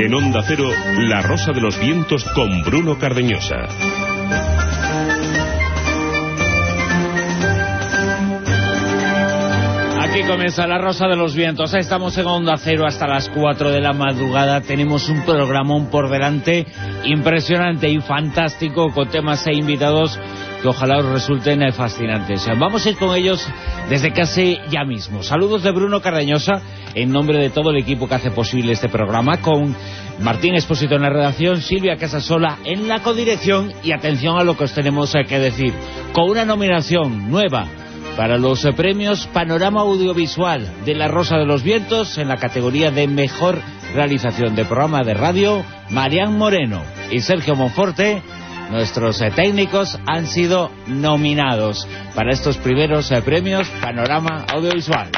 En Onda Cero, La Rosa de los Vientos con Bruno Cardeñosa. Aquí comienza La Rosa de los Vientos. Estamos en Onda Cero hasta las 4 de la madrugada. Tenemos un programón por delante impresionante y fantástico, con temas e invitados que ojalá os resulten fascinantes. Vamos a ir con ellos desde casi ya mismo. Saludos de Bruno Cardeñosa, en nombre de todo el equipo que hace posible este programa, con Martín Expósito en la redacción, Silvia Casasola en la codirección, y atención a lo que os tenemos que decir, con una nominación nueva para los premios Panorama Audiovisual de La Rosa de los Vientos en la categoría de Mejor Realización de Programa de Radio. Marián Moreno y Sergio Monforte, nuestros técnicos, han sido nominados para estos primeros premios Panorama Audiovisual.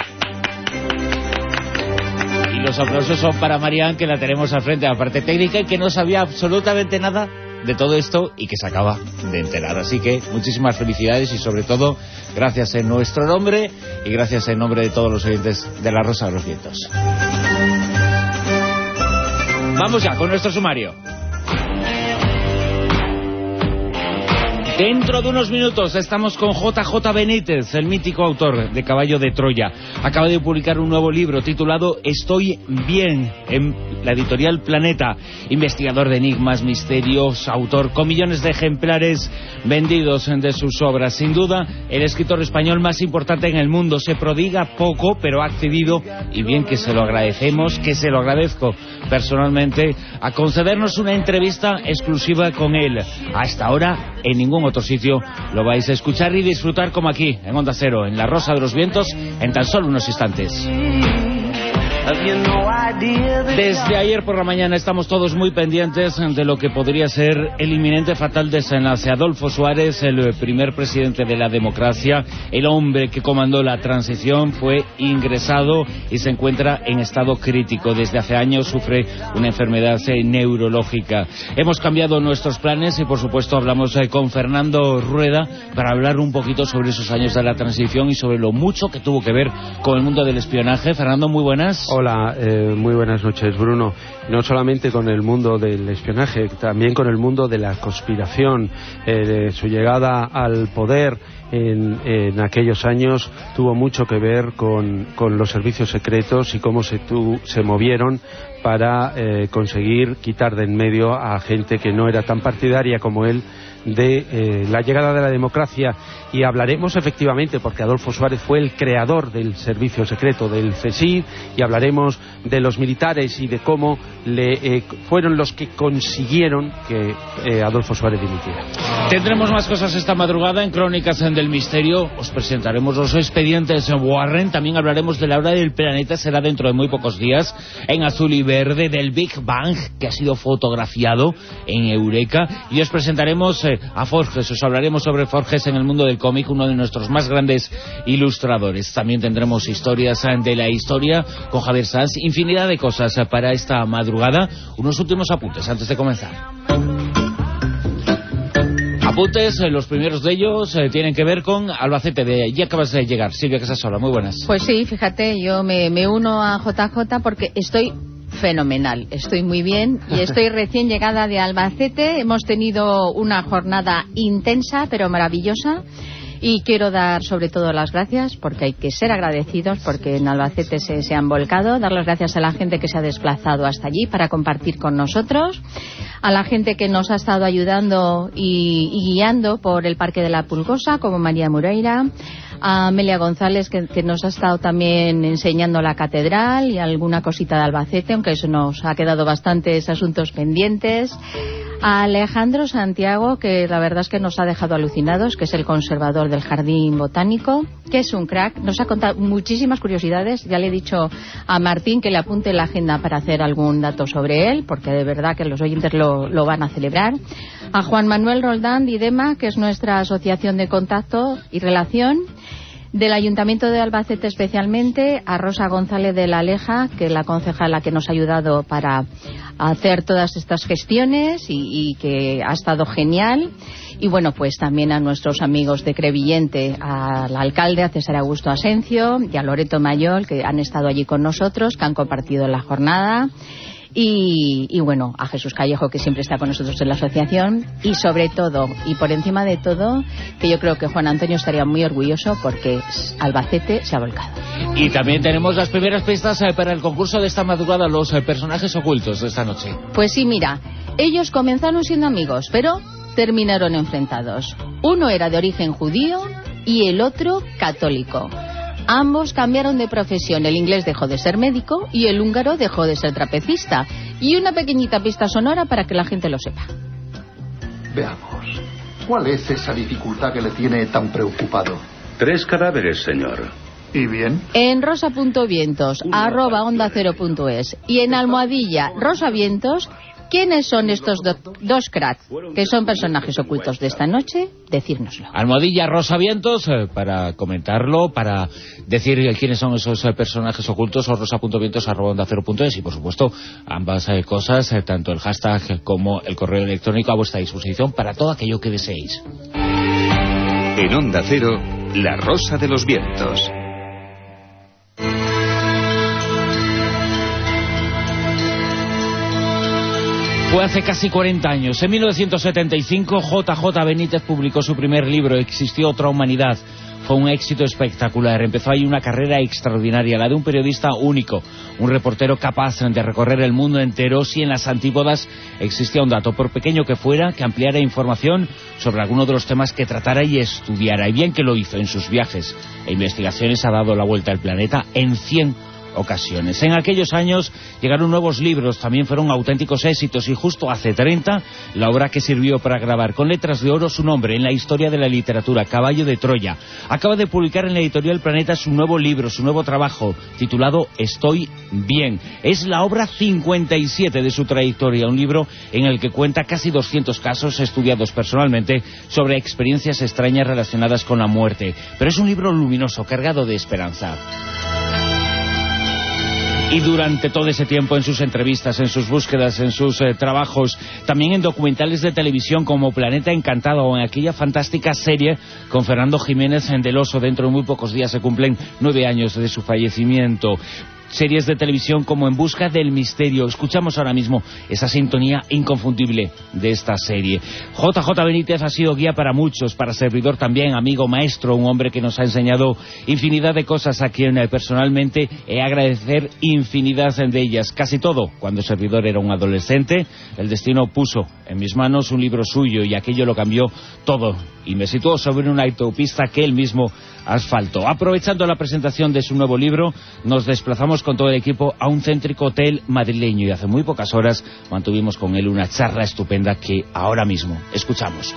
Y los aplausos son para Marián, que la tenemos al frente de la parte técnica y que no sabía absolutamente nada de todo esto y que se acaba de enterar. Así que muchísimas felicidades y sobre todo gracias en nuestro nombre y gracias en nombre de todos los oyentes de La Rosa de los Vientos. Vamos ya con nuestro sumario. Dentro de unos minutos estamos con JJ Benítez, el mítico autor de Caballo de Troya. Acaba de publicar un nuevo libro titulado Estoy bien, en la editorial Planeta. Investigador de enigmas, misterios, autor con millones de ejemplares vendidos de sus obras. Sin duda, el escritor español más importante en el mundo. Se prodiga poco, pero ha accedido, y bien que se lo agradecemos, que se lo agradezco personalmente, a concedernos una entrevista exclusiva con él. Hasta ahora, en ningún otro sitio lo vais a escuchar y disfrutar como aquí, en Onda Cero, en La Rosa de los Vientos, en tan solo unos instantes. Desde ayer por la mañana estamos todos muy pendientes de lo que podría ser el inminente fatal desenlace. Adolfo Suárez, el primer presidente de la democracia, el hombre que comandó la transición, fue ingresado y se encuentra en estado crítico. Desde hace años sufre una enfermedad neurológica. Hemos cambiado nuestros planes y por supuesto hablamos con Fernando Rueda para hablar un poquito sobre esos años de la transición y sobre lo mucho que tuvo que ver con el mundo del espionaje. Fernando, muy buenas. Hola, muy buenas noches, Bruno. No solamente con el mundo del espionaje, también con el mundo de la conspiración. De su llegada al poder en aquellos años tuvo mucho que ver con los servicios secretos y cómo se movieron para conseguir quitar de en medio a gente que no era tan partidaria como él de la llegada de la democracia. Y hablaremos efectivamente, porque Adolfo Suárez fue el creador del servicio secreto del CSIC, y hablaremos de los militares y de cómo fueron los que consiguieron que Adolfo Suárez dimitiera. Tendremos más cosas esta madrugada en Crónicas del Misterio. Os presentaremos los expedientes en Warren. También hablaremos de la hora del planeta, será dentro de muy pocos días, en Azul y Verde, del Big Bang, que ha sido fotografiado en Eureka. Y os presentaremos a Forges. Os hablaremos sobre Forges en el mundo del cómic, uno de nuestros más grandes ilustradores. También tendremos historias de la historia con Javier Sanz. Infinidad de cosas para esta madrugada. Unos últimos apuntes antes de comenzar. Apuntes, los primeros de ellos tienen que ver con Albacete. De allí acabas de llegar, Silvia Casasola, muy buenas. Pues sí, fíjate, yo me uno a JJ porque estoy fenomenal, estoy muy bien y estoy recién llegada de Albacete. Hemos tenido una jornada intensa pero maravillosa y quiero dar sobre todo las gracias, porque hay que ser agradecidos, porque en Albacete se han volcado. Dar las gracias a la gente que se ha desplazado hasta allí para compartir con nosotros, a la gente que nos ha estado ayudando y guiando por el Parque de la Pulgosa, como María Moreira, a Amelia González, que nos ha estado también enseñando la catedral y alguna cosita de Albacete, aunque eso nos ha quedado bastantes asuntos pendientes, a Alejandro Santiago, que la verdad es que nos ha dejado alucinados, que es el conservador del Jardín Botánico, que es un crack, nos ha contado muchísimas curiosidades. Ya le he dicho a Martín que le apunte en la agenda para hacer algún dato sobre él, porque de verdad que los oyentes lo van a celebrar. A Juan Manuel Roldán Didema, que es nuestra asociación de contacto y relación del Ayuntamiento de Albacete, especialmente a Rosa González de la Aleja, que es la concejala que nos ha ayudado para hacer todas estas gestiones y que ha estado genial. Y bueno, pues también a nuestros amigos de Crevillente, al alcalde, a César Augusto Asencio y a Loreto Mayol, que han estado allí con nosotros, que han compartido la jornada. y bueno, a Jesús Callejo, que siempre está con nosotros en la asociación, y sobre todo, y por encima de todo, que yo creo que Juan Antonio estaría muy orgulloso porque Albacete se ha volcado. Y también tenemos las primeras pistas para el concurso de esta madrugada, los personajes ocultos de esta noche. Pues sí, mira, ellos comenzaron siendo amigos, pero terminaron enfrentados. Uno era de origen judío y el otro católico. Ambos cambiaron de profesión. El inglés dejó de ser médico y el húngaro dejó de ser trapecista. Y una pequeñita pista sonora para que la gente lo sepa. Veamos. ¿Cuál es esa dificultad que le tiene tan preocupado? 3 cadáveres, señor. ¿Y bien? En rosa.vientos, @onda0.es y en almohadilla rosavientos, ¿quiénes son estos dos cracks que son personajes ocultos de esta noche? Decírnoslo. Almohadilla Rosavientos, para comentarlo, para decir quiénes son esos personajes ocultos, o rosa.vientos @onda0.es, y por supuesto ambas cosas, tanto el hashtag como el correo electrónico, a vuestra disposición para todo aquello que deseéis. En Onda Cero, La Rosa de los Vientos. Fue hace casi 40 años. En 1975, J.J. Benítez publicó su primer libro, Existió otra humanidad. Fue un éxito espectacular. Empezó ahí una carrera extraordinaria, la de un periodista único, un reportero capaz de recorrer el mundo entero si en las antípodas existía un dato, por pequeño que fuera, que ampliara información sobre alguno de los temas que tratara y estudiara. Y bien que lo hizo. En sus viajes e investigaciones ha dado la vuelta al planeta en 100 ocasiones. En aquellos años llegaron nuevos libros, también fueron auténticos éxitos, y justo hace 30, la obra que sirvió para grabar con letras de oro su nombre en la historia de la literatura, Caballo de Troya. Acaba de publicar en la editorial Planeta su nuevo libro, su nuevo trabajo, titulado Estoy bien. Es la obra 57 de su trayectoria, un libro en el que cuenta casi 200 casos estudiados personalmente sobre experiencias extrañas relacionadas con la muerte. Pero es un libro luminoso, cargado de esperanza. Y durante todo ese tiempo, en sus entrevistas, en sus búsquedas, en sus trabajos, también en documentales de televisión como Planeta Encantado, o en aquella fantástica serie con Fernando Jiménez del Oso. Dentro de muy pocos días se cumplen 9 años de su fallecimiento. Series de televisión como En busca del misterio. Escuchamos ahora mismo esa sintonía inconfundible de esta serie. J.J. Benítez ha sido guía para muchos, para servidor también, amigo, maestro, un hombre que nos ha enseñado infinidad de cosas, a quien personalmente he agradecer infinidad de ellas. Casi todo, cuando servidor era un adolescente, el destino puso en mis manos un libro suyo y aquello lo cambió todo y me situó sobre una autopista que él mismo asfaltó. Aprovechando la presentación de su nuevo libro, nos desplazamos con todo el equipo a un céntrico hotel madrileño y hace muy pocas horas mantuvimos con él una charla estupenda que ahora mismo escuchamos.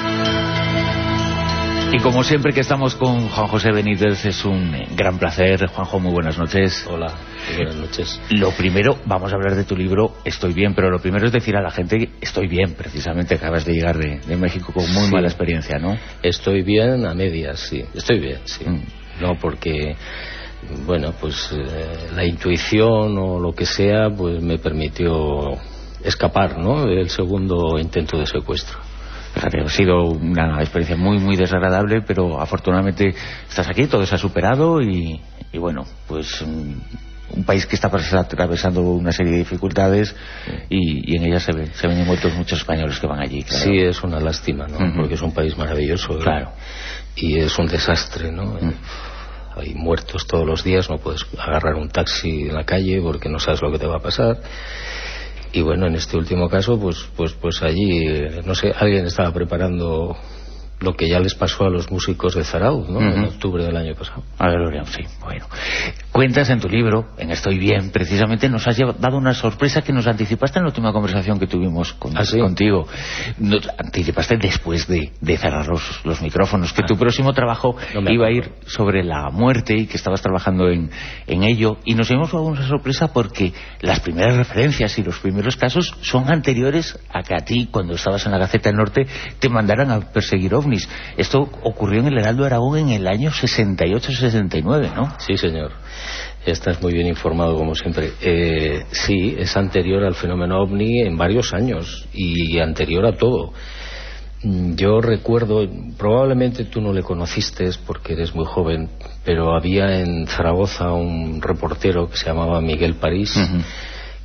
Y como siempre que estamos con Juan José Benítez, es un gran placer. Juanjo, muy buenas noches. Hola, buenas noches. Lo primero, vamos a hablar de tu libro Estoy bien, pero lo primero es decir a la gente, estoy bien, precisamente acabas de llegar de México con muy mala experiencia, ¿no? Estoy bien a medias, sí, estoy bien, sí. No, porque, bueno, pues la intuición o lo que sea, pues me permitió escapar, ¿no?, del segundo intento de secuestro. Fíjate, ha sido una experiencia muy, muy desagradable, pero afortunadamente estás aquí, todo se ha superado y bueno, pues un país que está atravesando una serie de dificultades y en ellas se ven envueltos muchos españoles que van allí. Claro. Sí, es una lástima, ¿no? Porque es un país maravilloso, claro, y es un desastre, ¿no? Hay muertos todos los días, no puedes agarrar un taxi en la calle porque no sabes lo que te va a pasar. Y bueno, en este último caso, pues allí, no sé, alguien estaba preparando lo que ya les pasó a los músicos de Zarauz, ¿no? En octubre del año pasado. A ver, Lorian, sí, bueno. Cuentas en tu libro, en Estoy bien, precisamente nos has dado una sorpresa que nos anticipaste en la última conversación que tuvimos contigo. Nos anticipaste después de cerrar los micrófonos, que tu próximo trabajo iba a ir sobre la muerte y que estabas trabajando en ello, y nos hemos dado una sorpresa porque las primeras referencias y los primeros casos son anteriores a que a ti, cuando estabas en la Gaceta del Norte, te mandaran a perseguir ovnis. Esto ocurrió en el Heraldo de Aragón en el año 68-69, ¿no? Sí, señor. Estás muy bien informado, como siempre. Sí, es anterior al fenómeno ovni en varios años y anterior a todo. Yo recuerdo, probablemente tú no le conociste porque eres muy joven, pero había en Zaragoza un reportero que se llamaba Miguel París,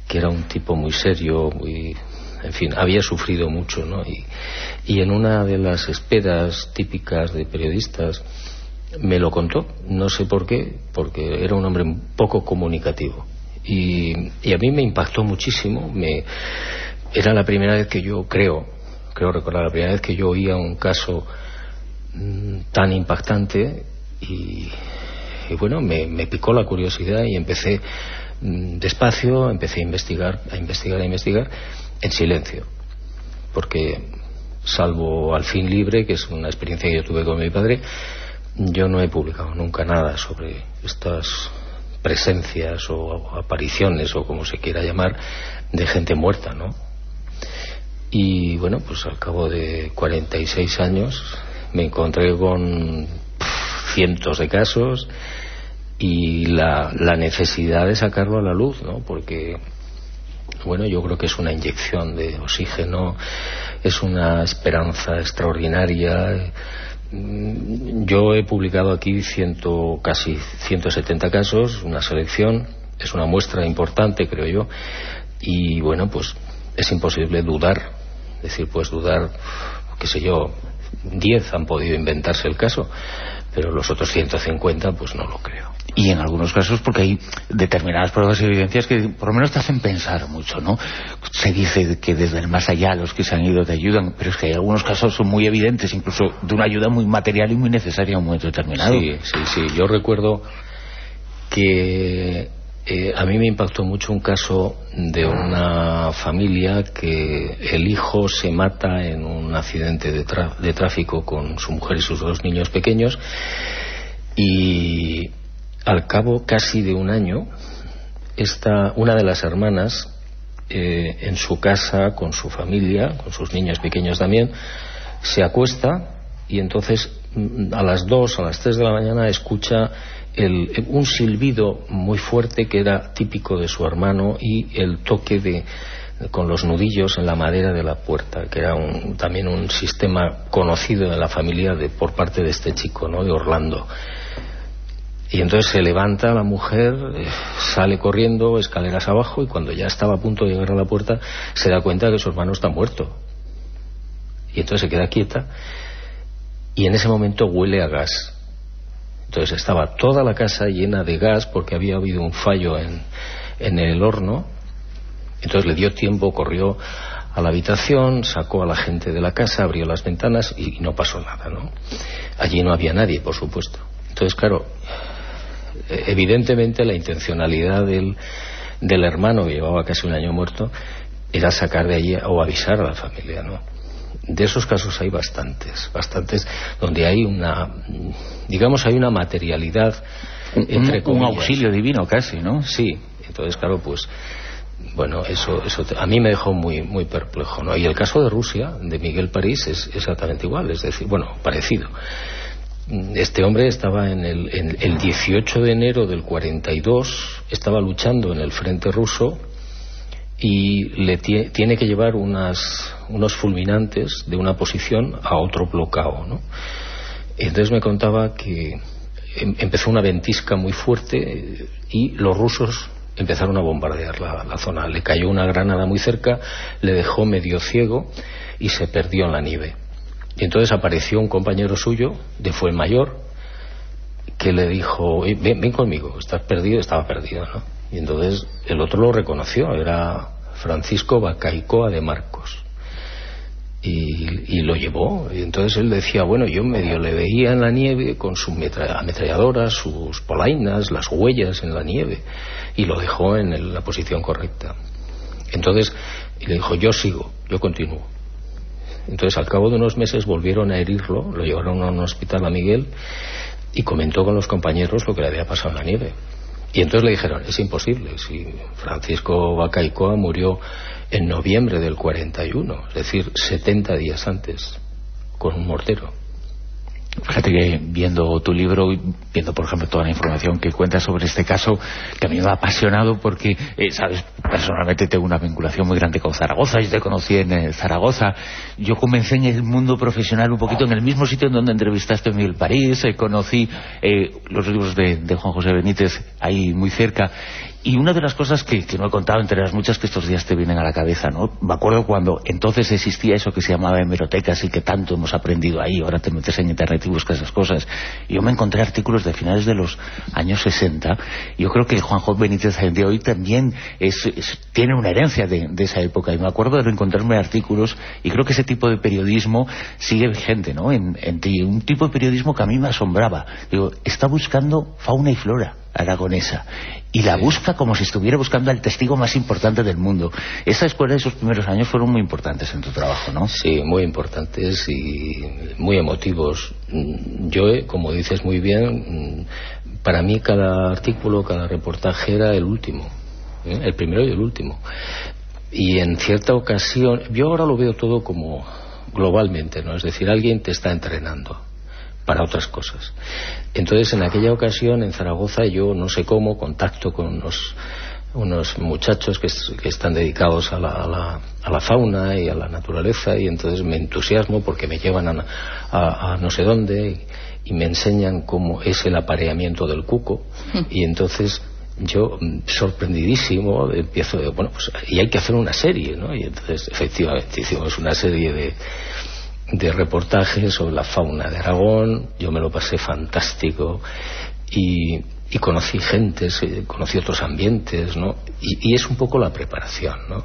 que era un tipo muy serio, muy... En fin, había sufrido mucho, ¿no? Y en una de las esperas típicas de periodistas me lo contó, no sé por qué, porque era un hombre poco comunicativo. Y a mí me impactó muchísimo. Era la primera vez que yo, creo recordar, la primera vez que yo oía un caso tan impactante y bueno, me picó la curiosidad y empecé despacio, empecé a investigar en silencio, porque salvo Al fin libre, que es una experiencia que yo tuve con mi padre, yo no he publicado nunca nada sobre estas presencias o apariciones o como se quiera llamar de gente muerta, ¿no? Y bueno, pues al cabo de 46 años me encontré con cientos de casos y la necesidad de sacarlo a la luz, ¿no? Porque bueno, yo creo que es una inyección de oxígeno, es una esperanza extraordinaria. Yo he publicado aquí casi 170 casos, una selección, es una muestra importante, creo yo, y bueno, pues es imposible dudar, es decir, pues dudar, qué sé yo, 10 han podido inventarse el caso, pero los otros 150 pues no lo creo. Y en algunos casos porque hay determinadas pruebas y evidencias que por lo menos te hacen pensar mucho, ¿no? Se dice que desde el más allá los que se han ido te ayudan, pero es que hay algunos casos son muy evidentes, incluso de una ayuda muy material y muy necesaria en un momento determinado. Sí. Yo recuerdo que a mí me impactó mucho un caso de una familia que el hijo se mata en un accidente de tráfico con su mujer y sus 2 niños pequeños, y al cabo casi de un año una de las hermanas en su casa con su familia, con sus niños pequeños también, se acuesta y entonces a las 2, a las 3 de la mañana escucha un silbido muy fuerte que era típico de su hermano y el toque con los nudillos en la madera de la puerta, que era también un sistema conocido en la familia por parte de este chico, ¿no? De Orlando. Y entonces se levanta la mujer, sale corriendo escaleras abajo, y cuando ya estaba a punto de llegar a la puerta se da cuenta de que su hermano está muerto. Y entonces se queda quieta y en ese momento huele a gas. Entonces estaba toda la casa llena de gas porque había habido un fallo en el horno. Entonces le dio tiempo, corrió a la habitación, sacó a la gente de la casa, abrió las ventanas y no pasó nada, ¿no? Allí no había nadie, por supuesto. Entonces, claro, evidentemente la intencionalidad del hermano, que llevaba casi un año muerto, era sacar de allí o avisar a la familia, ¿no? De esos casos hay bastantes donde hay hay una materialidad entre comillas, un auxilio divino casi, ¿no? Sí, entonces claro, pues bueno, eso a mí me dejó muy, muy perplejo, ¿no? Y el caso de Rusia, de Miguel París, es exactamente igual, es decir, bueno, parecido. Este hombre estaba en el 18 de enero del 42, estaba luchando en el frente ruso y tiene que llevar unos fulminantes de una posición a otro bloqueo, ¿no? Entonces me contaba que empezó una ventisca muy fuerte y los rusos empezaron a bombardear la zona. Le cayó una granada muy cerca, le dejó medio ciego y se perdió en la nieve. Y entonces apareció un compañero suyo de Fuenmayor que le dijo: ven conmigo, estás perdido. Estaba perdido, ¿no? Y entonces el otro lo reconoció, era Francisco Bacaicoa de Marcos, y lo llevó. Y entonces él decía, bueno, yo medio le veía en la nieve con sus ametralladoras, sus polainas, las huellas en la nieve, y lo dejó en la posición correcta. Entonces le dijo: yo sigo, yo continúo. Entonces al cabo de unos meses volvieron a herirlo, lo llevaron a un hospital a Miguel y comentó con los compañeros lo que le había pasado en la nieve. Y entonces le dijeron: es imposible, si Francisco Bacaicoa murió en noviembre del 41, es decir, 70 días antes, con un mortero. Fíjate que viendo tu libro, viendo por ejemplo toda la información que cuentas sobre este caso, que a mí me ha apasionado porque, sabes, personalmente tengo una vinculación muy grande con Zaragoza. Yo te conocí en Zaragoza. Yo comencé en el mundo profesional un poquito en el mismo sitio en donde entrevistaste a Miguel París. Conocí los libros de Juan José Benítez ahí muy cerca. Y una de las cosas que no he contado, entre las muchas que estos días te vienen a la cabeza, ¿no? Me acuerdo cuando entonces existía eso que se llamaba hemerotecas y que tanto hemos aprendido ahí. Ahora te metes en internet y buscas esas cosas. Y yo me encontré artículos de finales de los años 60. Yo creo que Juanjo Benítez de hoy también tiene una herencia de esa época. Y me acuerdo de encontrarme artículos, y creo que ese tipo de periodismo sigue vigente, ¿no? En ti. Un tipo de periodismo que a mí me asombraba. Digo, está buscando fauna y flora aragonesa, y la busca como si estuviera buscando al testigo más importante del mundo. Esa escuela de esos primeros años fueron muy importantes en tu trabajo, ¿no? Sí, muy importantes y muy emotivos. Yo, como dices muy bien, para mí cada artículo, cada reportaje era el último, el primero y el último. Y en cierta ocasión, yo ahora lo veo todo como globalmente, ¿no? Es decir, alguien te está entrenando para otras cosas. Entonces, en aquella ocasión, en Zaragoza, yo no sé cómo, contacto con unos muchachos que están dedicados a la fauna y a la naturaleza, y entonces me entusiasmo porque me llevan a no sé dónde y me enseñan cómo es el apareamiento del cuco, y entonces yo, sorprendidísimo, empiezo, y hay que hacer una serie, ¿no? Y entonces, efectivamente, hicimos una serie de reportajes sobre la fauna de Aragón. Yo me lo pasé fantástico y conocí gente, conocí otros ambientes, ¿no? Y es un poco la preparación, ¿no?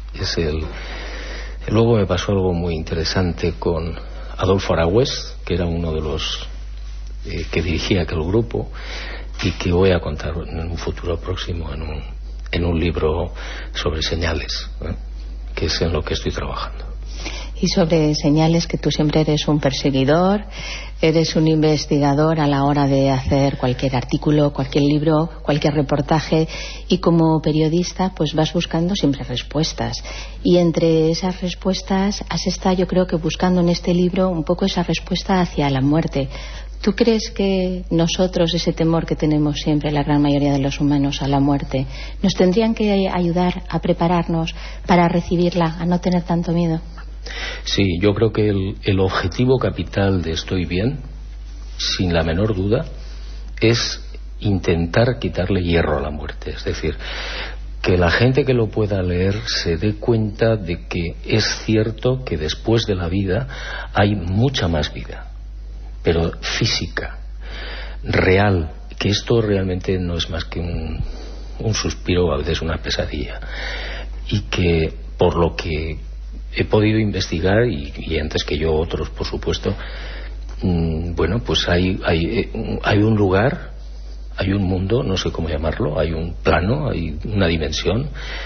Luego me pasó algo muy interesante con Adolfo Aragüés, que era uno de los que dirigía aquel grupo, y que voy a contar en un futuro próximo en un libro sobre señales, ¿eh? Que es en lo que estoy trabajando. Y sobre señales, que tú siempre eres un perseguidor, eres un investigador a la hora de hacer cualquier artículo, cualquier libro, cualquier reportaje, y como periodista pues vas buscando siempre respuestas, y entre esas respuestas has estado, yo creo que buscando en este libro un poco esa respuesta hacia la muerte. ¿Tú crees que nosotros, ese temor que tenemos siempre la gran mayoría de los humanos a la muerte, nos tendrían que ayudar a prepararnos para recibirla, a no tener tanto miedo? Sí, yo creo que el objetivo capital de Estoy Bien, sin la menor duda, es intentar quitarle hierro a la muerte. Es decir, que la gente que lo pueda leer se dé cuenta de que es cierto que después de la vida hay mucha más vida, pero física, real, que esto realmente no es más que un suspiro, a veces una pesadilla, y que por lo que he podido investigar, y antes que yo otros, por supuesto, pues hay un lugar, hay un mundo, no sé cómo llamarlo, hay un plano, hay una dimensión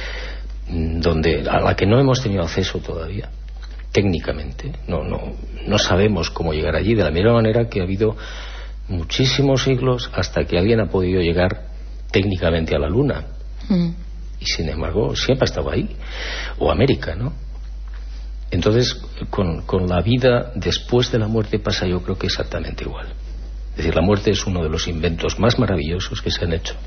a la que no hemos tenido acceso todavía técnicamente. No sabemos cómo llegar allí, de la misma manera que ha habido muchísimos siglos hasta que alguien ha podido llegar técnicamente a la Luna, y sin embargo siempre ha estado ahí, o América, ¿no? Entonces, con la vida después de la muerte pasa, yo creo que exactamente igual. Es decir, la muerte es uno de los inventos más maravillosos que se han hecho.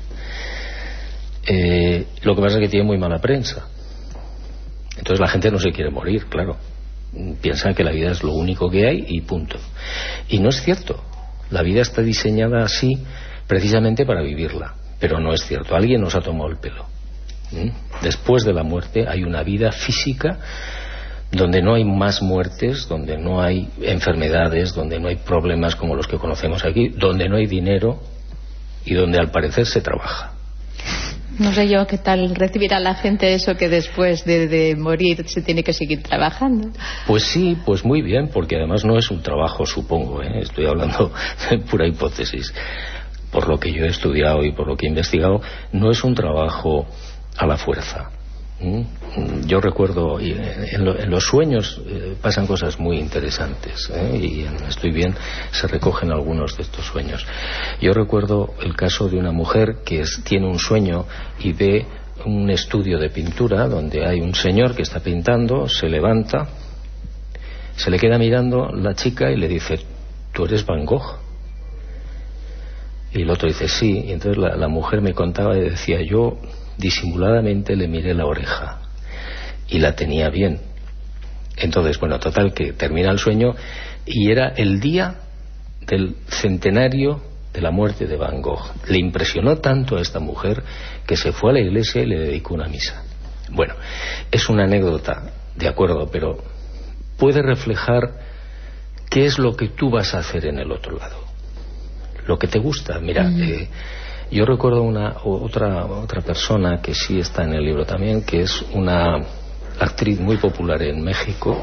Lo que pasa es que tiene muy mala prensa. Entonces la gente no se quiere morir, claro. Piensan que la vida es lo único que hay y punto. Y no es cierto. La vida está diseñada así precisamente para vivirla. Pero no es cierto. Alguien nos ha tomado el pelo. Después de la muerte hay una vida física donde no hay más muertes, donde no hay enfermedades, donde no hay problemas como los que conocemos aquí, donde no hay dinero y donde al parecer se trabaja. No sé yo qué tal recibirá la gente eso, que después de morir se tiene que seguir trabajando. Pues sí, pues muy bien, porque además no es un trabajo, supongo, estoy hablando de pura hipótesis. Por lo que yo he estudiado y por lo que he investigado, no es un trabajo a la fuerza. Yo recuerdo, y en los sueños pasan cosas muy interesantes, y en Estoy Bien se recogen algunos de estos sueños. Yo recuerdo el caso de una mujer que tiene un sueño y ve un estudio de pintura donde hay un señor que está pintando, se levanta, se le queda mirando la chica y le dice: ¿tú eres Van Gogh? Y el otro dice: sí. Y entonces la mujer me contaba y decía: yo disimuladamente le miré la oreja y la tenía bien. Entonces, total, que termina el sueño y era el día del centenario de la muerte de Van Gogh le impresionó tanto a esta mujer que se fue a la iglesia y le dedicó una misa. Bueno, es una anécdota, de acuerdo, pero puede reflejar qué es lo que tú vas a hacer en el otro lado, lo que te gusta. Mira, yo recuerdo otra persona que sí está en el libro también, que es una actriz muy popular en México,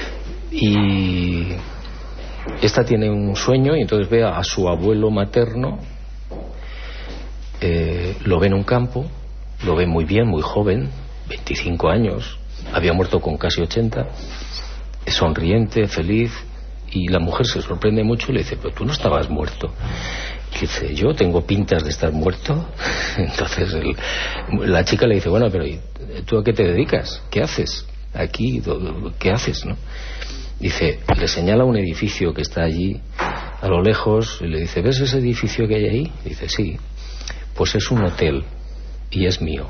y esta tiene un sueño y entonces ve a su abuelo materno, lo ve en un campo, lo ve muy bien, muy joven, 25 años, había muerto con casi 80, es sonriente, feliz, y la mujer se sorprende mucho y le dice, pero tú no estabas muerto. Y dice, yo tengo pintas de estar muerto. Entonces la chica le dice, bueno, pero ¿tú a qué te dedicas? ¿Qué haces aquí? ¿Qué haces, no? Dice, le señala un edificio que está allí a lo lejos y le dice, ¿ves ese edificio que hay ahí? Dice, sí, pues es un hotel y es mío.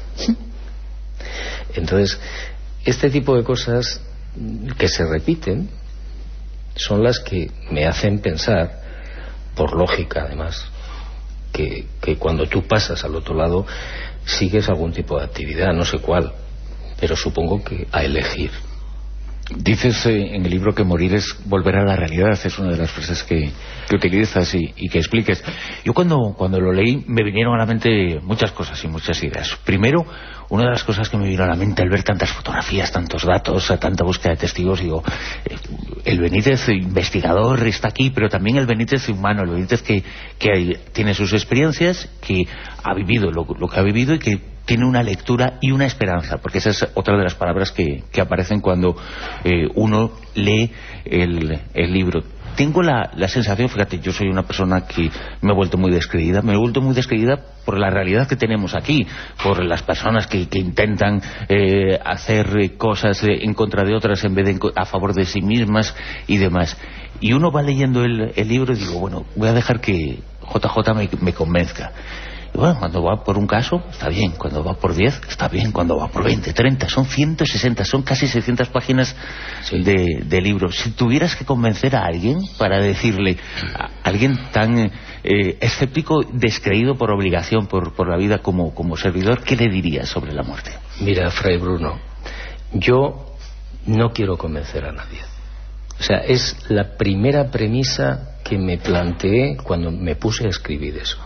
Entonces, este tipo de cosas que se repiten son las que me hacen pensar, por lógica además, que cuando tú pasas al otro lado sigues algún tipo de actividad, no sé cuál, pero supongo que a elegir. Dices en el libro que morir es volver a la realidad, es una de las frases que utilizas y que expliques. Yo cuando lo leí me vinieron a la mente muchas cosas y muchas ideas. Primero, una de las cosas que me vino a la mente al ver tantas fotografías, tantos datos, tanta búsqueda de testigos, digo, el Benítez investigador está aquí, pero también el Benítez humano, el Benítez que tiene sus experiencias, que ha vivido lo que ha vivido y que tiene una lectura y una esperanza, porque esa es otra de las palabras que aparecen cuando uno lee el libro. Tengo la sensación, fíjate, yo soy una persona que me he vuelto muy descreída por la realidad que tenemos aquí, por las personas que intentan hacer cosas en contra de otras en vez de a favor de sí mismas y demás. Y uno va leyendo el libro y digo, bueno, voy a dejar que JJ me convenzca. Y bueno, cuando va por un caso, está bien. Cuando va por 10, está bien. Cuando va por 20, 30, son 160, son casi 600 páginas de libro. Si tuvieras que convencer a alguien para decirle, a alguien tan escéptico, descreído por obligación, por la vida como servidor, ¿qué le dirías sobre la muerte? Mira, Fray Bruno, yo no quiero convencer a nadie. O sea, es la primera premisa que me planteé cuando me puse a escribir eso.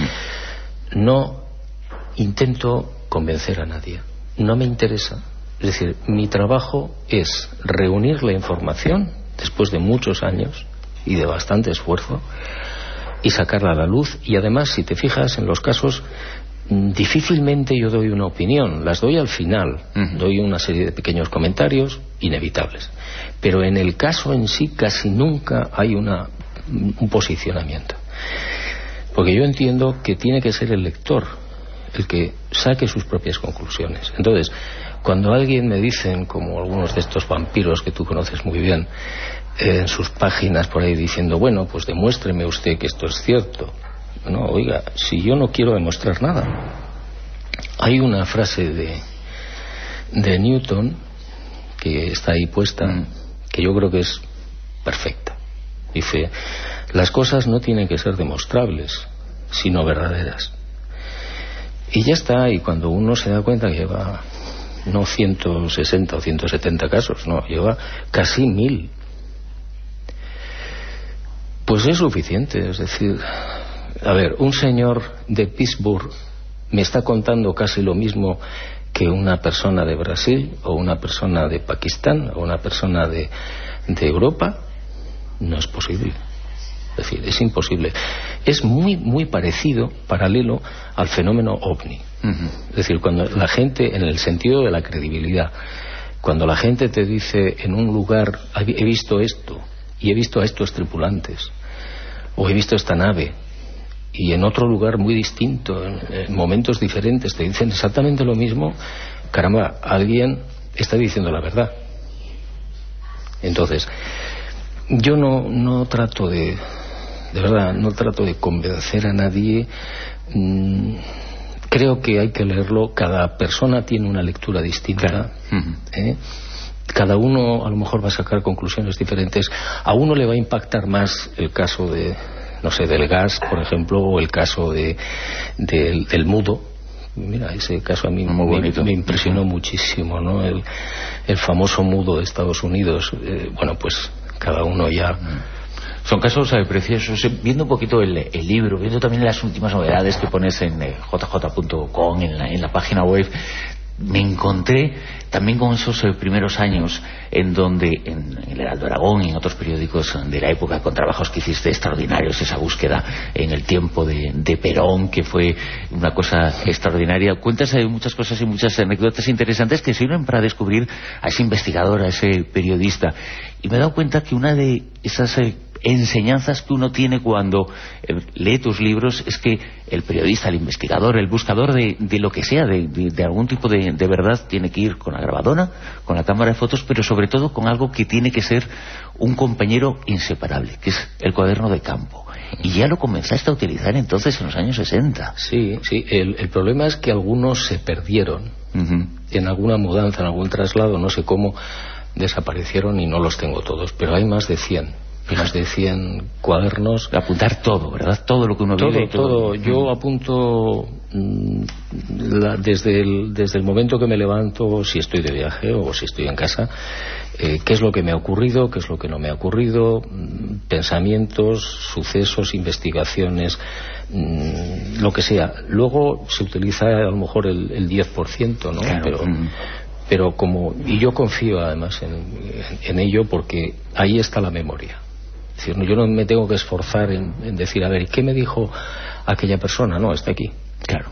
No intento convencer a nadie, no me interesa. Es decir, mi trabajo es reunir la información después de muchos años y de bastante esfuerzo y sacarla a la luz. Y además, si te fijas en los casos, difícilmente yo doy una opinión, las doy al final, doy una serie de pequeños comentarios inevitables, pero en el caso en sí casi nunca hay un posicionamiento. Porque yo entiendo que tiene que ser el lector el que saque sus propias conclusiones. Entonces, cuando alguien me dicen, como algunos de estos vampiros que tú conoces muy bien, en sus páginas por ahí diciendo, bueno, pues demuéstreme usted que esto es cierto. No, oiga, si yo no quiero demostrar nada. Hay una frase de Newton que está ahí puesta, que yo creo que es perfecta. Dice, las cosas no tienen que ser demostrables, sino verdaderas. Y ya está, y cuando uno se da cuenta que lleva no 160 o 170 casos, no, lleva casi 1000, pues es suficiente. Es decir, a ver, un señor de Pittsburgh me está contando casi lo mismo que una persona de Brasil, o una persona de Pakistán, o una persona de Europa. No es posible. Es decir, es imposible. Es muy, muy paralelo al fenómeno OVNI. Es decir, cuando la gente, en el sentido de la credibilidad, cuando la gente te dice en un lugar, he visto esto, y he visto a estos tripulantes, o he visto esta nave, y en otro lugar muy distinto, en momentos diferentes, te dicen exactamente lo mismo, caramba, alguien está diciendo la verdad. Entonces, yo no trato de verdad, no trato de convencer a nadie. Creo que hay que leerlo. Cada persona tiene una lectura distinta. Cada uno a lo mejor va a sacar conclusiones diferentes. A uno le va a impactar más el caso de no sé, del gas, por ejemplo, o el caso del mudo. Mira, ese caso a mí me impresionó muchísimo, ¿no? El famoso mudo de Estados Unidos. Bueno, pues cada uno ya... Son casos preciosos. Viendo un poquito el libro, viendo también las últimas novedades que pones en jj.com, en la página web, me encontré también con esos primeros años en donde en el Heraldo Aragón y en otros periódicos de la época, con trabajos que hiciste extraordinarios, esa búsqueda en el tiempo de Perón, que fue una cosa extraordinaria. Cuentas muchas cosas y muchas anécdotas interesantes que sirven para descubrir a ese investigador, a ese periodista. Y me he dado cuenta que una de esas enseñanzas que uno tiene cuando lee tus libros es que el periodista, el investigador, el buscador de lo que sea, de algún tipo de verdad, tiene que ir con la grabadora, con la cámara de fotos, pero sobre todo con algo que tiene que ser un compañero inseparable, que es el cuaderno de campo. Y ya lo comenzaste a utilizar entonces en los años 60. Sí, el problema es que algunos se perdieron en alguna mudanza, en algún traslado, no sé cómo, desaparecieron y no los tengo todos, pero hay más de 100. Más de 100 cuadernos. Apuntar todo, ¿verdad? Todo lo que uno vive. Todo. Yo apunto desde el momento que me levanto, si estoy de viaje o si estoy en casa, qué es lo que me ha ocurrido, qué es lo que no me ha ocurrido, pensamientos, sucesos, investigaciones, lo que sea. Luego se utiliza a lo mejor el 10%, ¿no? Claro. Pero y yo confío además en ello, porque ahí está la memoria. Es decir, yo no me tengo que esforzar en decir, a ver, ¿qué me dijo aquella persona? No, está aquí. Claro.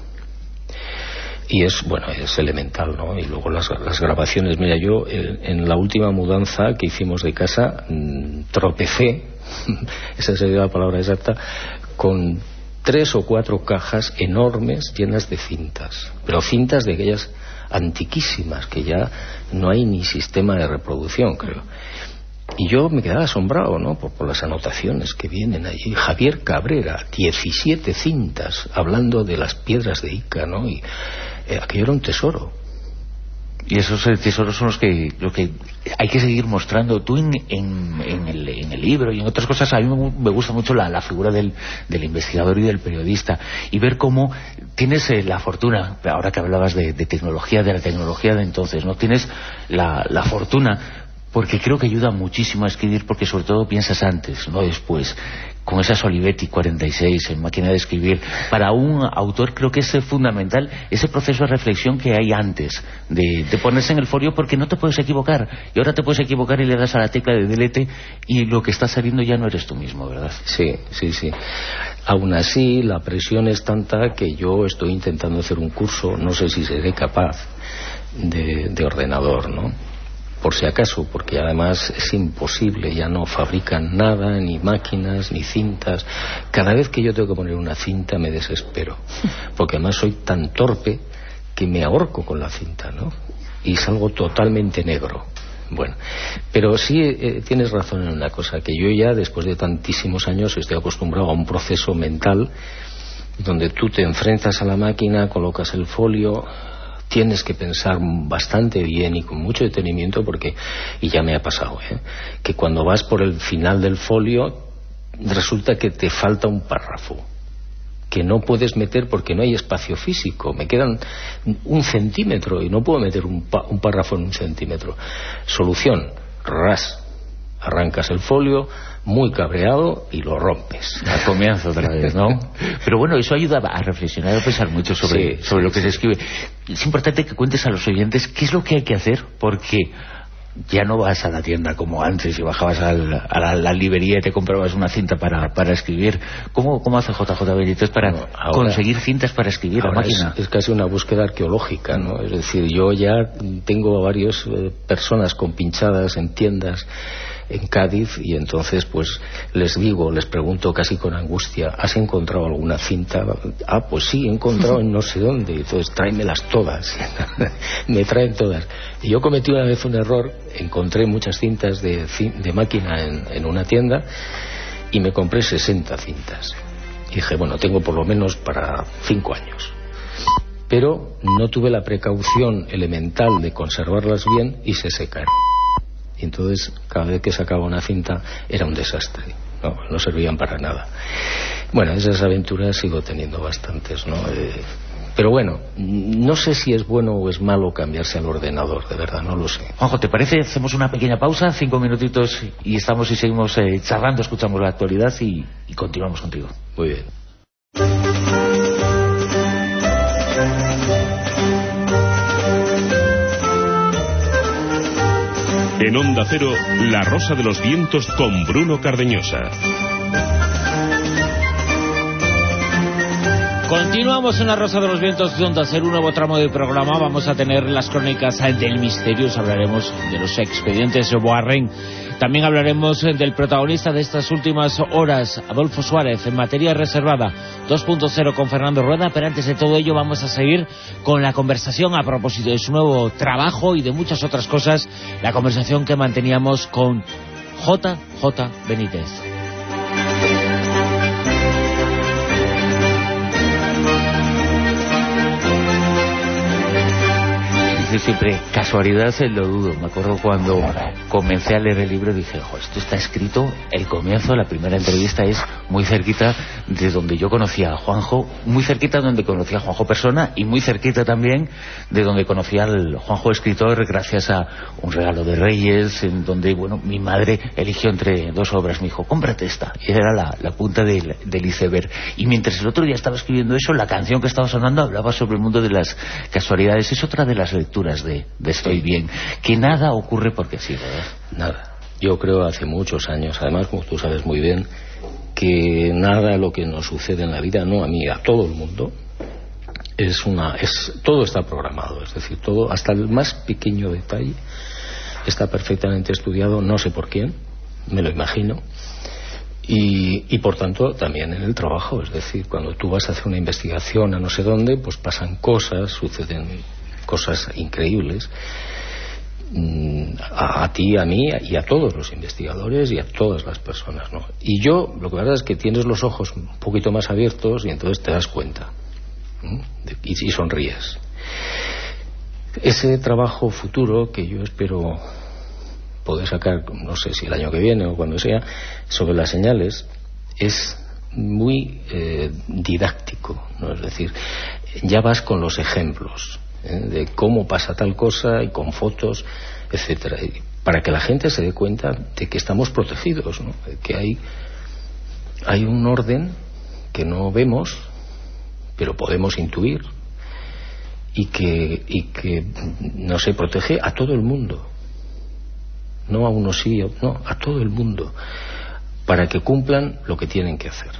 Y es elemental, ¿no? Y luego las grabaciones. Mira, yo en la última mudanza que hicimos de casa, tropecé, esa sería la palabra exacta, con 3 o 4 cajas enormes llenas de cintas. Pero cintas de aquellas antiquísimas, que ya no hay ni sistema de reproducción, creo. Y yo me quedaba asombrado, ¿no? Por las anotaciones que vienen allí. Javier Cabrera, 17 cintas hablando de las piedras de Ica, ¿no? Y aquello era un tesoro. Y esos tesoros son los que hay que seguir mostrando. Tú en el libro y en otras cosas, a mí me gusta mucho la figura del investigador y del periodista, y ver cómo tienes la fortuna, ahora que hablabas de tecnología, de la tecnología de entonces, ¿no? Tienes la fortuna, porque creo que ayuda muchísimo a escribir, porque sobre todo piensas antes, no después. Con esas Olivetti 46 en máquina de escribir, para un autor creo que es fundamental ese proceso de reflexión que hay antes de ponerse en el folio, porque no te puedes equivocar, y ahora te puedes equivocar y le das a la tecla de delete y lo que está saliendo ya no eres tú mismo, ¿verdad? Sí. Aún así, la presión es tanta que yo estoy intentando hacer un curso, no sé si seré capaz, de ordenador, ¿no? Por si acaso, porque además es imposible, ya no fabrican nada, ni máquinas, ni cintas. Cada vez que yo tengo que poner una cinta me desespero, porque además soy tan torpe que me ahorco con la cinta, ¿no? Y salgo totalmente negro. Bueno, pero sí tienes razón en una cosa, que yo ya después de tantísimos años estoy acostumbrado a un proceso mental donde tú te enfrentas a la máquina, colocas el folio, tienes que pensar bastante bien y con mucho detenimiento, porque, y ya me ha pasado, que cuando vas por el final del folio resulta que te falta un párrafo que no puedes meter porque no hay espacio físico. Me quedan 1 centímetro y no puedo meter un párrafo en 1 centímetro. Solución, arrancas el folio muy cabreado y lo rompes. Al comienzo otra vez, ¿no? Pero bueno, eso ayuda a reflexionar, a pensar mucho sobre lo que se escribe. Es importante que cuentes a los oyentes qué es lo que hay que hacer, porque ya no vas a la tienda como antes y bajabas a la librería y te comprabas una cinta para escribir. ¿Cómo hace JJ Benítez para conseguir cintas para escribir a máquina? Es casi una búsqueda arqueológica, ¿no? Es decir, yo ya tengo a varias personas compinchadas en tiendas en Cádiz, y entonces pues les pregunto casi con angustia, ¿has encontrado alguna cinta? Pues sí, he encontrado en no sé dónde. Entonces tráemelas todas. Me traen todas. Y yo cometí una vez un error, encontré muchas cintas de máquina en una tienda y me compré 60 cintas. Y dije, bueno, tengo por lo menos para 5 años. Pero no tuve la precaución elemental de conservarlas bien y se secaron. Entonces cada vez que sacaba una cinta era un desastre. no servían para nada. Bueno, esas aventuras sigo teniendo bastantes, ¿no? Pero bueno, no sé si es bueno o es malo cambiarse al ordenador, de verdad, no lo sé. Juanjo, ¿te parece? Hacemos una pequeña pausa, 5 minutitos, y estamos y seguimos charlando, escuchamos la actualidad y continuamos contigo. Muy bien. En Onda Cero, La Rosa de los Vientos con Bruno Cardeñosa. Continuamos en La Rosa de los Vientos de Onda Cero, un nuevo tramo de programa. Vamos a tener las crónicas del misterio, hablaremos de los expedientes Warren. También hablaremos del protagonista de estas últimas horas, Adolfo Suárez, en materia reservada 2.0 con Fernando Rueda. Pero antes de todo ello vamos a seguir con la conversación a propósito de su nuevo trabajo y de muchas otras cosas, la conversación que manteníamos con J.J. Benítez. Siempre casualidad, lo dudo. Me acuerdo cuando comencé a leer el libro, dije, esto está escrito, el comienzo, la primera entrevista es muy cerquita de donde yo conocía a Juanjo, muy cerquita de donde conocía a Juanjo persona y muy cerquita también de donde conocía al Juanjo escritor, gracias a un regalo de Reyes, en donde, bueno, mi madre eligió entre 2 obras, me dijo, cómprate esta, y era la punta del iceberg. Y mientras el otro día estaba escribiendo eso, la canción que estaba sonando hablaba sobre el mundo de las casualidades. Es otra de las lecturas de Estoy Bien, que nada ocurre porque sí, ¿verdad? Nada. Yo creo hace muchos años, además, como tú sabes muy bien, que nada de lo que nos sucede en la vida, no a mí, a todo el mundo, todo está programado. Es decir, todo, hasta el más pequeño detalle, está perfectamente estudiado, no sé por quién, me lo imagino. Y por tanto también en el trabajo, es decir, cuando tú vas a hacer una investigación a no sé dónde, pues pasan cosas, suceden cosas increíbles, a ti, a mí y a todos los investigadores y a todas las personas, ¿no? Y yo, lo que verdad es que tienes los ojos un poquito más abiertos y entonces te das cuenta, y sonríes. Ese trabajo futuro que yo espero poder sacar, no sé si el año que viene o cuando sea, sobre las señales, es muy didáctico, ¿no? Es decir, ya vas con los ejemplos de cómo pasa tal cosa y con fotos, etcétera, para que la gente se dé cuenta de que estamos protegidos, ¿no? Que hay un orden que no vemos pero podemos intuir y que no se protege a todo el mundo, no a unos sí, no, a todo el mundo, para que cumplan lo que tienen que hacer.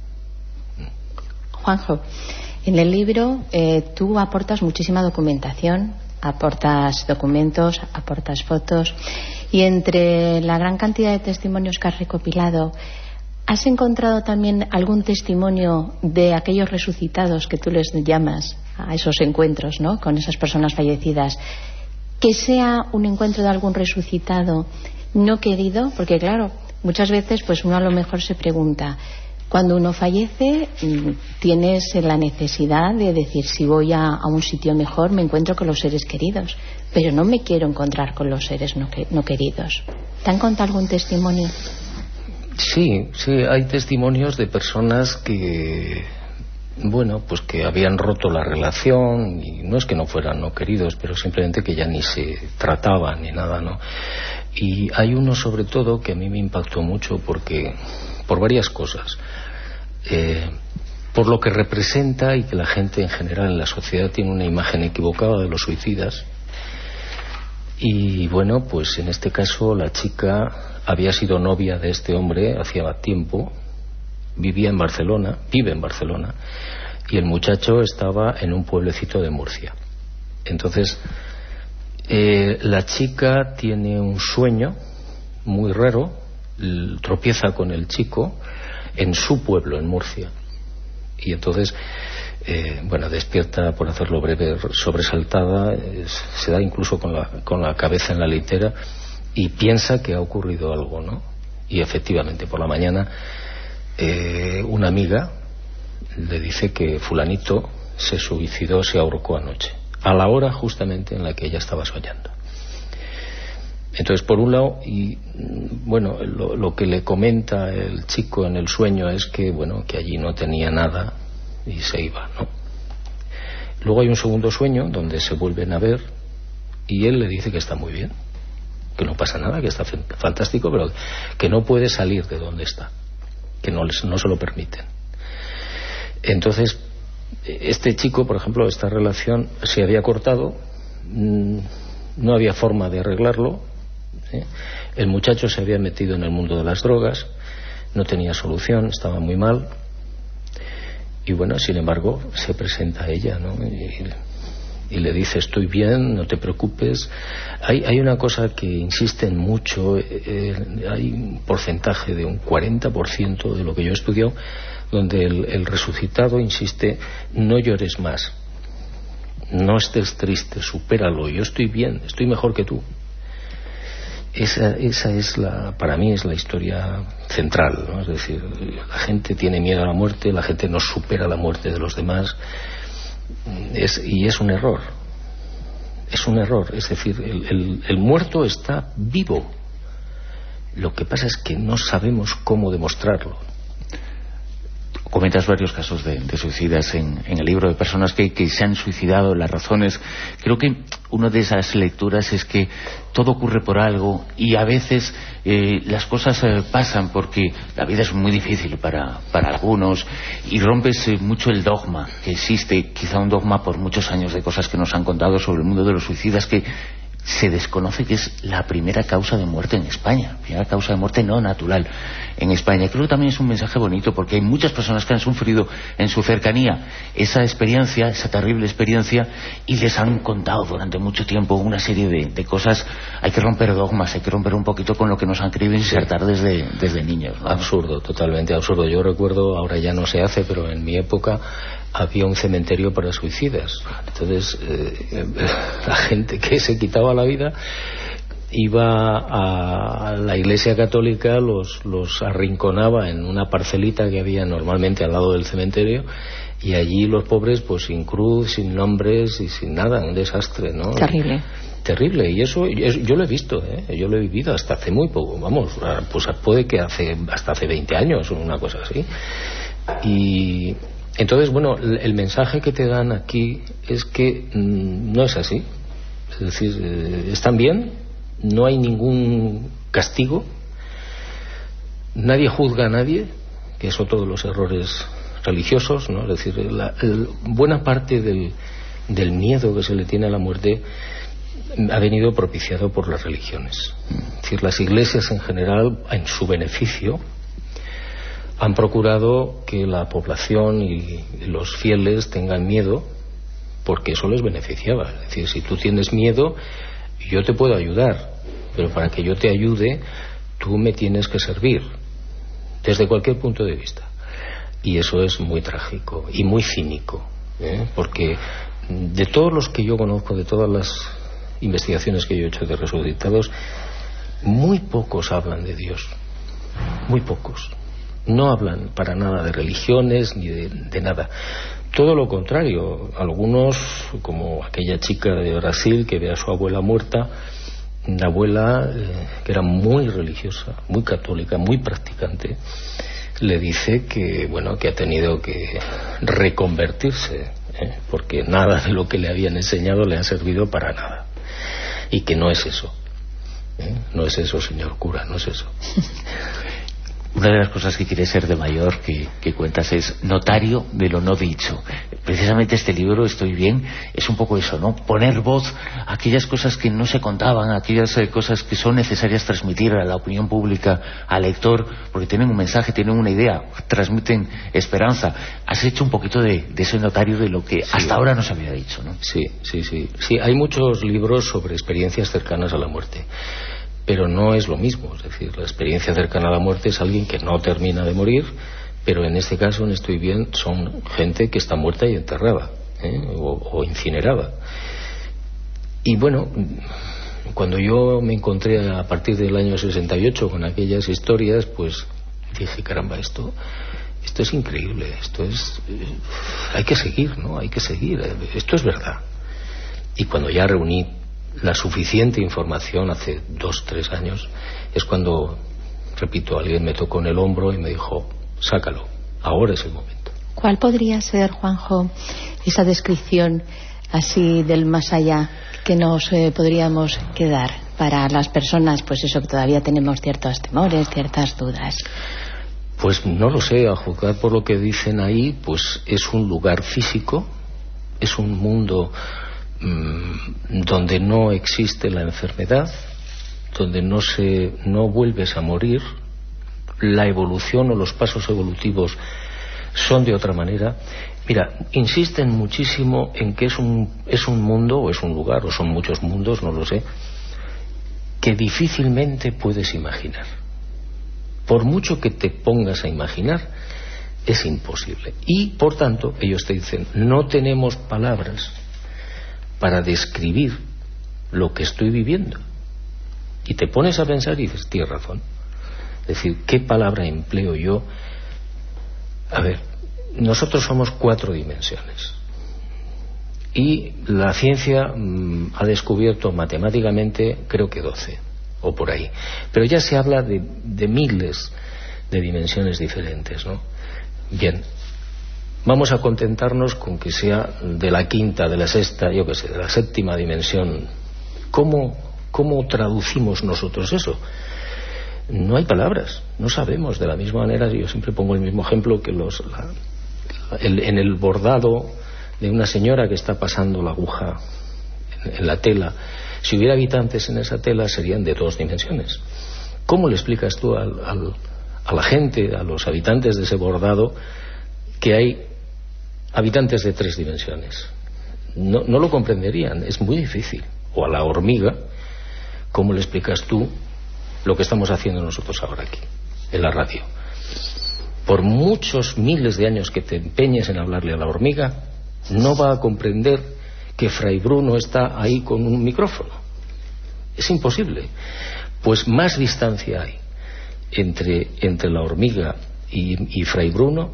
Juanjo, en el libro tú aportas muchísima documentación, aportas documentos, aportas fotos, y entre la gran cantidad de testimonios que has recopilado, ¿has encontrado también algún testimonio de aquellos resucitados que tú les llamas a esos encuentros, ¿no?, con esas personas fallecidas, que sea un encuentro de algún resucitado no querido? Porque claro, muchas veces pues uno a lo mejor se pregunta, cuando uno fallece tienes la necesidad de decir, si voy a un sitio mejor me encuentro con los seres queridos, pero no me quiero encontrar con los seres no queridos. ¿Te han contado algún testimonio? Sí, hay testimonios de personas que, bueno, pues que habían roto la relación, y no es que no fueran no queridos, pero simplemente que ya ni se trataban ni nada, ¿no? Y hay uno sobre todo que a mí me impactó mucho porque, por varias cosas, por lo que representa, y que la gente en general en la sociedad tiene una imagen equivocada de los suicidas. Y bueno, pues en este caso la chica había sido novia de este hombre hacía tiempo, vive en Barcelona, y el muchacho estaba en un pueblecito de Murcia. Entonces la chica tiene un sueño muy raro, tropieza con el chico en su pueblo, en Murcia, y entonces bueno, despierta, por hacerlo breve, sobresaltada, se da incluso con la cabeza en la litera y piensa que ha ocurrido algo, ¿no? Y efectivamente por la mañana una amiga le dice que fulanito se suicidó, se ahorcó anoche, a la hora justamente en la que ella estaba soñando. Entonces, por un lado, y bueno, lo que le comenta el chico en el sueño es que, bueno, que allí no tenía nada y se iba, ¿no? Luego hay un segundo sueño donde se vuelven a ver y él le dice que está muy bien, que no pasa nada, que está fantástico, pero que no puede salir de donde está, que no se lo permiten. Entonces, este chico, por ejemplo, esta relación se había cortado, no había forma de arreglarlo, ¿eh? El muchacho se había metido en el mundo de las drogas, no tenía solución, estaba muy mal, y bueno, sin embargo, se presenta a ella, ¿no? Y le dice: estoy bien, no te preocupes. Hay una cosa que insisten mucho, hay un porcentaje de un 40% de lo que yo he estudiado, donde el resucitado insiste: no llores más, no estés triste, supéralo, yo estoy bien, estoy mejor que tú. Esa es para mí es la historia central, ¿no? Es decir, la gente tiene miedo a la muerte, la gente no supera la muerte de los demás, y es un error. Es un error, es decir, el muerto está vivo. Lo que pasa es que no sabemos cómo demostrarlo. Comentas varios casos de suicidas en el libro, de personas que se han suicidado, las razones. Creo que una de esas lecturas es que todo ocurre por algo, y a veces las cosas pasan porque la vida es muy difícil para algunos, y rompes mucho el dogma que existe, quizá un dogma por muchos años de cosas que nos han contado sobre el mundo de los suicidas, que se desconoce que es la primera causa de muerte en España, primera causa de muerte no natural en España. Creo que también es un mensaje bonito, porque hay muchas personas que han sufrido en su cercanía esa experiencia, esa terrible experiencia, y les han contado durante mucho tiempo una serie de cosas. Hay que romper dogmas, hay que romper un poquito con lo que nos han querido insertar desde niños, ¿no? Absurdo, totalmente absurdo. Yo recuerdo, ahora ya no se hace, pero en mi época había un cementerio para suicidas. Entonces la gente que se quitaba la vida iba a la Iglesia Católica, los arrinconaba en una parcelita que había normalmente al lado del cementerio, y allí los pobres, pues sin cruz, sin nombres y sin nada, un desastre, ¿no? Terrible, y eso yo lo he visto, yo lo he vivido hasta hace muy poco, vamos, pues puede que hasta hace 20 años o una cosa así. Y entonces, bueno, el mensaje que te dan aquí es que no es así. Es decir, están bien, no hay ningún castigo, nadie juzga a nadie, que es otro de los errores religiosos, ¿no? Es decir, buena parte del miedo que se le tiene a la muerte ha venido propiciado por las religiones. Es decir, las iglesias en general, en su beneficio, han procurado que la población y los fieles tengan miedo, porque eso les beneficiaba. Es decir, si tú tienes miedo, yo te puedo ayudar, pero para que yo te ayude, tú me tienes que servir, desde cualquier punto de vista. Y eso es muy trágico y muy cínico, porque de todos los que yo conozco, de todas las investigaciones que yo he hecho de resucitados, muy pocos hablan de Dios, muy pocos. No hablan para nada de religiones ni de nada. Todo lo contrario. Algunos, como aquella chica de Brasil que ve a su abuela muerta, la abuela, que era muy religiosa, muy católica, muy practicante, le dice que, bueno, que ha tenido que reconvertirse, porque nada de lo que le habían enseñado le ha servido para nada. Y que no es eso. No es eso, señor cura, no es eso. Una de las cosas que quiere ser de mayor que cuentas es notario de lo no dicho. Precisamente este libro, Estoy bien, es un poco eso, ¿no? Poner voz a aquellas cosas que no se contaban, a aquellas cosas que son necesarias transmitir a la opinión pública, al lector, porque tienen un mensaje, tienen una idea, transmiten esperanza. Has hecho un poquito de ese notario de lo que hasta ahora no se había dicho, ¿no? Sí, hay muchos libros sobre experiencias cercanas a la muerte, pero no es lo mismo. Es decir, la experiencia cercana a la muerte es alguien que no termina de morir, pero en este caso, en Estoy bien, son gente que está muerta y enterrada, o incinerada. Y bueno, cuando yo me encontré a partir del año 68 con aquellas historias, pues dije, caramba, esto es increíble, hay que seguir, ¿no? Hay que seguir, esto es verdad. Y cuando ya reuní la suficiente información hace 2-3 años, es cuando, repito, alguien me tocó en el hombro y me dijo, sácalo, ahora es el momento. ¿Cuál podría ser, Juanjo, esa descripción así del más allá que nos podríamos quedar para las personas, pues eso, que todavía tenemos ciertos temores, ciertas dudas? Pues no lo sé, a juzgar por lo que dicen ahí, pues es un lugar físico, es un mundo donde no existe la enfermedad, donde no vuelves a morir, la evolución o los pasos evolutivos son de otra manera. Mira, insisten muchísimo en que es un mundo, o es un lugar, o son muchos mundos, no lo sé, que difícilmente puedes imaginar. Por mucho que te pongas a imaginar, es imposible. Y, por tanto, ellos te dicen, no tenemos palabras para describir lo que estoy viviendo. Y te pones a pensar y dices, tienes razón. Es decir, ¿qué palabra empleo yo? A ver, nosotros somos 4 dimensiones. Y la ciencia ha descubierto matemáticamente, creo que 12, o por ahí. Pero ya se habla de miles de dimensiones diferentes, ¿no? Bien, vamos a contentarnos con que sea de la 5ª, de la 6ª, yo qué sé, de la 7ª dimensión. ¿Cómo traducimos nosotros eso? No hay palabras, no sabemos. De la misma manera, yo siempre pongo el mismo ejemplo que en el bordado de una señora que está pasando la aguja en la tela. Si hubiera habitantes en esa tela, serían de 2 dimensiones. ¿Cómo le explicas tú a la gente, a los habitantes de ese bordado, que hay habitantes de 3 dimensiones? No lo comprenderían, es muy difícil. O a la hormiga, ¿cómo le explicas tú lo que estamos haciendo nosotros ahora aquí, en la radio? Por muchos miles de años que te empeñes en hablarle a la hormiga, no va a comprender que Fray Bruno está ahí con un micrófono. Es imposible. Pues más distancia hay entre la hormiga y Fray Bruno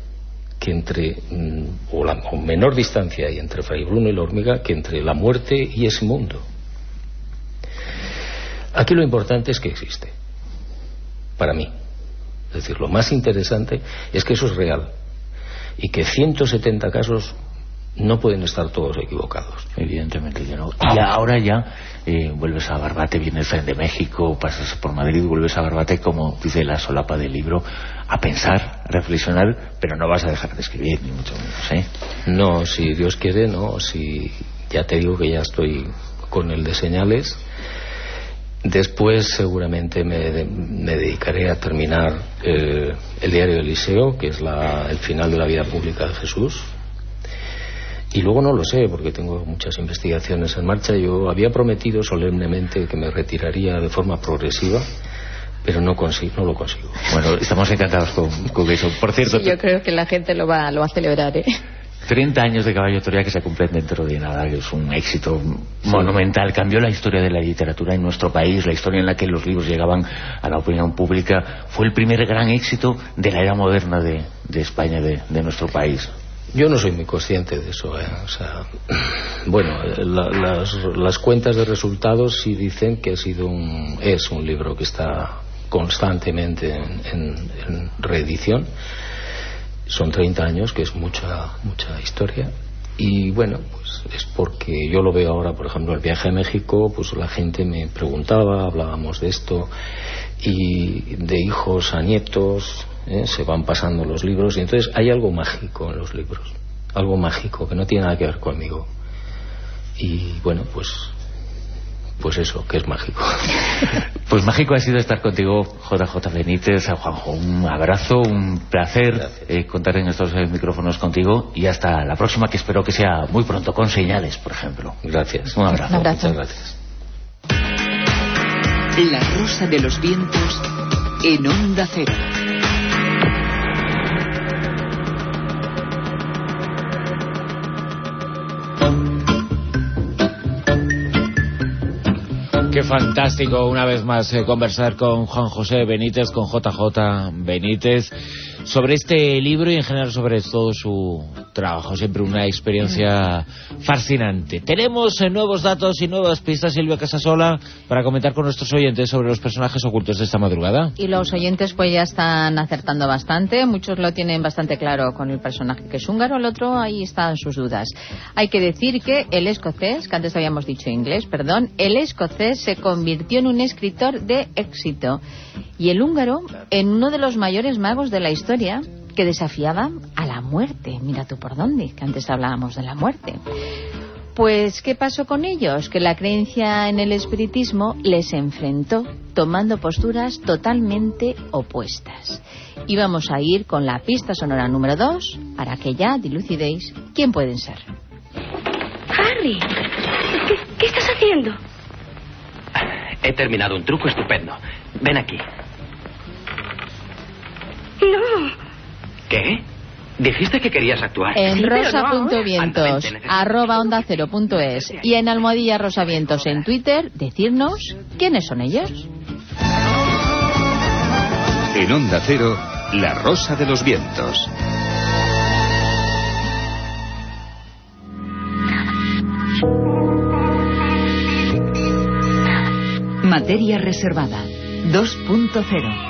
que o menor distancia hay entre Fray Bruno y la hormiga que entre la muerte y ese mundo. Aquí lo importante es que existe, para mí. Es decir, lo más interesante es que eso es real y que 170 casos no pueden estar todos equivocados. Evidentemente que no. Y ahora ya vuelves a Barbate, vienes de México, pasas por Madrid, vuelves a Barbate, como dice la solapa del libro, a pensar, a reflexionar, pero no vas a dejar de escribir, ni mucho menos, ¿eh? No, si Dios quiere, no. Si ya te digo que ya estoy con el de señales. Después seguramente me dedicaré a terminar el diario de Eliseo, que es el final de la vida pública de Jesús. Y luego no lo sé, porque tengo muchas investigaciones en marcha. Yo había prometido solemnemente que me retiraría de forma progresiva, pero no lo consigo. Bueno, estamos encantados con eso. Por cierto, sí, yo creo que la gente lo va a celebrar, ¿eh? 30 años de Caballo Toria que se cumplen dentro de nada, que es un éxito monumental. Cambió la historia de la literatura en nuestro país, la historia en la que los libros llegaban a la opinión pública. Fue el primer gran éxito de la era moderna de España, de nuestro país. Yo no soy muy consciente de eso, ¿eh? O sea, bueno, las cuentas de resultados sí dicen que es un libro que está constantemente en reedición. Son 30 años, que es mucha historia. Y bueno, pues es porque yo lo veo ahora, por ejemplo, el viaje a México, pues la gente me preguntaba, hablábamos de esto, y de hijos a nietos, se van pasando los libros, y entonces hay algo mágico en los libros, algo mágico que no tiene nada que ver conmigo. Y bueno, pues eso, que es mágico. Pues mágico ha sido estar contigo, JJ Benítez. A Juanjo, un abrazo, un placer contar en estos micrófonos contigo, y hasta la próxima, que espero que sea muy pronto, con señales, por ejemplo. Gracias. Un abrazo. Muchas gracias. La Rosa de los Vientos en Onda Cero. Qué fantástico una vez más conversar con Juan José Benítez, con JJ Benítez, sobre este libro y en general sobre todo su trabajo, siempre una experiencia fascinante. Tenemos nuevos datos y nuevas pistas, Silvia Casasola, para comentar con nuestros oyentes sobre los personajes ocultos de esta madrugada. Y los oyentes pues ya están acertando bastante, muchos lo tienen bastante claro con el personaje que es húngaro, el otro ahí están sus dudas. Hay que decir que el escocés, que antes habíamos dicho inglés, perdón, el escocés se convirtió en un escritor de éxito y el húngaro en uno de los mayores magos de la historia, que desafiaba a la muerte. Mira tú por dónde, que antes hablábamos de la muerte. Pues, ¿qué pasó con ellos? Que la creencia en el espiritismo les enfrentó, tomando posturas totalmente opuestas. Y vamos a ir con la pista sonora número 2, para que ya dilucidéis quién pueden ser. Harry, ¿qué estás haciendo? He terminado un truco estupendo. Ven aquí. No. ¿Qué? Dijiste que querías actuar. En Sí, rosa.vientos, @onda0.es y en almohadilla rosavientos en Twitter, decirnos quiénes son ellos. En Onda Cero, La Rosa de los Vientos. Materia reservada 2.0.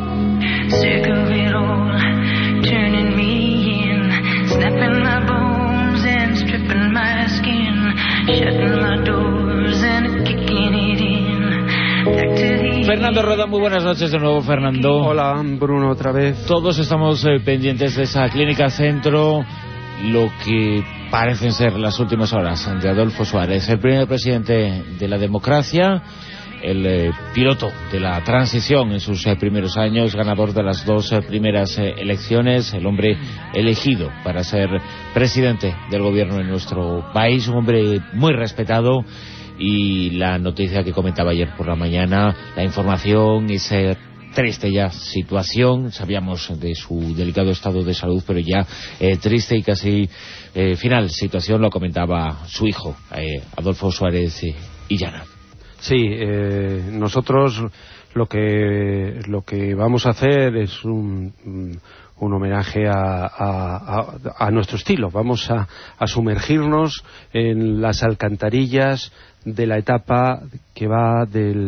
Fernando Rueda, muy buenas noches de nuevo, Fernando. Hola, Bruno, otra vez. Todos estamos pendientes de esa clínica centro, lo que parecen ser las últimas horas de Adolfo Suárez, el primer presidente de la democracia, el piloto de la transición en sus primeros años, ganador de las dos primeras elecciones, el hombre elegido para ser presidente del gobierno en nuestro país, un hombre muy respetado. Y la noticia que comentaba ayer por la mañana, la información, esa triste ya situación, sabíamos de su delicado estado de salud, pero ya triste y casi final situación, lo comentaba su hijo, Adolfo Suárez Illana. Sí, nosotros lo que vamos a hacer es un homenaje a nuestro estilo. Vamos a sumergirnos en las alcantarillas de la etapa que va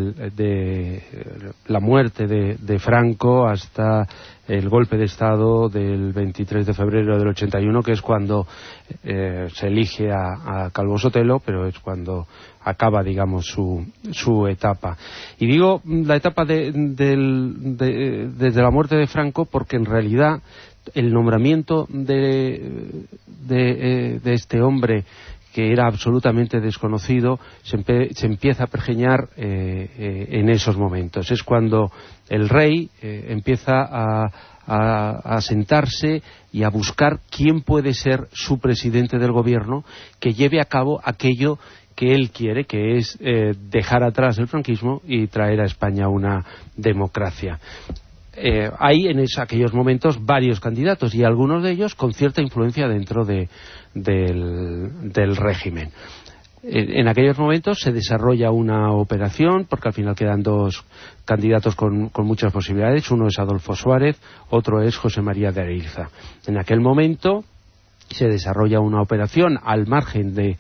de la muerte de Franco hasta el golpe de Estado del 23 de febrero del 81, que es cuando se elige a Calvo Sotelo, pero es cuando acaba, digamos, su etapa. Y digo la etapa desde la muerte de Franco porque en realidad el nombramiento de este hombre, que era absolutamente desconocido, se empieza a pergeñar en esos momentos. Es cuando el rey empieza a sentarse y a buscar quién puede ser su presidente del gobierno, que lleve a cabo aquello que él quiere, que es dejar atrás el franquismo y traer a España una democracia. Hay en aquellos momentos varios candidatos y algunos de ellos con cierta influencia dentro del régimen. En aquellos momentos se desarrolla una operación, porque al final quedan dos candidatos con muchas posibilidades. Uno es Adolfo Suárez, otro es José María de Areilza. En aquel momento se desarrolla una operación al margen de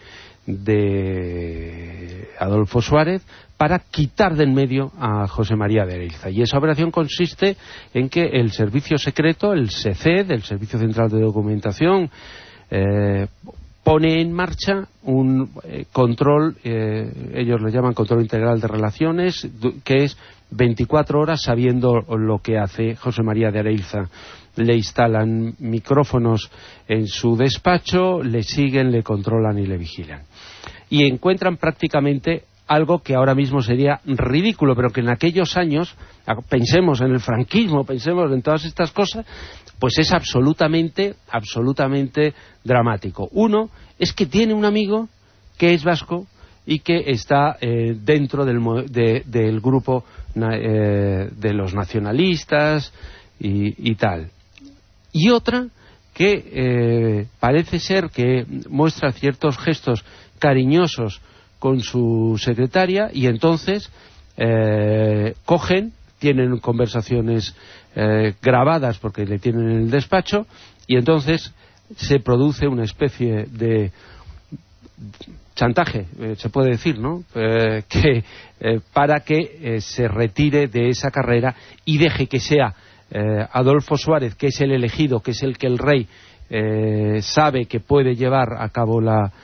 Adolfo Suárez para quitar de en medio a José María de Areilza. Y esa operación consiste en que el servicio secreto, el SECED, el Servicio Central de Documentación, pone en marcha un control, ellos lo llaman control integral de relaciones, que es 24 horas sabiendo lo que hace José María de Areilza. Le instalan micrófonos en su despacho, le siguen, le controlan y le vigilan. Y encuentran prácticamente algo que ahora mismo sería ridículo, pero que en aquellos años, pensemos en el franquismo, pensemos en todas estas cosas, pues es absolutamente dramático. Uno es que tiene un amigo que es vasco y que está dentro del grupo de los nacionalistas y tal. Y otra que parece ser que muestra ciertos gestos cariñosos con su secretaria y entonces tienen conversaciones grabadas porque le tienen en el despacho y entonces se produce una especie de chantaje, se puede decir, ¿no? Para que se retire de esa carrera y deje que sea Adolfo Suárez, que es el elegido, que es el que el rey sabe que puede llevar a cabo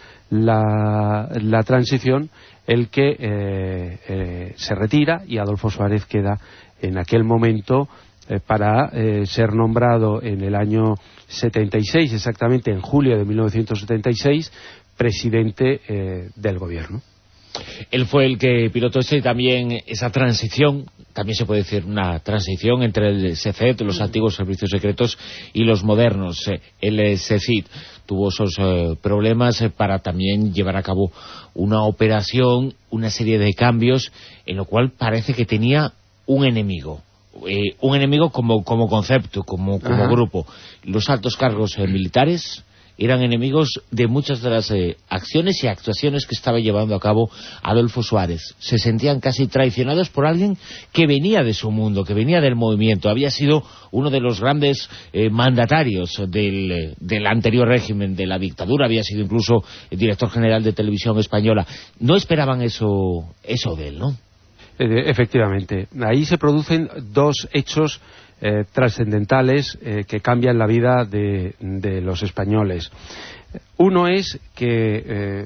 la transición, el que se retira, y Adolfo Suárez queda en aquel momento para ser nombrado en el año 76, exactamente en julio de 1976, presidente del gobierno. Él fue el que pilotó también esa transición, también se puede decir una transición entre el SECET, los antiguos servicios secretos, y los modernos. El SECIT tuvo esos problemas para también llevar a cabo una operación, una serie de cambios, en lo cual parece que tenía un enemigo. Un enemigo como concepto, como grupo. Los altos cargos militares eran enemigos de muchas de las acciones y actuaciones que estaba llevando a cabo Adolfo Suárez. Se sentían casi traicionados por alguien que venía de su mundo, que venía del movimiento. Había sido uno de los grandes mandatarios del anterior régimen, de la dictadura. Había sido incluso el director general de Televisión Española. No esperaban eso de él, ¿no? Efectivamente. Ahí se producen dos hechos trascendentales que cambian la vida de los españoles. Uno es que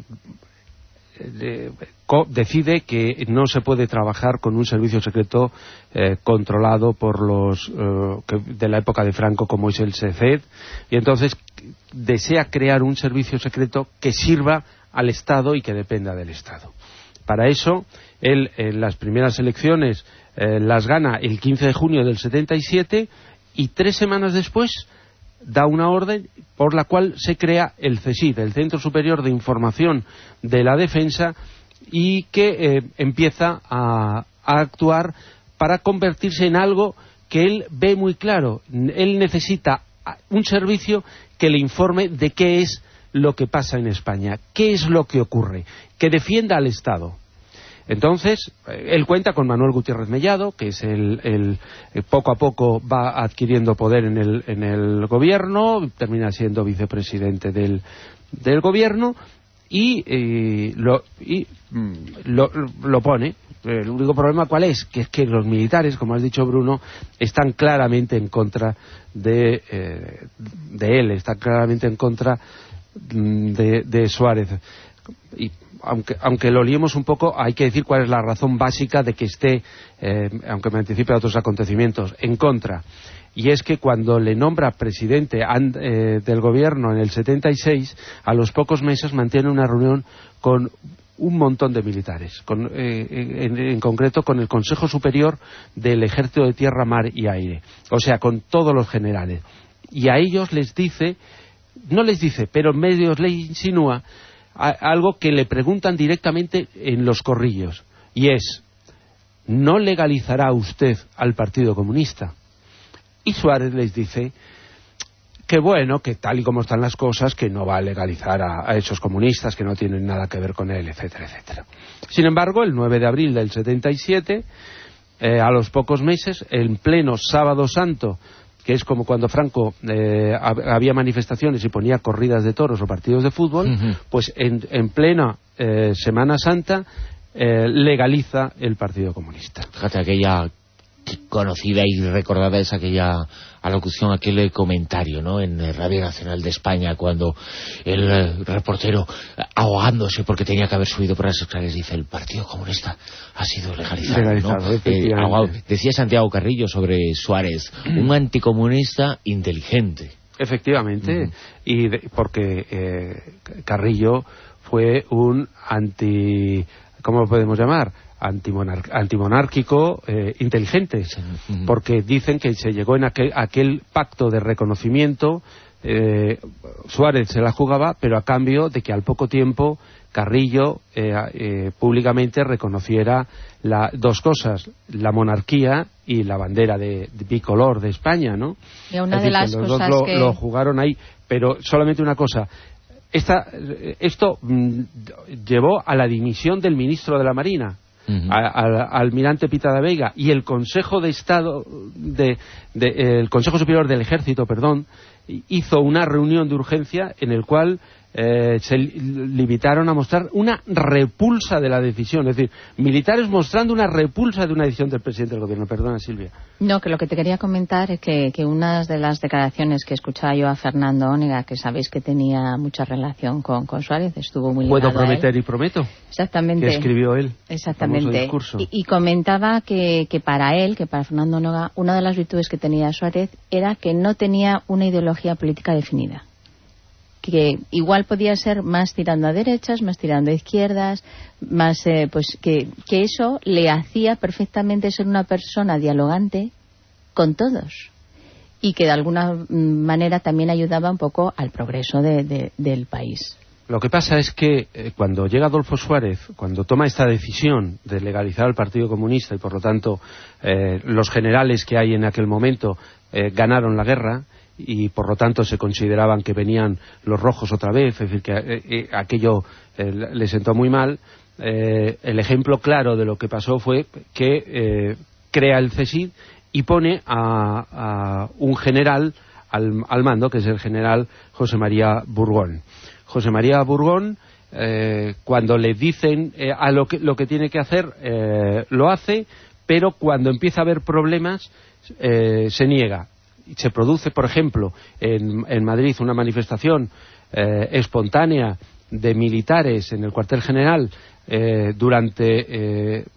decide que no se puede trabajar con un servicio secreto controlado por los de la época de Franco, como es el SECET, y entonces desea crear un servicio secreto que sirva al Estado y que dependa del Estado. Para eso, él en las primeras elecciones las gana el 15 de junio del 77 y 3 semanas después da una orden por la cual se crea el CSID, el Centro Superior de Información de la Defensa, y que empieza a actuar para convertirse en algo que él ve muy claro. Él necesita un servicio que le informe de qué es lo que pasa en España, qué es lo que ocurre, que defienda al Estado. Entonces, él cuenta con Manuel Gutiérrez Mellado, que es poco a poco va adquiriendo poder en el gobierno, termina siendo vicepresidente del gobierno, y lo pone. El único problema, ¿cuál es? Que es que los militares, como has dicho, Bruno, están claramente en contra de él, están claramente en contra de Suárez. Y aunque lo liemos un poco, hay que decir cuál es la razón básica de que esté, aunque me anticipe a otros acontecimientos, en contra. Y es que cuando le nombra presidente del gobierno en el 76, a los pocos meses mantiene una reunión con un montón de militares, en concreto con el Consejo Superior del Ejército de Tierra, Mar y Aire, o sea, con todos los generales. Y a ellos les dice, no les dice, pero en medio le insinúa algo que le preguntan directamente en los corrillos, y es: ¿no legalizará usted al Partido Comunista? Y Suárez les dice que bueno, que tal y como están las cosas, que no va a legalizar a esos comunistas, que no tienen nada que ver con él, etcétera, etcétera. Sin embargo, el 9 de abril del 77, a los pocos meses, en pleno Sábado Santo, que es como cuando Franco había manifestaciones y ponía corridas de toros o partidos de fútbol, pues en plena Semana Santa legaliza el Partido Comunista. Fíjate, aquella conocida y recordada es aquella alocución, aquel comentario, ¿no?, en Radio Nacional de España, cuando el reportero, ahogándose porque tenía que haber subido por las escaleras, dice: el Partido Comunista ha sido legalizado, ¿no? Decía Santiago Carrillo sobre Suárez, un anticomunista inteligente. Efectivamente, porque Carrillo fue un ¿cómo lo podemos llamar? Antimonárquico inteligente, porque dicen que se llegó en aquel pacto de reconocimiento. Suárez se la jugaba, pero a cambio de que al poco tiempo Carrillo públicamente reconociera dos cosas: la monarquía y la bandera de bicolor de España, ¿no? Y una de las cosas que lo jugaron ahí, pero solamente una cosa. Esto llevó a la dimisión del ministro de la Marina, almirante Pita da Veiga y el Consejo de Estado, el Consejo Superior del Ejército, hizo una reunión de urgencia en el cual se limitaron a mostrar una repulsa de la decisión, es decir, militares mostrando una repulsa de una decisión del presidente del gobierno. Perdona, Silvia. No, que lo que te quería comentar es que una de las declaraciones que escuchaba yo a Fernando Onega, que sabéis que tenía mucha relación con Suárez, estuvo muy ligado. ¿Puedo prometer y prometo? Exactamente. Que escribió él. Exactamente. Y comentaba que para él, que para Fernando Onega, una de las virtudes que tenía Suárez era que no tenía una ideología política definida. Que igual podía ser más tirando a derechas, más tirando a izquierdas, más pues que eso le hacía perfectamente ser una persona dialogante con todos y que de alguna manera también ayudaba un poco al progreso del país. Lo que pasa es que cuando llega Adolfo Suárez, cuando toma esta decisión de legalizar al Partido Comunista y por lo tanto los generales que hay en aquel momento ganaron la guerra, y por lo tanto se consideraban que venían los rojos otra vez, es decir, que aquello le sentó muy mal. El ejemplo claro de lo que pasó fue que crea el CSID y pone a un general al mando, que es el general José María Burgón. José María Burgón, cuando le dicen a lo que tiene que hacer, lo hace, pero cuando empieza a haber problemas se niega. Se produce, por ejemplo, en Madrid una manifestación espontánea de militares en el cuartel general durante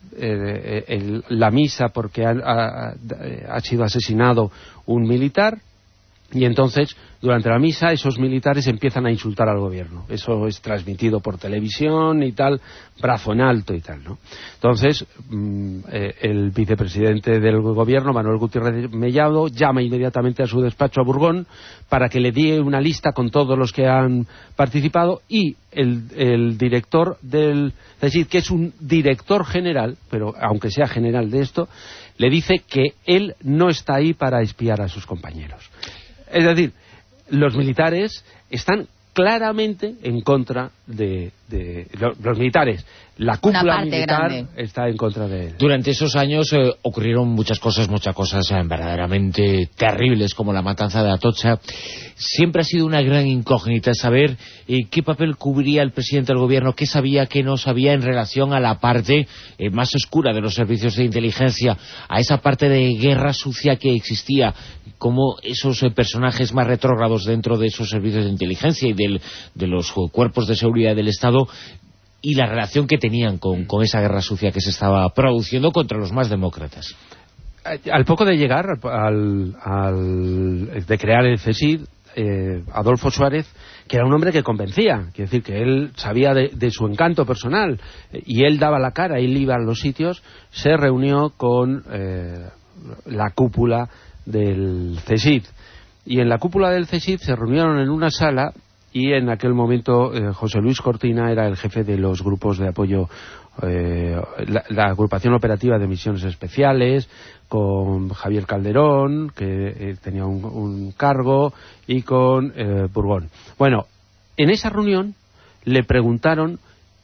la misa porque ha sido asesinado un militar, y entonces durante la misa esos militares empiezan a insultar al gobierno. Eso es transmitido por televisión y tal, brazo en alto y tal, ¿no? Entonces el vicepresidente del gobierno, Manuel Gutiérrez Mellado, llama inmediatamente a su despacho a Burgón para que le dé una lista con todos los que han participado, y el director del CSID, que es un director general, pero aunque sea general de esto, le dice que él no está ahí para espiar a sus compañeros. Es decir, los militares están claramente en contra de los militares. La cúpula militar grande está en contra de él. Durante esos años ocurrieron muchas cosas verdaderamente terribles, como la matanza de Atocha. Siempre ha sido una gran incógnita saber qué papel cubría el presidente del gobierno, qué sabía, qué no sabía en relación a la parte más oscura de los servicios de inteligencia, a esa parte de guerra sucia que existía, como esos personajes más retrógrados dentro de esos servicios de inteligencia y de los cuerpos de seguridad del Estado, y la relación que tenían con esa guerra sucia que se estaba produciendo contra los más demócratas. Al poco de llegar, de crear el CSID, Adolfo Suárez, que era un hombre que convencía, quiere decir que él sabía de su encanto personal, y él daba la cara, él iba a los sitios, se reunió con la cúpula del CSID. Y en la cúpula del CSID se reunieron en una sala, y en aquel momento José Luis Cortina era el jefe de los grupos de apoyo, la agrupación operativa de misiones especiales, con Javier Calderón, que tenía un cargo, y con Burgón. Bueno, en esa reunión le preguntaron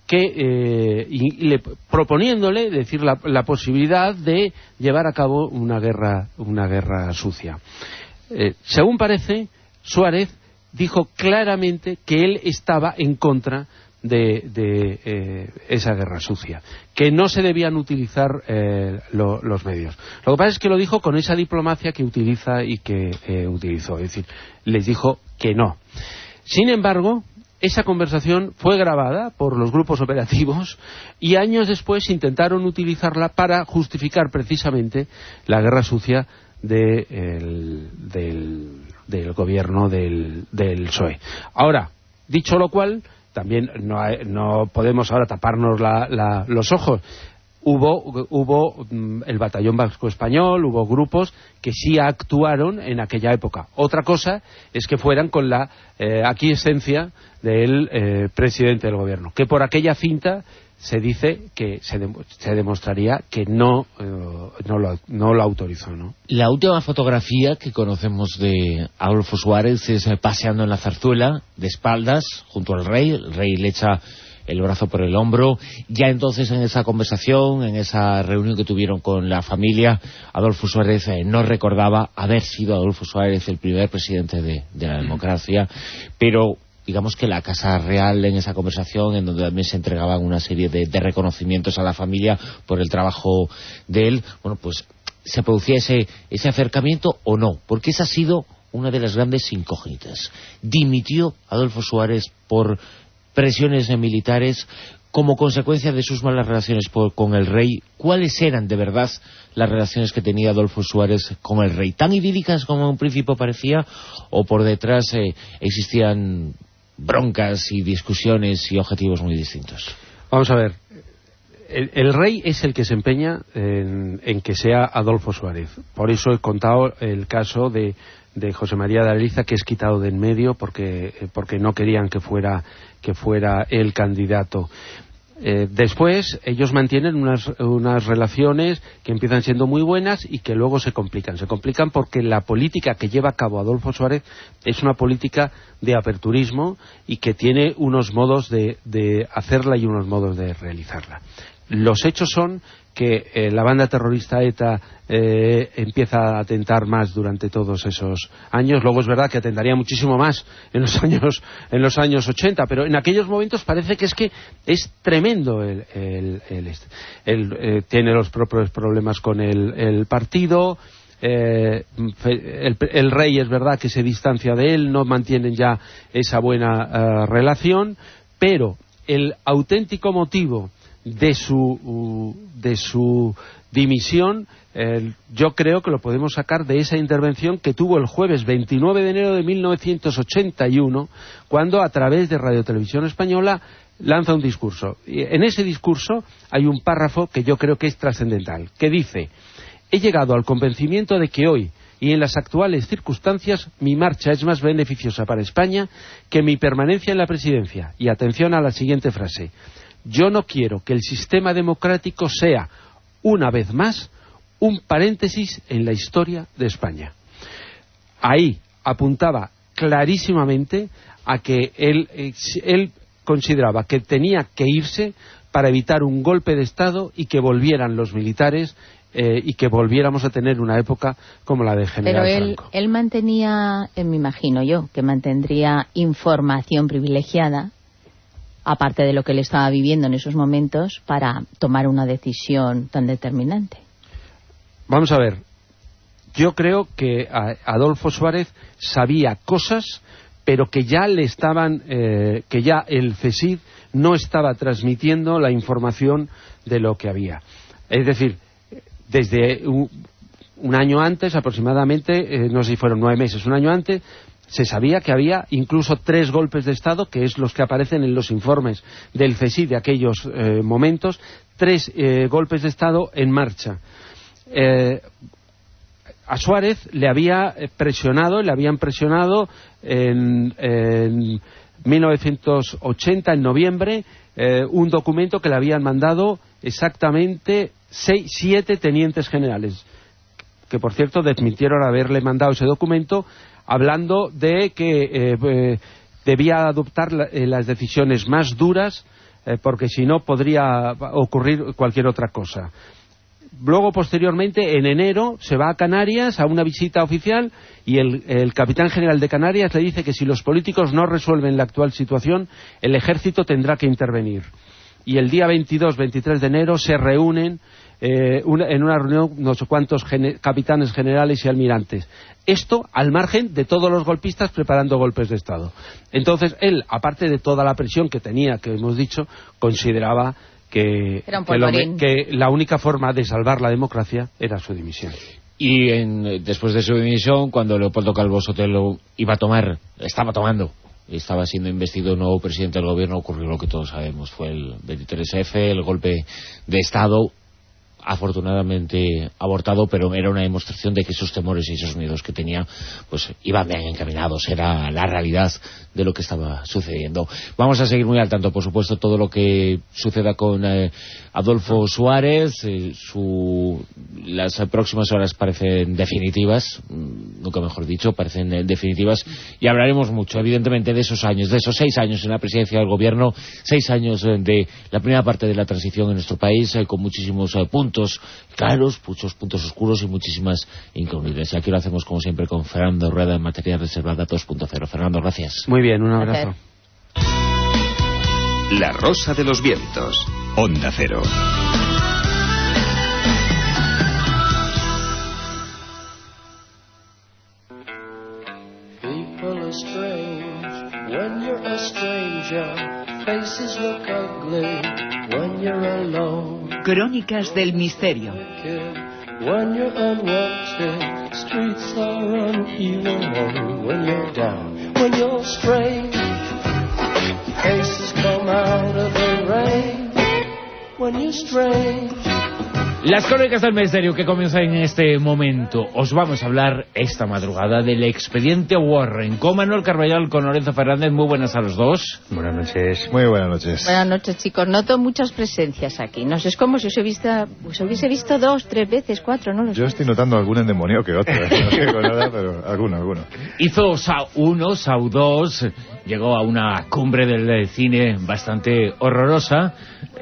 proponiéndole decir la posibilidad de llevar a cabo una guerra sucia. Según parece, Suárez dijo claramente que él estaba en contra de esa guerra sucia, que no se debían utilizar los medios. Lo que pasa es que lo dijo con esa diplomacia que utiliza y que utilizó, es decir, les dijo que no. Sin embargo, esa conversación fue grabada por los grupos operativos, y años después intentaron utilizarla para justificar precisamente la guerra sucia del gobierno del PSOE. Ahora, dicho lo cual, también no podemos ahora taparnos los ojos. Hubo el Batallón Vasco Español, hubo grupos que sí actuaron en aquella época. Otra cosa es que fueran con la aquiescencia del presidente del gobierno, que por aquella finta se dice que se demostraría que no lo autorizó, ¿no? La última fotografía que conocemos de Adolfo Suárez es paseando en la Zarzuela, de espaldas, junto al rey. El rey le echa el brazo por el hombro. Ya entonces en esa conversación, en esa reunión que tuvieron con la familia, Adolfo Suárez no recordaba haber sido Adolfo Suárez el primer presidente de la democracia, pero digamos que la Casa Real, en esa conversación, en donde también se entregaban una serie de reconocimientos a la familia por el trabajo de él, bueno, pues se producía ese acercamiento o no, porque esa ha sido una de las grandes incógnitas. ¿Dimitió Adolfo Suárez por presiones militares como consecuencia de sus malas relaciones con el rey? ¿Cuáles eran de verdad las relaciones que tenía Adolfo Suárez con el rey? ¿Tan idílicas como un principio parecía, o por detrás existían broncas y discusiones y objetivos muy distintos? Vamos a ver. El rey es el que se empeña en que sea Adolfo Suárez. Por eso he contado el caso de José María de Aleriza, que es quitado de en medio porque no querían que fuera el candidato. Después ellos mantienen unas relaciones que empiezan siendo muy buenas y que luego se complican. Se complican porque la política que lleva a cabo Adolfo Suárez es una política de aperturismo y que tiene unos modos de hacerla y unos modos de realizarla. Los hechos son que la banda terrorista ETA empieza a atentar más durante todos esos años. Luego es verdad que atentaría muchísimo más en los años 80, pero en aquellos momentos parece que es tremendo. Tiene los propios problemas con el partido. El rey es verdad que se distancia de él, no mantienen ya esa buena relación, pero el auténtico motivo de su dimisión, yo creo que lo podemos sacar de esa intervención que tuvo el jueves 29 de enero de 1981, cuando a través de Radio Televisión Española lanza un discurso. Y en ese discurso hay un párrafo que yo creo que es trascendental, que dice: he llegado al convencimiento de que hoy y en las actuales circunstancias mi marcha es más beneficiosa para España que mi permanencia en la presidencia. Y atención a la siguiente frase: yo no quiero que el sistema democrático sea, una vez más, un paréntesis en la historia de España. Ahí apuntaba clarísimamente a que él consideraba que tenía que irse para evitar un golpe de Estado y que volvieran los militares y que volviéramos a tener una época como la de General Franco. Pero él mantenía, me imagino yo, que mantendría información privilegiada, aparte de lo que él estaba viviendo en esos momentos, para tomar una decisión tan determinante. Vamos a ver, yo creo que Adolfo Suárez sabía cosas, pero que ya que ya el CSIC no estaba transmitiendo la información de lo que había. Es decir, desde un año antes aproximadamente, no sé si fueron 9 meses, un año antes, se sabía que había incluso 3 golpes de Estado, que es los que aparecen en los informes del CSIC de aquellos momentos, 3 golpes de Estado en marcha. A Suárez le habían presionado en 1980, en noviembre, un documento que le habían mandado exactamente 7 tenientes generales, que por cierto desmintieron haberle mandado ese documento, hablando de que debía adoptar las decisiones más duras, porque si no podría ocurrir cualquier otra cosa. Luego, posteriormente, en enero, se va a Canarias a una visita oficial y el capitán general de Canarias le dice que si los políticos no resuelven la actual situación, el ejército tendrá que intervenir. Y el día 22-23 de enero se reúnen en una reunión no sé cuántos capitanes generales y almirantes. Esto al margen de todos los golpistas preparando golpes de Estado. Entonces él, aparte de toda la presión que tenía, que hemos dicho, consideraba que la única forma de salvar la democracia era su dimisión. Y después de su dimisión, cuando Leopoldo Calvo Sotelo estaba siendo investido nuevo presidente del gobierno, ocurrió lo que todos sabemos. Fue el 23F, el golpe de Estado. afortunadamente abortado, pero era una demostración de que esos temores y esos miedos que tenía pues iban bien encaminados, era la realidad de lo que estaba sucediendo. Vamos a seguir muy al tanto, por supuesto, todo lo que suceda con Adolfo Suárez. Las próximas horas parecen definitivas, nunca mejor dicho, parecen definitivas, y hablaremos mucho, evidentemente, de esos años, de esos 6 años en la presidencia del gobierno, 6 años de la primera parte de la transición en nuestro país, con muchísimos puntos claros, muchos puntos oscuros y muchísimas incógnitas. Y aquí lo hacemos, como siempre, con Fernando Rueda en Materia Reservada 2.0. Fernando, gracias. Muy bien, un abrazo. La Rosa de los Vientos, Onda Cero. People are strange when you're a stranger. Faces look ugly when you're alone. Crónicas del misterio. When you're unwanted, streets are uneven. When you're down, when you're strange, faces come out of the rain. When you're strange. Las crónicas del misterio que comienzan en este momento. Os vamos a hablar esta madrugada del expediente Warren con Manuel Carballal, con Lorenzo Fernández. Muy buenas a los dos. Buenas noches. Muy buenas noches. Buenas noches, chicos. Noto muchas presencias aquí. No sé, es como si os hubiese visto 2, 3 veces, 4, no lo sé. Yo estoy notando algún endemoniado que otro. No sé con nada, pero alguno. Hizo Saw 1, Saw 2, llegó a una cumbre del cine bastante horrorosa.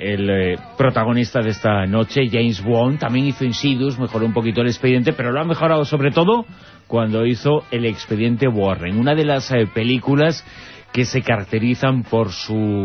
El protagonista de esta noche, James Bond, también hizo Insidious, mejoró un poquito el expediente, pero lo ha mejorado sobre todo cuando hizo el expediente Warren, una de las películas que se caracterizan por su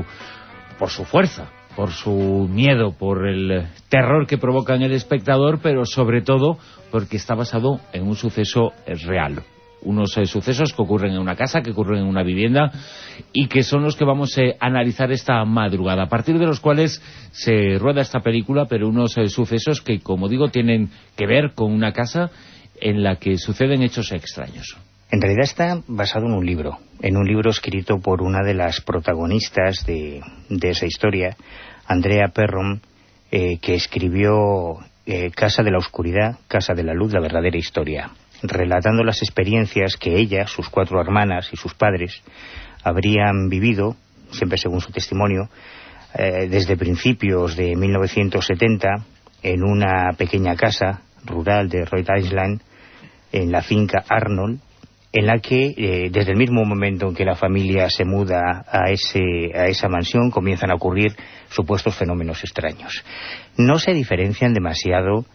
fuerza, por su miedo, por el terror que provoca en el espectador, pero sobre todo porque está basado en un suceso real. Unos sucesos que ocurren en una casa, que ocurren en una vivienda, y que son los que vamos a analizar esta madrugada, a partir de los cuales se rueda esta película, pero unos sucesos que, como digo, tienen que ver con una casa en la que suceden hechos extraños. En realidad está basado en un libro escrito por una de las protagonistas de esa historia, Andrea Perron, que escribió Casa de la Oscuridad, Casa de la Luz, la verdadera historia, relatando las experiencias que ella, sus 4 hermanas y sus padres habrían vivido, siempre según su testimonio, desde principios de 1970 en una pequeña casa rural de Rhode Island, en la finca Arnold, en la que desde el mismo momento en que la familia se muda a esa mansión comienzan a ocurrir supuestos fenómenos extraños. No se diferencian demasiado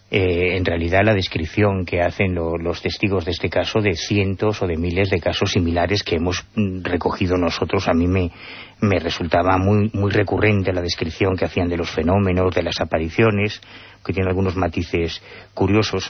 en realidad la descripción que hacen los testigos de este caso de cientos o de miles de casos similares que hemos recogido nosotros. A mí me resultaba muy recurrente la descripción que hacían de los fenómenos, de las apariciones, que tiene algunos matices curiosos.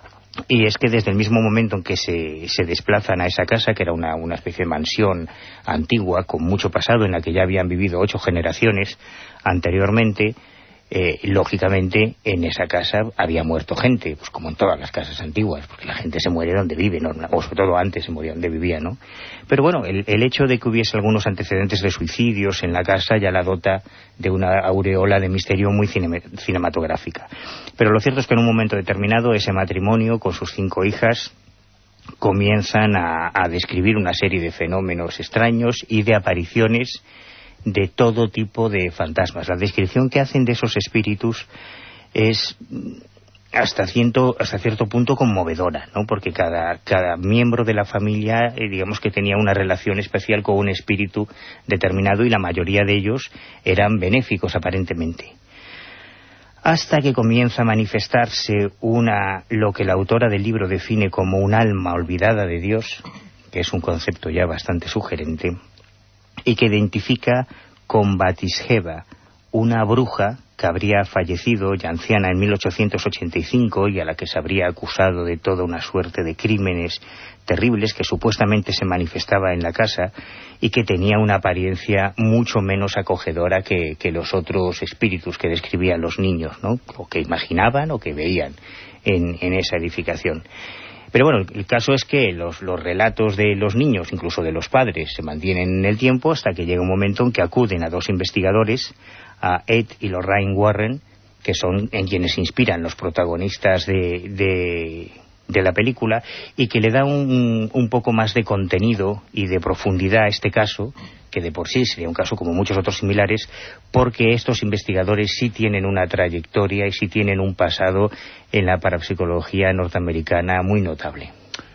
Y es que desde el mismo momento en que se desplazan a esa casa, que era una especie de mansión antigua con mucho pasado, en la que ya habían vivido 8 generaciones anteriormente, lógicamente en esa casa había muerto gente, pues como en todas las casas antiguas, porque la gente se muere donde vive, ¿no? O sobre todo antes se moría donde vivía, ¿no? Pero bueno, el hecho de que hubiese algunos antecedentes de suicidios en la casa ya la dota de una aureola de misterio muy cinematográfica. Pero lo cierto es que en un momento determinado ese matrimonio con sus 5 hijas comienzan a describir una serie de fenómenos extraños y de apariciones de todo tipo de fantasmas. La descripción que hacen de esos espíritus es hasta cierto punto conmovedora, ¿no? Porque cada miembro de la familia, digamos que tenía una relación especial con un espíritu determinado, y la mayoría de ellos eran benéficos aparentemente. Hasta que comienza a manifestarse lo que la autora del libro define como un alma olvidada de Dios, que es un concepto ya bastante sugerente, y que identifica con Batisheba, una bruja que habría fallecido ya anciana en 1885 y a la que se habría acusado de toda una suerte de crímenes terribles, que supuestamente se manifestaba en la casa y que tenía una apariencia mucho menos acogedora que los otros espíritus que describían los niños, ¿no? O que imaginaban o que veían en esa edificación. Pero bueno, el caso es que los relatos de los niños, incluso de los padres, se mantienen en el tiempo hasta que llega un momento en que acuden a 2 investigadores, a Ed y Lorraine Warren, que son en quienes se inspiran los protagonistas de la película, y que le da un poco más de contenido y de profundidad a este caso, que de por sí sería un caso como muchos otros similares, porque estos investigadores sí tienen una trayectoria y sí tienen un pasado en la parapsicología norteamericana muy notable.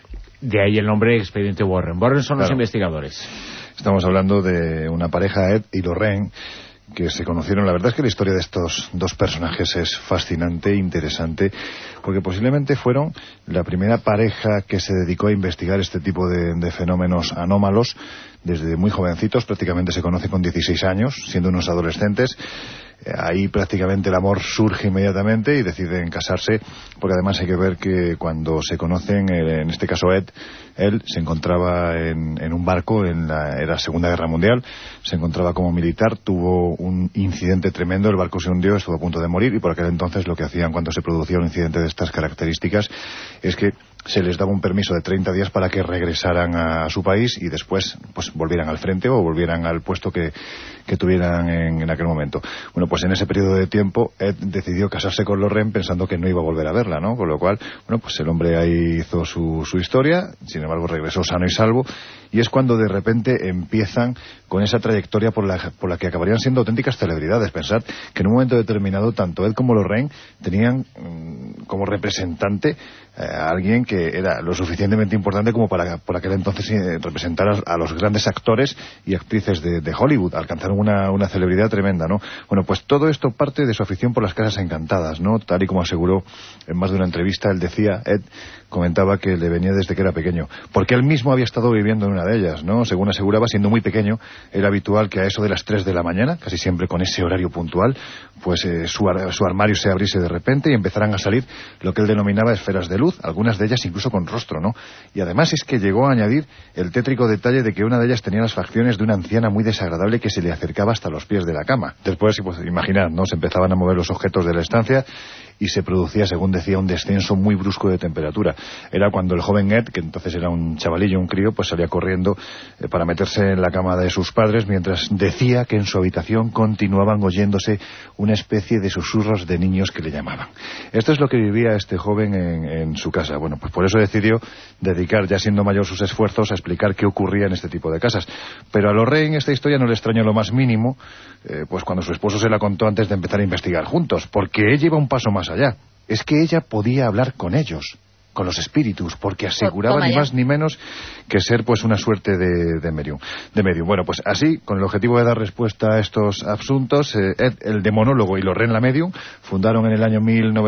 De ahí el nombre Expediente Warren. Warren son los investigadores. Estamos hablando de una pareja, Ed y Lorraine, que se conocieron. La verdad es que la historia de estos dos personajes es fascinante, interesante, porque posiblemente fueron la primera pareja que se dedicó a investigar este tipo de fenómenos anómalos desde muy jovencitos. Prácticamente se conoce con 16 años, siendo unos adolescentes. Ahí prácticamente el amor surge inmediatamente y deciden casarse, porque además hay que ver que cuando se conocen, en este caso él se encontraba en un barco, era la Segunda Guerra Mundial, se encontraba como militar, tuvo un incidente tremendo, el barco se hundió, estuvo a punto de morir, y por aquel entonces lo que hacían cuando se producía un incidente de estas características es que se les daba un permiso de 30 días para que regresaran a su país y después pues volvieran al frente o volvieran al puesto que tuvieran en aquel momento. Bueno, pues en ese periodo de tiempo Ed decidió casarse con Lorraine pensando que no iba a volver a verla, ¿no? Con lo cual, bueno, pues el hombre ahí hizo su historia, sin embargo regresó sano y salvo, y es cuando de repente empiezan con esa trayectoria por la que acabarían siendo auténticas celebridades. Pensad que en un momento determinado tanto Ed como Lorraine tenían como representante a alguien que era lo suficientemente importante como para por aquel entonces representar a los grandes actores y actrices de Hollywood. Alcanzaron una celebridad tremenda, ¿no? Bueno, pues todo esto parte de su afición por las casas encantadas, ¿no? Tal y como aseguró en más de una entrevista, él decía, Ed comentaba que le venía desde que era pequeño, porque él mismo había estado viviendo en una de ellas, ¿no? Según aseguraba, siendo muy pequeño, era habitual que a eso de las 3 de la mañana, casi siempre con ese horario puntual, pues su armario se abriese de repente y empezaran a salir lo que él denominaba esferas de luz, algunas de ellas incluso con rostro, ¿no? Y además es que llegó a añadir el tétrico detalle de que una de ellas tenía las facciones de una anciana muy desagradable que se le acercaba hasta los pies de la cama. Después, pues imaginad, ¿no? Se empezaban a mover los objetos de la estancia y se producía, según decía, un descenso muy brusco de temperatura. Era cuando el joven Ed, que entonces era un chavalillo, un crío, pues salía corriendo para meterse en la cama de sus padres, mientras decía que en su habitación continuaban oyéndose una especie de susurros de niños que le llamaban. Esto es lo que vivía este joven en su casa. Bueno, pues por eso decidió dedicar, ya siendo mayor, sus esfuerzos a explicar qué ocurría en este tipo de casas. Pero a Lorraine esta historia no le extrañó lo más mínimo, pues cuando su esposo se la contó antes de empezar a investigar juntos, porque él iba un paso más allá. Es que ella podía hablar con ellos, con los espíritus, porque aseguraba ni más ni menos que ser pues una suerte de medium. Bueno, pues así, con el objetivo de dar respuesta a estos asuntos, Ed, el demonólogo, y Lorraine, la medium, fundaron en el año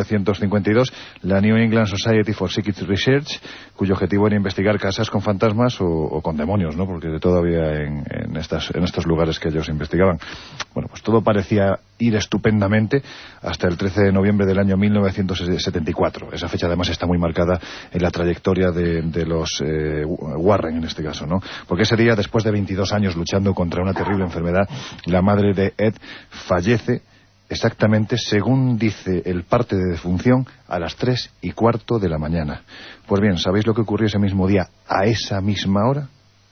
1952 la New England Society for Psychic Research, cuyo objetivo era investigar casas con fantasmas o con demonios, ¿no? Porque de todo había en estos lugares que ellos investigaban. Bueno, pues todo parecía ir estupendamente hasta el 13 de noviembre del año 1974. Esa fecha además está muy marcada en la trayectoria de los Warren en este caso, ¿no? Porque ese día, después de 22 años luchando contra una terrible enfermedad, la madre de Ed fallece exactamente, según dice el parte de defunción, a las 3:15 de la mañana. Pues bien, ¿sabéis lo que ocurrió ese mismo día, a esa misma hora?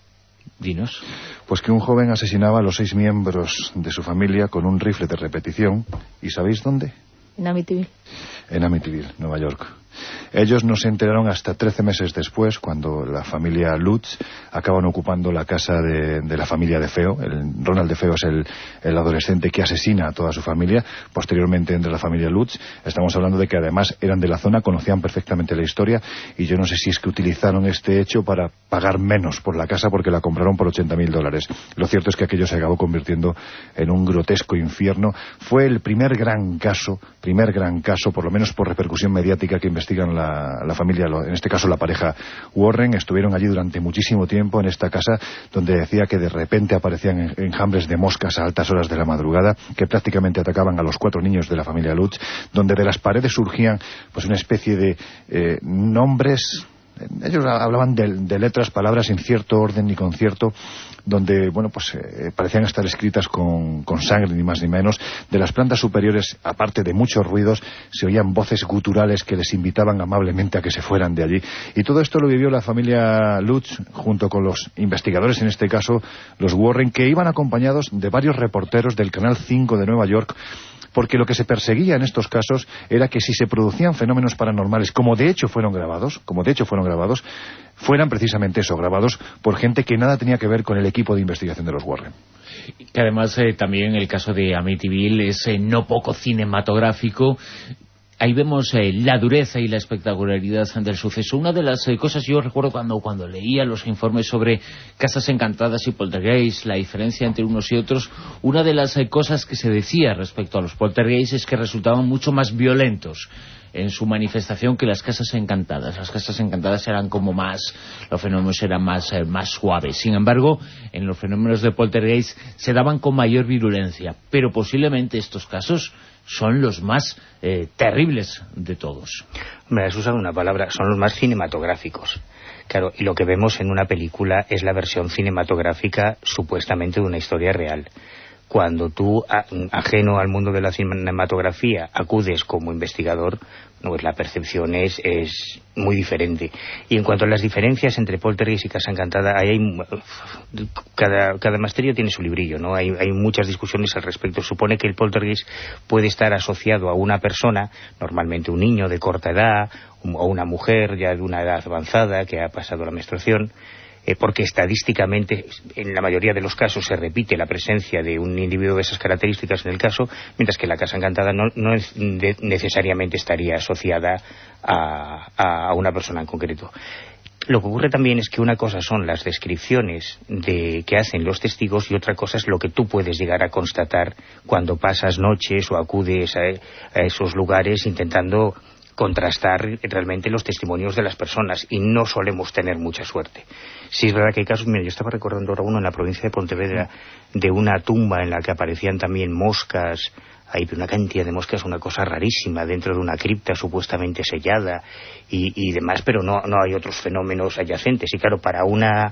Dinos. Pues que un joven asesinaba a los 6 miembros de su familia con un rifle de repetición. ¿Y sabéis dónde? En Amityville. En Amityville, Nueva York. Ellos no se enteraron hasta 13 meses después, cuando la familia Lutz acaban ocupando la casa de la familia DeFeo. Ronald DeFeo es el adolescente que asesina a toda su familia. Posteriormente entra la familia Lutz. Estamos hablando de que además eran de la zona, conocían perfectamente la historia, y yo no sé si es que utilizaron este hecho para pagar menos por la casa, porque la compraron por $80,000. Lo cierto es que aquello se acabó convirtiendo en un grotesco infierno. Fue el primer gran caso, por lo menos por repercusión mediática, que investigan la familia, en este caso la pareja Warren. Estuvieron allí durante muchísimo tiempo en esta casa, donde decía que de repente aparecían enjambres de moscas a altas horas de la madrugada, que prácticamente atacaban a los 4 niños de la familia Lutz, donde de las paredes surgían pues una especie de nombres. Ellos hablaban de letras, palabras sin cierto orden ni concierto, donde, bueno, pues parecían estar escritas con sangre, ni más ni menos. De las plantas superiores, aparte de muchos ruidos, se oían voces guturales que les invitaban amablemente a que se fueran de allí. Y todo esto lo vivió la familia Lutz, junto con los investigadores, en este caso los Warren, que iban acompañados de varios reporteros del Canal 5 de Nueva York, porque lo que se perseguía en estos casos era que si se producían fenómenos paranormales, como de hecho fueron grabados, fueran precisamente eso, grabados por gente que nada tenía que ver con el equipo de investigación de los Warren. Que además también el caso de Amityville es no poco cinematográfico. Ahí vemos la dureza y la espectacularidad del suceso. Una de las cosas, yo recuerdo cuando leía los informes sobre casas encantadas y poltergeist, la diferencia entre unos y otros, una de las cosas que se decía respecto a los poltergeist es que resultaban mucho más violentos en su manifestación que las casas encantadas. Las casas encantadas eran como más, los fenómenos eran más suaves. Sin embargo, en los fenómenos de poltergeist se daban con mayor virulencia, pero posiblemente estos casos son los más terribles de todos. Me has usado una palabra, son los más cinematográficos. Claro, y lo que vemos en una película es la versión cinematográfica supuestamente de una historia real. Cuando tú, ajeno al mundo de la cinematografía, acudes como investigador, pues la percepción es muy diferente. Y en cuanto a las diferencias entre poltergeist y casa encantada, cada misterio tiene su librillo, ¿no? Hay muchas discusiones al respecto. Supone que el poltergeist puede estar asociado a una persona, normalmente un niño de corta edad, o una mujer ya de una edad avanzada que ha pasado la menstruación, porque estadísticamente en la mayoría de los casos se repite la presencia de un individuo de esas características en el caso, mientras que la casa encantada no necesariamente estaría asociada a una persona en concreto. Lo que ocurre también es que una cosa son las descripciones que hacen los testigos y otra cosa es lo que tú puedes llegar a constatar cuando pasas noches o acudes a esos lugares intentando contrastar realmente los testimonios de las personas, y no solemos tener mucha suerte. Sí es verdad que hay casos, mira, yo estaba recordando ahora uno en la provincia de Pontevedra de una tumba en la que aparecían también moscas, hay una cantidad de moscas, una cosa rarísima, dentro de una cripta supuestamente sellada y demás, pero no hay otros fenómenos adyacentes. Y claro, para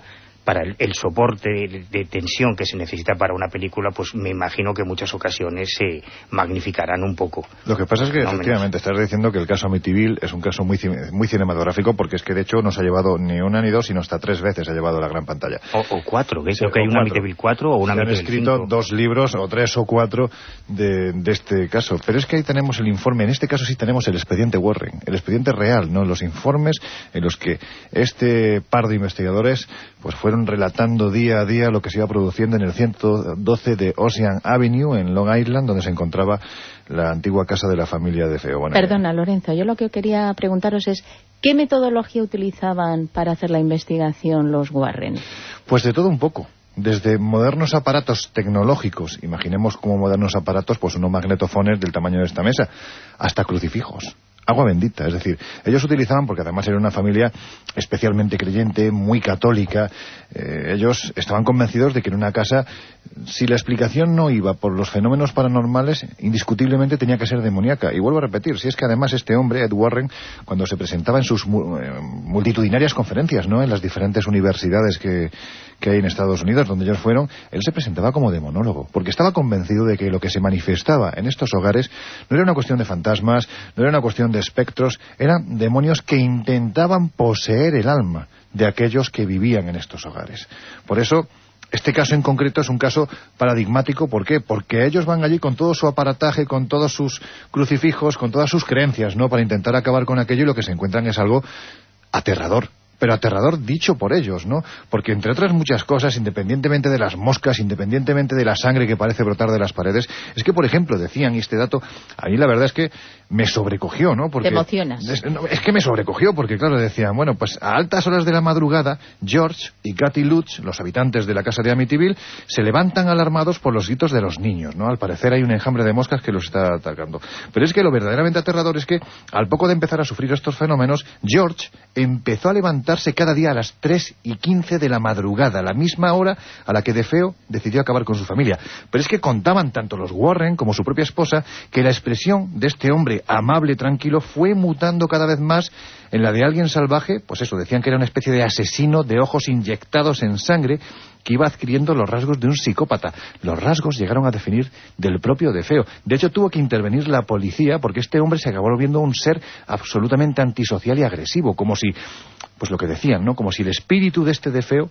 el soporte de tensión que se necesita para una película, pues me imagino que en muchas ocasiones se magnificarán un poco. Lo que pasa es que efectivamente estás diciendo que el caso Amityville es un caso muy cinematográfico, porque es que de hecho nos ha llevado ni una ni dos, sino hasta 3 veces ha llevado a la gran pantalla. O 4, ¿ves? Creo que hay un Amityville 4 o un Amityville 5. Han escrito 2 libros, o 3 o 4 de este caso. Pero es que ahí tenemos el informe, en este caso sí tenemos el expediente Warren, el expediente real, ¿no? Los informes en los que este par de investigadores pues fueron relatando día a día lo que se iba produciendo en el 112 de Ocean Avenue, en Long Island, donde se encontraba la antigua casa de la familia de Feo. Bueno, perdona, Lorenzo, yo lo que quería preguntaros es ¿qué metodología utilizaban para hacer la investigación los Warren? Pues de todo un poco. Desde modernos aparatos tecnológicos, imaginemos como modernos aparatos, pues unos magnetofones del tamaño de esta mesa, hasta crucifijos. Agua bendita, es decir, ellos utilizaban, porque además era una familia especialmente creyente, muy católica, ellos estaban convencidos de que en una casa, si la explicación no iba por los fenómenos paranormales, indiscutiblemente tenía que ser demoníaca. Y vuelvo a repetir, si es que además este hombre, Ed Warren, cuando se presentaba en sus multitudinarias conferencias, ¿no?, en las diferentes universidades que hay en Estados Unidos, donde ellos fueron, él se presentaba como demonólogo, porque estaba convencido de que lo que se manifestaba en estos hogares no era una cuestión de fantasmas, no era una cuestión de espectros, eran demonios que intentaban poseer el alma de aquellos que vivían en estos hogares. Por eso, este caso en concreto es un caso paradigmático. ¿Por qué? Porque ellos van allí con todo su aparataje, con todos sus crucifijos, con todas sus creencias, ¿no?, para intentar acabar con aquello, y lo que se encuentran es algo aterrador. Pero aterrador dicho por ellos, ¿no? Porque entre otras muchas cosas, independientemente de las moscas, independientemente de la sangre que parece brotar de las paredes, es que, por ejemplo, decían, y este dato, a mí la verdad es que me sobrecogió, ¿no? Porque te emocionas. Es que me sobrecogió, porque claro, decían, bueno, pues a altas horas de la madrugada, George y Kathy Lutz, los habitantes de la casa de Amityville, se levantan alarmados por los gritos de los niños, ¿no? Al parecer hay un enjambre de moscas que los está atacando. Pero es que lo verdaderamente aterrador es que, al poco de empezar a sufrir estos fenómenos, George empezó a levantarse cada día a las 3:15 de la madrugada, la misma hora a la que DeFeo decidió acabar con su familia. Pero es que contaban tanto los Warren como su propia esposa que la expresión de este hombre amable, tranquilo, fue mutando cada vez más en la de alguien salvaje. Pues eso, decían que era una especie de asesino de ojos inyectados en sangre que iba adquiriendo los rasgos de un psicópata. Los rasgos llegaron a definir del propio DeFeo. De hecho, tuvo que intervenir la policía porque este hombre se acabó volviendo un ser absolutamente antisocial y agresivo, como si, pues lo que decían, ¿no?, como si el espíritu de este DeFeo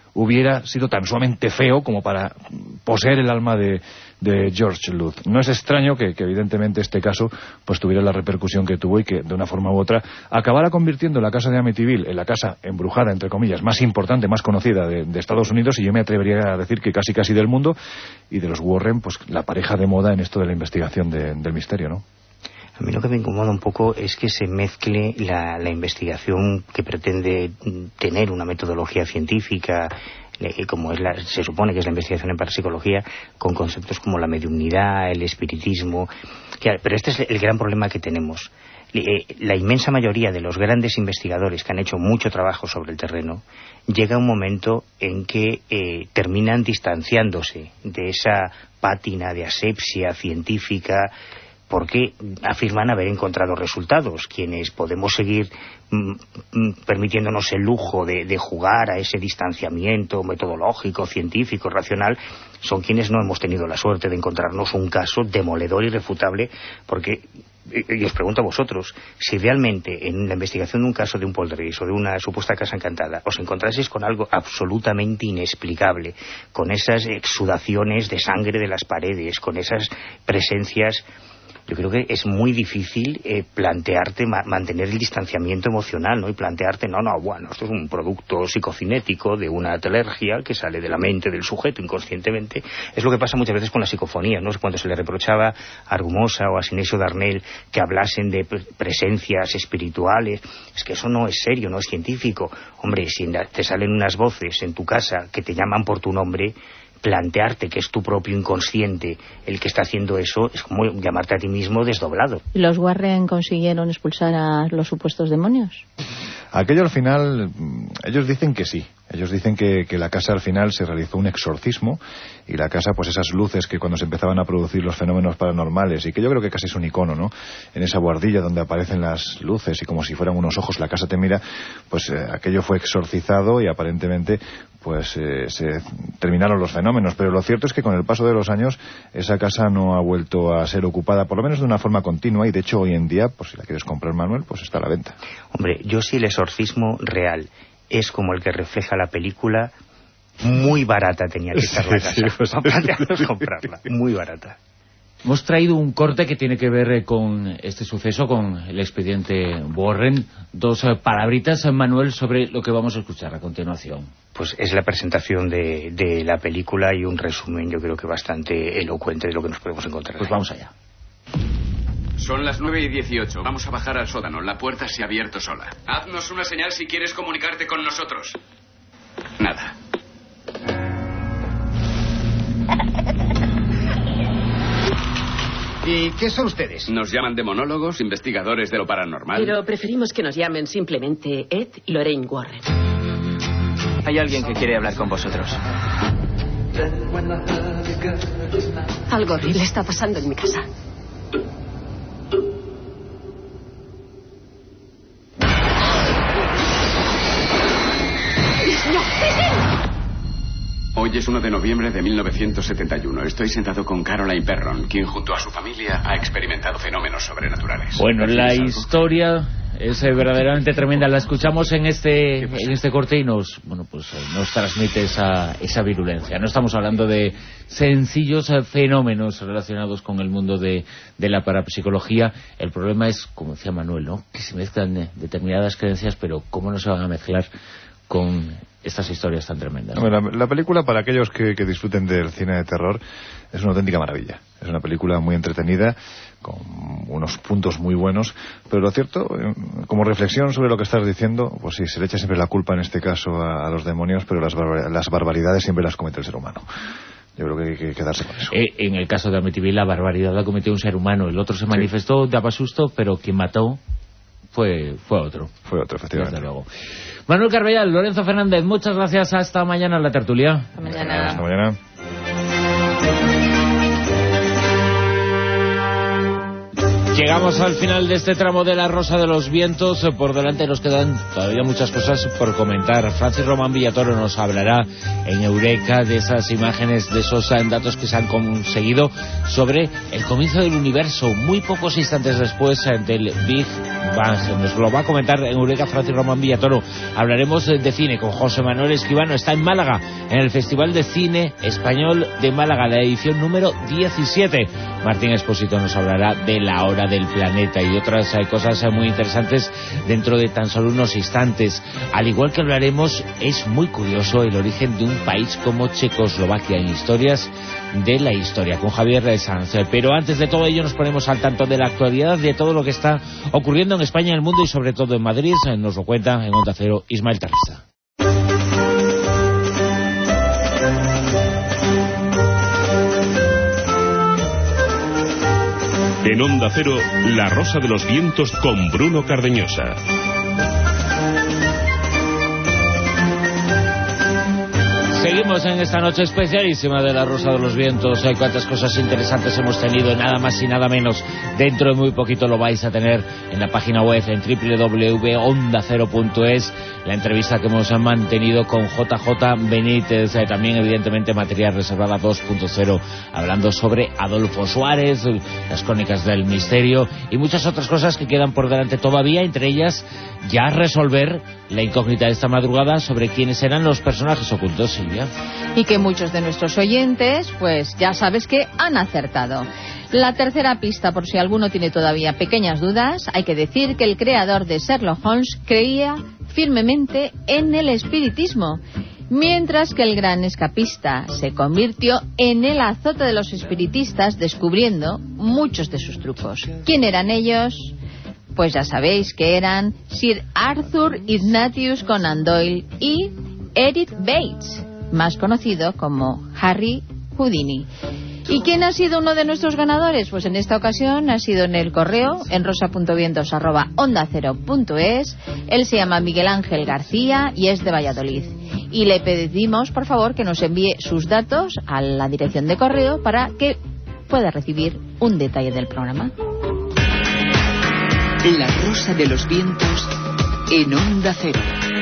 hubiera sido tan sumamente feo como para poseer el alma de George Lutz. No es extraño que evidentemente este caso pues tuviera la repercusión que tuvo y que de una forma u otra acabara convirtiendo la casa de Amityville en la casa embrujada, entre comillas, más importante, más conocida de Estados Unidos, y yo me atrevería a decir que casi del mundo, y de los Warren, pues la pareja de moda en esto de la investigación del misterio, ¿no? A mí lo que me incomoda un poco es que se mezcle la investigación que pretende tener una metodología científica, como se supone que es la investigación en parapsicología, con conceptos como la mediumnidad, el espiritismo. Pero este es el gran problema que tenemos. La inmensa mayoría de los grandes investigadores que han hecho mucho trabajo sobre el terreno, llega un momento en que terminan distanciándose de esa pátina de asepsia científica, porque afirman haber encontrado resultados. Quienes podemos seguir permitiéndonos el lujo de jugar a ese distanciamiento metodológico, científico, racional, son quienes no hemos tenido la suerte de encontrarnos un caso demoledor y irrefutable, porque, y os pregunto a vosotros, si realmente en la investigación de un caso de un poltergeist o de una supuesta casa encantada os encontraseis con algo absolutamente inexplicable, con esas exudaciones de sangre de las paredes, con esas presencias, yo creo que es muy difícil plantearte mantener el distanciamiento emocional, ¿no? Y plantearte, bueno, esto es un producto psicocinético de una alergia que sale de la mente del sujeto inconscientemente. Es lo que pasa muchas veces con la psicofonía, ¿no? Cuando se le reprochaba a Argumosa o a Sinesio Darnell que hablasen de presencias espirituales, es que eso no es serio, no es científico. Hombre, si te salen unas voces en tu casa que te llaman por tu nombre, plantearte que es tu propio inconsciente el que está haciendo eso es como llamarte a ti mismo desdoblado. ¿Y los Warren consiguieron expulsar a los supuestos demonios? Aquello al final, ellos dicen que sí. Ellos dicen que la casa al final se realizó un exorcismo, y la casa, pues esas luces que cuando se empezaban a producir los fenómenos paranormales, y que yo creo que casi es un icono, ¿no? En esa buhardilla donde aparecen las luces y como si fueran unos ojos la casa te mira, pues aquello fue exorcizado y aparentemente pues se terminaron los fenómenos. Pero lo cierto es que con el paso de los años esa casa no ha vuelto a ser ocupada, por lo menos de una forma continua, y de hecho hoy en día, pues si la quieres comprar, Manuel, pues está a la venta. Hombre, yo sí, el exorcismo real es como el que refleja la película, muy barata tenía que estar la casa, pues, para comprarla, muy barata. Hemos traído un corte que tiene que ver con este suceso, con el expediente Warren. Dos palabritas, Manuel, sobre lo que vamos a escuchar a continuación. Pues es la presentación de la película y un resumen, yo creo que bastante elocuente de lo que nos podemos encontrar. Pues vamos allá. Son las 9:18. Vamos a bajar al sótano. La puerta se ha abierto sola. Haznos una señal si quieres comunicarte con nosotros. Nada. ¿Y qué son ustedes? Nos llaman demonólogos, investigadores de lo paranormal. Pero preferimos que nos llamen simplemente Ed y Lorraine Warren. Hay alguien que quiere hablar con vosotros. Algo horrible está pasando en mi casa. Hoy es 1 de noviembre de 1971. Estoy sentado con Caroline Perron, quien junto a su familia ha experimentado fenómenos sobrenaturales. Bueno, la historia es verdaderamente tremenda. La escuchamos en este corte y nos transmite esa virulencia. No estamos hablando de sencillos fenómenos relacionados con el mundo de la parapsicología. El problema es, como decía Manuel, ¿no?, que se mezclan determinadas creencias, pero ¿cómo no se van a mezclar con estas historias tan tremendas? La película, para aquellos que disfruten del cine de terror, es una auténtica maravilla. Es una película muy entretenida, con unos puntos muy buenos, pero lo cierto, como reflexión sobre lo que estás diciendo, pues sí, se le echa siempre la culpa en este caso a los demonios, pero las barbaridades siempre las comete el ser humano. Yo creo que hay que quedarse con eso. En el caso de Amityville, la barbaridad la cometió un ser humano. El otro se manifestó, daba susto, pero quien mató fue otro. Fue otro, efectivamente. Desde luego. Manuel Carbellal, Lorenzo Fernández, muchas gracias. Hasta mañana en la tertulia. Hasta mañana. Hasta mañana. Llegamos al final de este tramo de La Rosa de los Vientos. Por delante nos quedan todavía muchas cosas por comentar. Francis Román Villatoro nos hablará en Eureka de esas imágenes, de esos datos que se han conseguido sobre el comienzo del universo, muy pocos instantes después del Big Bang. Nos lo va a comentar en Eureka Francis Román Villatoro. Hablaremos de cine con José Manuel Escribano. Está en Málaga, en el Festival de Cine Español de Málaga, la edición número 17. Martín Expósito nos hablará de La Hora del Planeta y otras cosas muy interesantes dentro de tan solo unos instantes. Al igual que hablaremos, es muy curioso el origen de un país como Checoslovaquia en Historias de la Historia con Javier de Sanz. Pero antes de todo ello nos ponemos al tanto de la actualidad, de todo lo que está ocurriendo en España, en el mundo y sobre todo en Madrid. Nos lo cuenta en Onda Cero Ismael Tarrista. En Onda Cero, La Rosa de los Vientos con Bruno Cardeñosa. Seguimos en esta noche especialísima de La Rosa de los Vientos. Hay cuantas cosas interesantes hemos tenido, nada más y nada menos. Dentro de muy poquito lo vais a tener en la página web, en www.ondacero.es, la entrevista que hemos mantenido con JJ Benítez, también evidentemente material reservada 2.0, hablando sobre Adolfo Suárez, las crónicas del misterio y muchas otras cosas que quedan por delante todavía, entre ellas ya resolver la incógnita de esta madrugada sobre quiénes eran los personajes ocultos, Silvia. Y que muchos de nuestros oyentes, pues ya sabes que han acertado. La tercera pista, por si alguno tiene todavía pequeñas dudas, hay que decir que el creador de Sherlock Holmes creía firmemente en el espiritismo, mientras que el gran escapista se convirtió en el azote de los espiritistas, descubriendo muchos de sus trucos. ¿Quién eran ellos? Pues ya sabéis que eran Sir Arthur Ignatius Conan Doyle y Edith Bates, más conocido como Harry Houdini. ¿Y quién ha sido uno de nuestros ganadores? Pues en esta ocasión ha sido en el correo, en rosa.vientos@ondacero.es. Él se llama Miguel Ángel García y es de Valladolid. Y le pedimos, por favor, que nos envíe sus datos a la dirección de correo para que pueda recibir un detalle del programa. La Rosa de los Vientos en Onda Cero.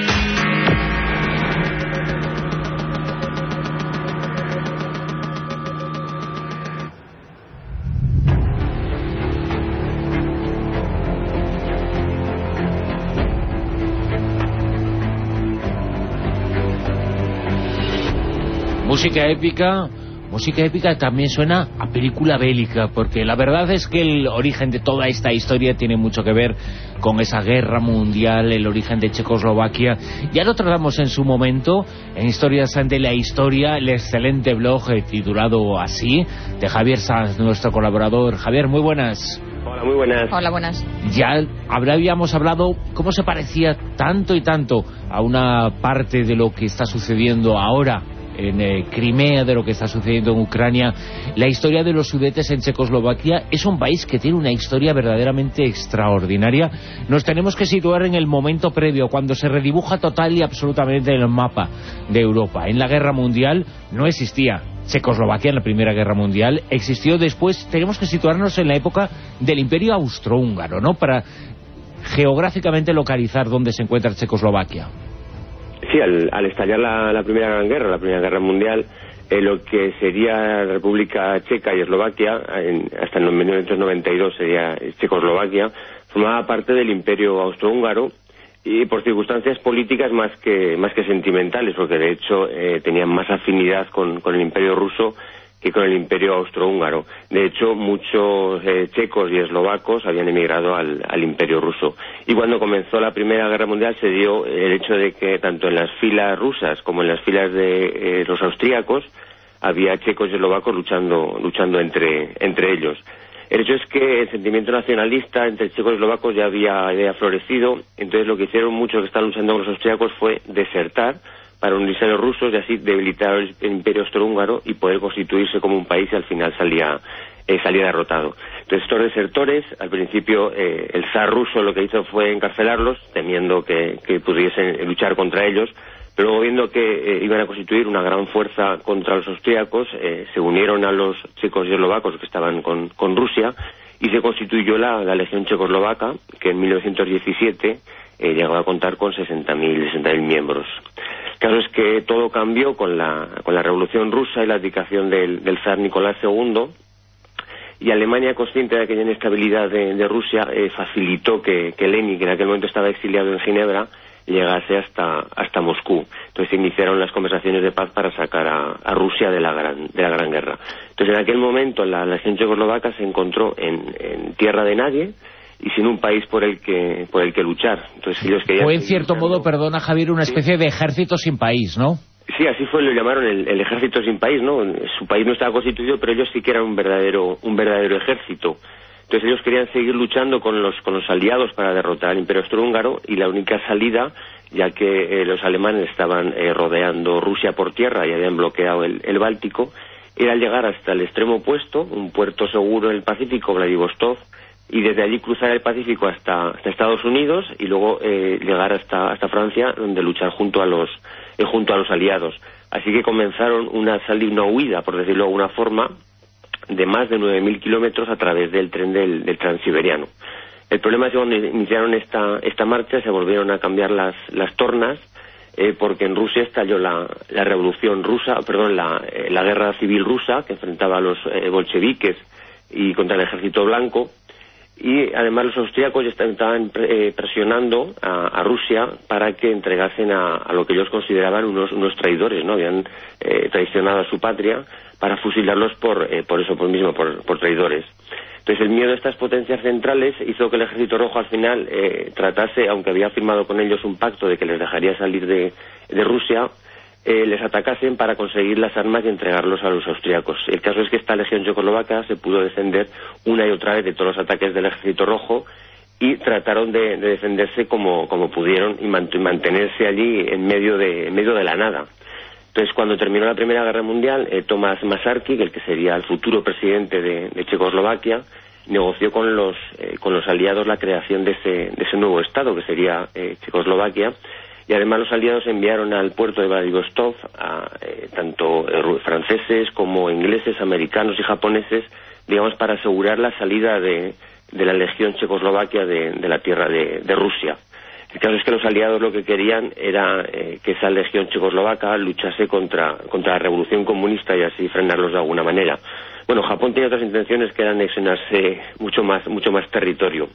Música épica también suena a película bélica, porque la verdad es que el origen de toda esta historia tiene mucho que ver con esa guerra mundial, el origen de Checoslovaquia. Ya lo tratamos en su momento en Historias de la Historia, el excelente blog titulado así, de Javier Sanz, nuestro colaborador. Javier, muy buenas. Hola, muy buenas. Hola, buenas. Ya habíamos hablado cómo se parecía tanto y tanto a una parte de lo que está sucediendo ahora en Crimea, de lo que está sucediendo en Ucrania. La historia de los Sudetes en Checoslovaquia es un país que tiene una historia verdaderamente extraordinaria. Nos tenemos que situar en el momento previo, cuando se redibuja total y absolutamente el mapa de Europa. En la Guerra Mundial no existía Checoslovaquia, en la Primera Guerra Mundial. Existió después. Tenemos que situarnos en la época del Imperio Austrohúngaro, ¿no?, para geográficamente localizar dónde se encuentra Checoslovaquia. Sí, al estallar la Primera Gran Guerra, la Primera Guerra Mundial, lo que sería la República Checa y Eslovaquia, hasta en 1992 sería Checoslovaquia, formaba parte del Imperio Austrohúngaro, y por circunstancias políticas más que sentimentales, porque de hecho tenían más afinidad con el Imperio Ruso que con el Imperio Austrohúngaro. De hecho, muchos checos y eslovacos habían emigrado al Imperio Ruso. Y cuando comenzó la Primera Guerra Mundial se dio el hecho de que tanto en las filas rusas como en las filas de los austríacos había checos y eslovacos luchando entre ellos. El hecho es que el sentimiento nacionalista entre checos y eslovacos ya había florecido. Entonces lo que hicieron muchos que estaban luchando con los austríacos fue desertar para unirse a los rusos y así debilitar el Imperio Austrohúngaro y poder constituirse como un país, y al final salía derrotado. Entonces estos desertores, al principio el zar ruso lo que hizo fue encarcelarlos, temiendo que pudiesen luchar contra ellos, pero luego viendo que iban a constituir una gran fuerza contra los austríacos, se unieron a los checos y eslovacos que estaban con Rusia, y se constituyó la Legión Checoslovaca, que en 1917 llegó a contar con 60.000 miembros. El caso es que todo cambió con la Revolución Rusa y la abdicación del zar Nicolás II, y Alemania, consciente de aquella inestabilidad de Rusia, facilitó que Lenin, que en aquel momento estaba exiliado en Ginebra, llegase hasta Moscú. Entonces se iniciaron las conversaciones de paz para sacar a Rusia de la Gran Guerra. Entonces en aquel momento la Legión Checoslovaca se encontró en tierra de nadie y sin un país por el que luchar. Entonces ellos querían... Fue en cierto modo, perdona Javier, una especie de ejército sin país, ¿no? Sí, así fue, lo llamaron el ejército sin país, ¿no? Su país no estaba constituido, pero ellos sí que eran un verdadero ejército. Entonces ellos querían seguir luchando con los aliados para derrotar al Imperio Austrohúngaro, y la única salida, ya que los alemanes estaban rodeando Rusia por tierra y habían bloqueado el Báltico, era llegar hasta el extremo opuesto, un puerto seguro en el Pacífico, Vladivostok, y desde allí cruzar el Pacífico hasta Estados Unidos y luego llegar hasta Francia, donde luchar junto a los aliados. Así que comenzaron una huida, por decirlo de alguna forma, de más de 9.000 kilómetros a través del tren del Transiberiano. El problema es que cuando iniciaron esta marcha se volvieron a cambiar las tornas, porque en Rusia estalló la revolución rusa, la guerra civil rusa, que enfrentaba a los bolcheviques y contra el ejército blanco. Y además los austríacos estaban presionando a Rusia para que entregasen a lo que ellos consideraban unos traidores, ¿no? Habían traicionado a su patria para fusilarlos por traidores. Entonces el miedo de estas potencias centrales hizo que el Ejército Rojo al final tratase, aunque había firmado con ellos un pacto de que les dejaría salir de Rusia, les atacasen para conseguir las armas y entregarlos a los austríacos. El caso es que esta Legión Checoslovaca se pudo defender una y otra vez de todos los ataques del Ejército Rojo, y trataron de defenderse como pudieron y mantenerse allí en medio de la nada. Entonces, cuando terminó la Primera Guerra Mundial, Tomás Masaryk, el que sería el futuro presidente de Checoslovaquia, negoció con los aliados la creación de ese nuevo Estado, que sería Checoslovaquia. Y además los aliados enviaron al puerto de Vladivostok a tanto franceses como ingleses, americanos y japoneses, digamos, para asegurar la salida de la Legión Checoslovaquia de la tierra de Rusia. El caso es que los aliados lo que querían era que esa Legión Checoslovaca luchase contra la revolución comunista y así frenarlos de alguna manera. Bueno, Japón tenía otras intenciones, que era anexionarse mucho más territorio.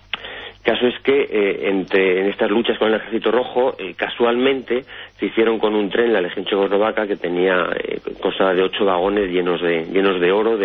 El caso es que en estas luchas con el Ejército Rojo, casualmente se hicieron con un tren, la Legión Checoslovaca, que constaba de 8 vagones llenos de oro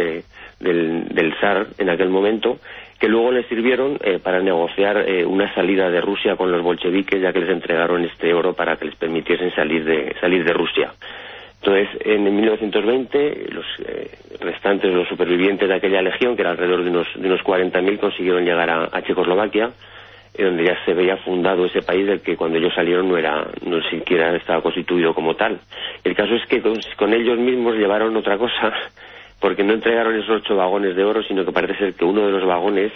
del zar en aquel momento, que luego les sirvieron para negociar una salida de Rusia con los bolcheviques, ya que les entregaron este oro para que les permitiesen salir de Rusia. Entonces, en 1920, los restantes, los supervivientes de aquella legión, que era alrededor de unos 40.000, consiguieron llegar a Checoslovaquia, donde ya se veía fundado ese país del que cuando ellos salieron no siquiera estaba constituido como tal. El caso es que con ellos mismos llevaron otra cosa, porque no entregaron esos 8 vagones de oro, sino que parece ser que uno de los vagones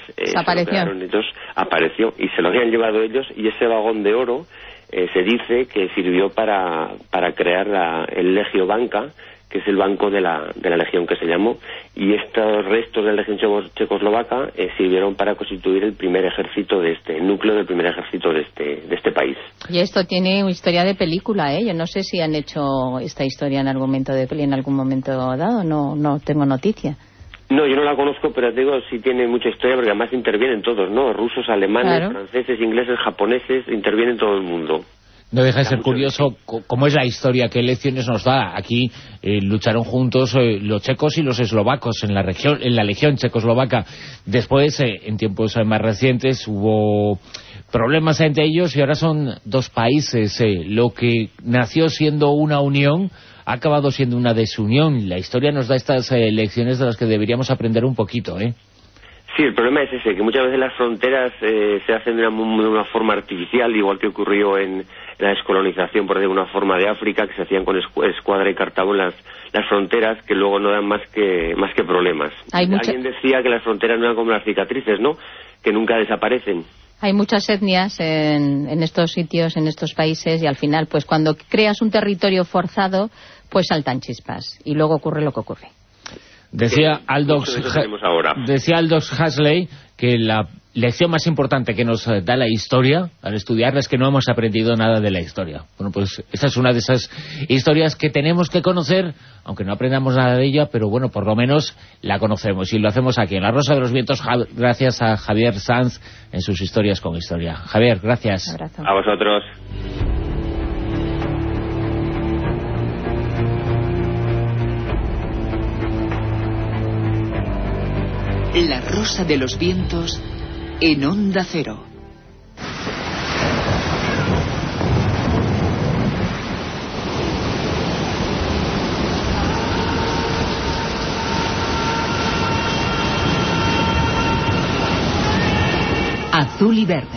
apareció y se lo habían llevado ellos, y ese vagón de oro se dice que sirvió para crear el Legio Banca, que es el banco de la legión que se llamó, y estos restos de la legión checoslovaca sirvieron para constituir el primer ejército el núcleo del primer ejército de este país. Y esto tiene una historia de película, ¿eh? Yo no sé si han hecho esta historia en algún momento dado, no tengo noticia. No, yo no la conozco, pero te digo, sí tiene mucha historia, porque además intervienen todos, ¿no? Rusos, alemanes, claro, franceses, ingleses, japoneses, intervienen todo el mundo. No deja de ser curioso cómo es la historia, qué lecciones nos da. Aquí lucharon juntos los checos y los eslovacos en la legión checoslovaca. Después, en tiempos más recientes, hubo problemas entre ellos y ahora son dos países. Lo que nació siendo una unión ha acabado siendo una desunión. La historia nos da estas lecciones de las que deberíamos aprender un poquito, ¿eh? Sí, el problema es ese, que muchas veces las fronteras se hacen de una forma artificial, igual que ocurrió en la descolonización, por decirlo de una forma, de África, que se hacían con escuadra y Cartago las fronteras, que luego no dan más que problemas. Alguien decía que las fronteras no eran como las cicatrices, ¿no?, que nunca desaparecen. Hay muchas etnias en estos sitios, en estos países, y al final, pues cuando creas un territorio forzado, pues saltan chispas, y luego ocurre lo que ocurre. Decía Aldous Huxley que la lección más importante que nos da la historia al estudiarla es que no hemos aprendido nada de la historia. Bueno, pues esta es una de esas historias que tenemos que conocer, aunque no aprendamos nada de ella, pero bueno, por lo menos la conocemos, y lo hacemos aquí en La Rosa de los Vientos, gracias a Javier Sanz en sus historias con historia. Javier, gracias. Un abrazo. A vosotros. La Rosa de los Vientos en Onda Cero. Azul y verde.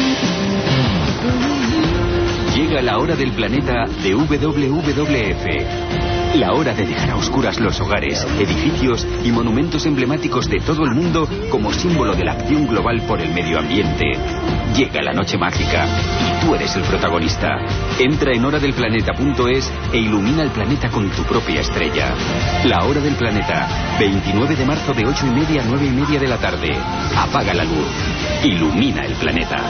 Llega la hora del planeta de WWF. La hora de dejar a oscuras los hogares, edificios y monumentos emblemáticos de todo el mundo como símbolo de la acción global por el medio ambiente. Llega la noche mágica y tú eres el protagonista. Entra en horadelplaneta.es e ilumina el planeta con tu propia estrella. La hora del planeta, 29 de marzo de 8:30 a 9:30 de la tarde. Apaga la luz. Ilumina el planeta.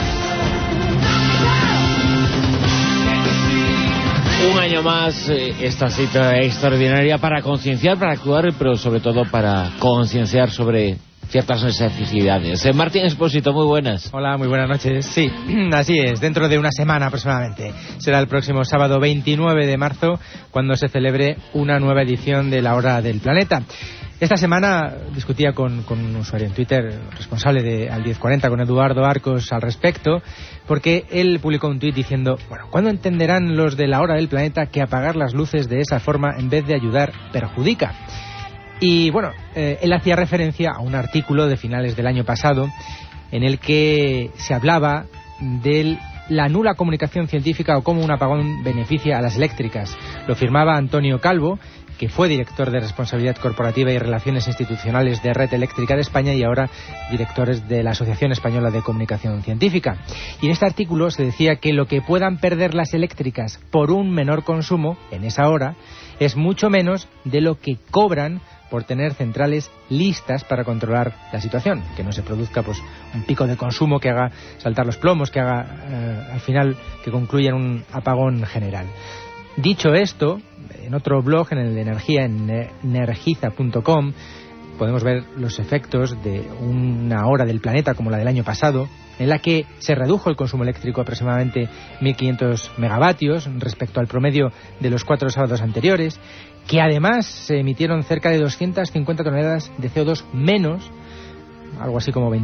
Un año más, esta cita extraordinaria para concienciar, para actuar, pero sobre todo para concienciar sobre ciertas necesidades. Martín Expósito, muy buenas. Hola, muy buenas noches. Sí, así es, dentro de una semana aproximadamente. Será el próximo sábado 29 de marzo cuando se celebre una nueva edición de La Hora del Planeta. Esta semana discutía con un usuario en Twitter, responsable de Al 1040, con Eduardo Arcos, al respecto, porque él publicó un tuit diciendo, bueno, ¿cuándo entenderán los de La Hora del Planeta que apagar las luces de esa forma en vez de ayudar perjudica? Y bueno, él hacía referencia a un artículo de finales del año pasado en el que se hablaba de la nula comunicación científica o cómo un apagón beneficia a las eléctricas. Lo firmaba Antonio Calvo, que fue director de Responsabilidad Corporativa y Relaciones Institucionales de Red Eléctrica de España y ahora director de la Asociación Española de Comunicación Científica. Y en este artículo se decía que lo que puedan perder las eléctricas por un menor consumo en esa hora es mucho menos de lo que cobran por tener centrales listas para controlar la situación, que no se produzca pues un pico de consumo que haga saltar los plomos, que haga al final que concluya en un apagón general. Dicho esto, en otro blog, en el de energía, en energiza.com, podemos ver los efectos de una hora del planeta como la del año pasado, en la que se redujo el consumo eléctrico aproximadamente 1.500 megavatios respecto al promedio de los 4 sábados anteriores, que además se emitieron cerca de 250 toneladas de CO2 menos, algo así como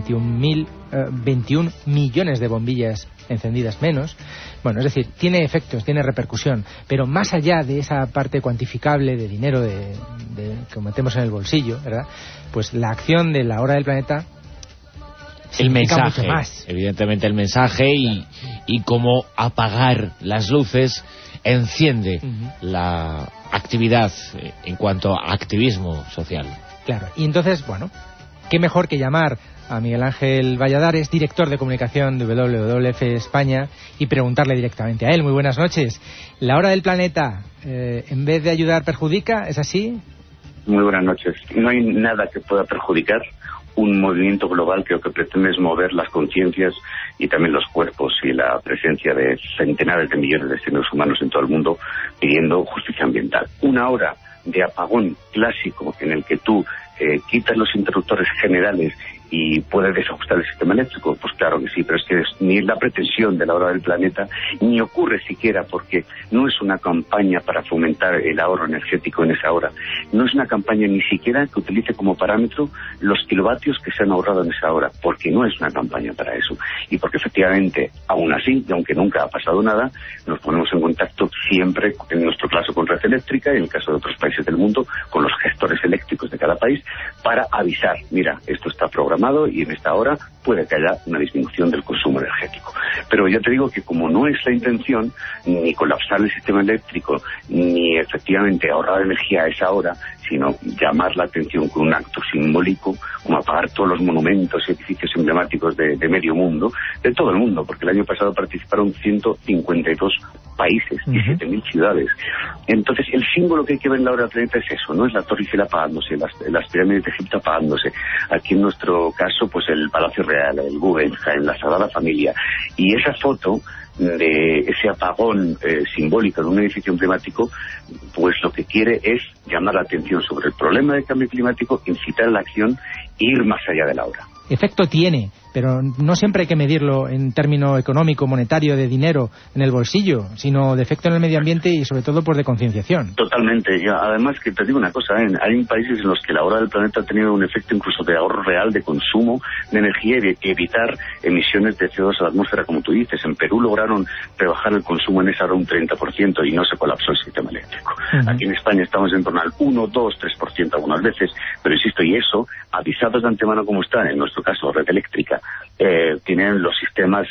21 millones de bombillas encendidas menos. Bueno, es decir, tiene efectos, tiene repercusión, pero más allá de esa parte cuantificable de dinero que metemos en el bolsillo, ¿verdad? Pues la acción de La Hora del Planeta, el mensaje, más. Evidentemente el mensaje y cómo apagar las luces enciende la actividad en cuanto a activismo social. Claro, y entonces, bueno, qué mejor que llamar a Miguel Ángel Valladares, director de comunicación de WWF España, y preguntarle directamente a él. Muy buenas noches. La Hora del Planeta, en vez de ayudar, perjudica, ¿es así? Muy buenas noches. No hay nada que pueda perjudicar un movimiento global que lo que pretende es mover las conciencias y también los cuerpos y la presencia de centenares de millones de seres humanos en todo el mundo pidiendo justicia ambiental. Una hora de apagón clásico en el que tú quitas los interruptores generales y puede desajustar el sistema eléctrico, pues claro que sí, pero es que ni es la pretensión de La Hora del Planeta, ni ocurre siquiera, porque no es una campaña para fomentar el ahorro energético en esa hora, no es una campaña ni siquiera que utilice como parámetro los kilovatios que se han ahorrado en esa hora, porque no es una campaña para eso, y porque efectivamente, aún así, y aunque nunca ha pasado nada, nos ponemos en contacto siempre, en nuestro caso con Red Eléctrica, y en el caso de otros países del mundo, con los gestores eléctricos de cada país, para avisar, mira, esto está programado y en esta hora puede que haya una disminución del consumo energético. Pero ya te digo que como no es la intención ni colapsar el sistema eléctrico, ni efectivamente ahorrar energía a esa hora, sino llamar la atención con un acto simbólico, como apagar todos los monumentos y edificios emblemáticos de medio mundo, de todo el mundo, porque el año pasado participaron 152 países y 7.000 ciudades. Entonces, el símbolo que hay que ver en la hora del planeta es eso, no es la Torre Eiffel apagándose, las pirámides de Egipto apagándose. Aquí en nuestro caso, pues el Palacio Real, el Guggenheim, la Sagrada Familia. Y esa foto de ese apagón simbólico de un edificio emblemático, pues lo que quiere es llamar la atención sobre el problema del cambio climático, incitar a la acción e ir más allá de la hora. Efecto tiene, pero no siempre hay que medirlo en término económico, monetario, de dinero en el bolsillo, sino de efecto en el medio ambiente y sobre todo por de concienciación. Totalmente. Y además, que te digo una cosa, hay países en los que la hora del planeta ha tenido un efecto incluso de ahorro real de consumo de energía y de evitar emisiones de CO2 a la atmósfera, como tú dices. En Perú lograron rebajar el consumo en esa hora un 30% y no se colapsó el sistema eléctrico. Aquí en España estamos en torno al 1, 2, 3% algunas veces, pero insisto, y eso, avisados de antemano como está, en nuestro caso, red eléctrica, tienen los sistemas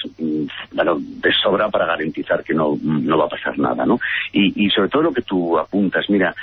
de sobra para garantizar que no va a pasar nada, ¿no? Y sobre todo lo que tú apuntas, mira,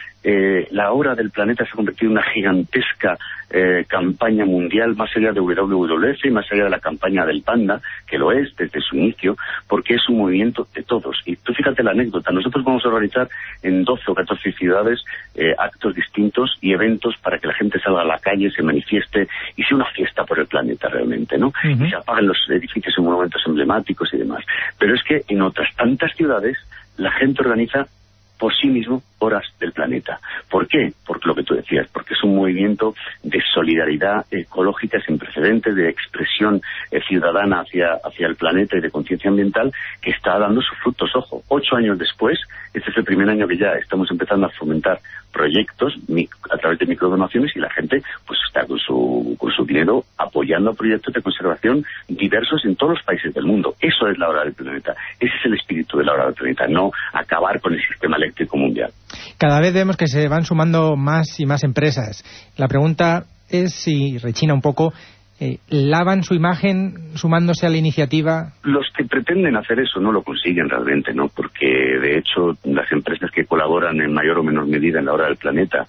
la hora del planeta se ha convertido en una gigantesca campaña mundial, más allá de WWF y más allá de la campaña del Panda, que lo es desde su inicio, porque es un movimiento de todos. Y tú fíjate la anécdota, nosotros vamos a organizar en 12 o 14 ciudades actos distintos y eventos para que la gente salga a la calle, se manifieste y sea una fiesta por el planeta realmente, ¿no? Y se apaguen los edificios y monumentos emblemáticos y demás. Pero es que en otras tantas ciudades la gente organiza por sí mismo horas del planeta. ¿Por qué? Porque lo que tú decías, porque es un movimiento de solidaridad ecológica sin precedentes, de expresión ciudadana hacia el planeta y de conciencia ambiental que está dando sus frutos. Ojo, 8 años después, este es el primer año que ya estamos empezando a fomentar proyectos a través de microdonaciones y la gente pues está con su dinero apoyando proyectos de conservación diversos en todos los países del mundo. Eso es la hora del planeta. Ese es el espíritu de la hora del planeta, no acabar con el sistema eléctrico mundial. Cada vez vemos que se van sumando más y más empresas. La pregunta es si rechina un poco, ¿lavan su imagen sumándose a la iniciativa? Los que pretenden hacer eso no lo consiguen realmente, ¿no? Porque de hecho las empresas que colaboran en mayor o menor medida en la hora del planeta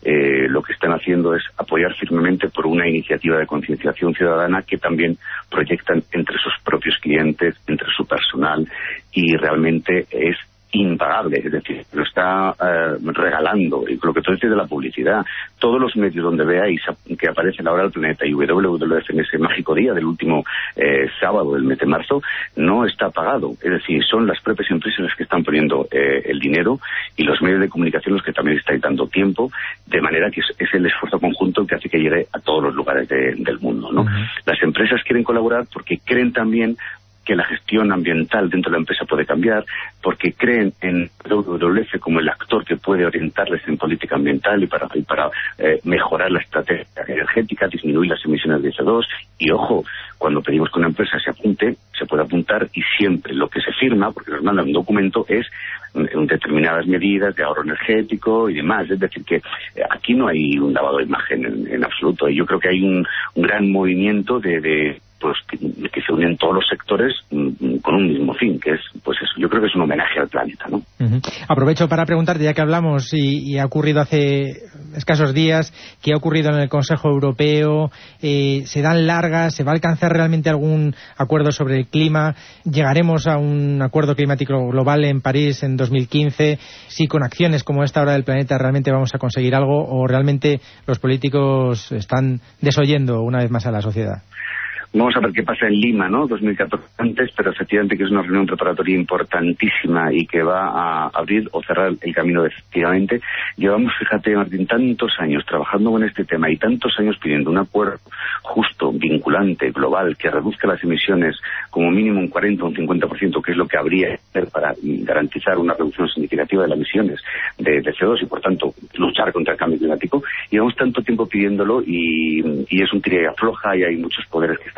lo que están haciendo es apoyar firmemente por una iniciativa de concienciación ciudadana que también proyectan entre sus propios clientes, entre su personal, y realmente es impagable, es decir, lo está regalando. Y con lo que tú dices de la publicidad, todos los medios donde veáis que aparece la hora del planeta y WWF en ese mágico día del último sábado del mes de marzo, no está pagado. Es decir, son las propias empresas las que están poniendo el dinero y los medios de comunicación los que también estáis dando tiempo, de manera que es el esfuerzo conjunto que hace que llegue a todos los lugares del mundo, ¿no? Las empresas quieren colaborar porque creen también que la gestión ambiental dentro de la empresa puede cambiar, porque creen en WWF como el actor que puede orientarles en política ambiental y para mejorar la estrategia energética, disminuir las emisiones de CO2. Y ojo, cuando pedimos que una empresa se apunte, se puede apuntar y siempre lo que se firma, porque nos mandan un documento, es determinadas medidas de ahorro energético y demás. Es decir, que aquí no hay un lavado de imagen en absoluto. Y yo creo que hay un gran movimiento pues que se unen todos los sectores con un mismo fin, que es, pues eso, yo creo que es un homenaje al planeta, ¿no? Aprovecho para preguntarte, ya que hablamos y ha ocurrido hace escasos días, ¿qué ha ocurrido en el Consejo Europeo? ¿Se dan largas? ¿Se va a alcanzar realmente algún acuerdo sobre el clima? ¿Llegaremos a un acuerdo climático global en París en 2015? ¿Sí, con acciones como esta hora del planeta realmente vamos a conseguir algo, o realmente los políticos están desoyendo una vez más a la sociedad? Vamos a ver qué pasa en Lima, ¿no? 2014 antes, pero efectivamente que es una reunión preparatoria importantísima y que va a abrir o cerrar el camino definitivamente. Llevamos, fíjate, Martín, tantos años trabajando con este tema y tantos años pidiendo un acuerdo justo, vinculante, global, que reduzca las emisiones como mínimo un 40 o un 50%, que es lo que habría que hacer para garantizar una reducción significativa de las emisiones de CO2 y, por tanto, luchar contra el cambio climático. Llevamos tanto tiempo pidiéndolo y es un tira y afloja y hay muchos poderes que están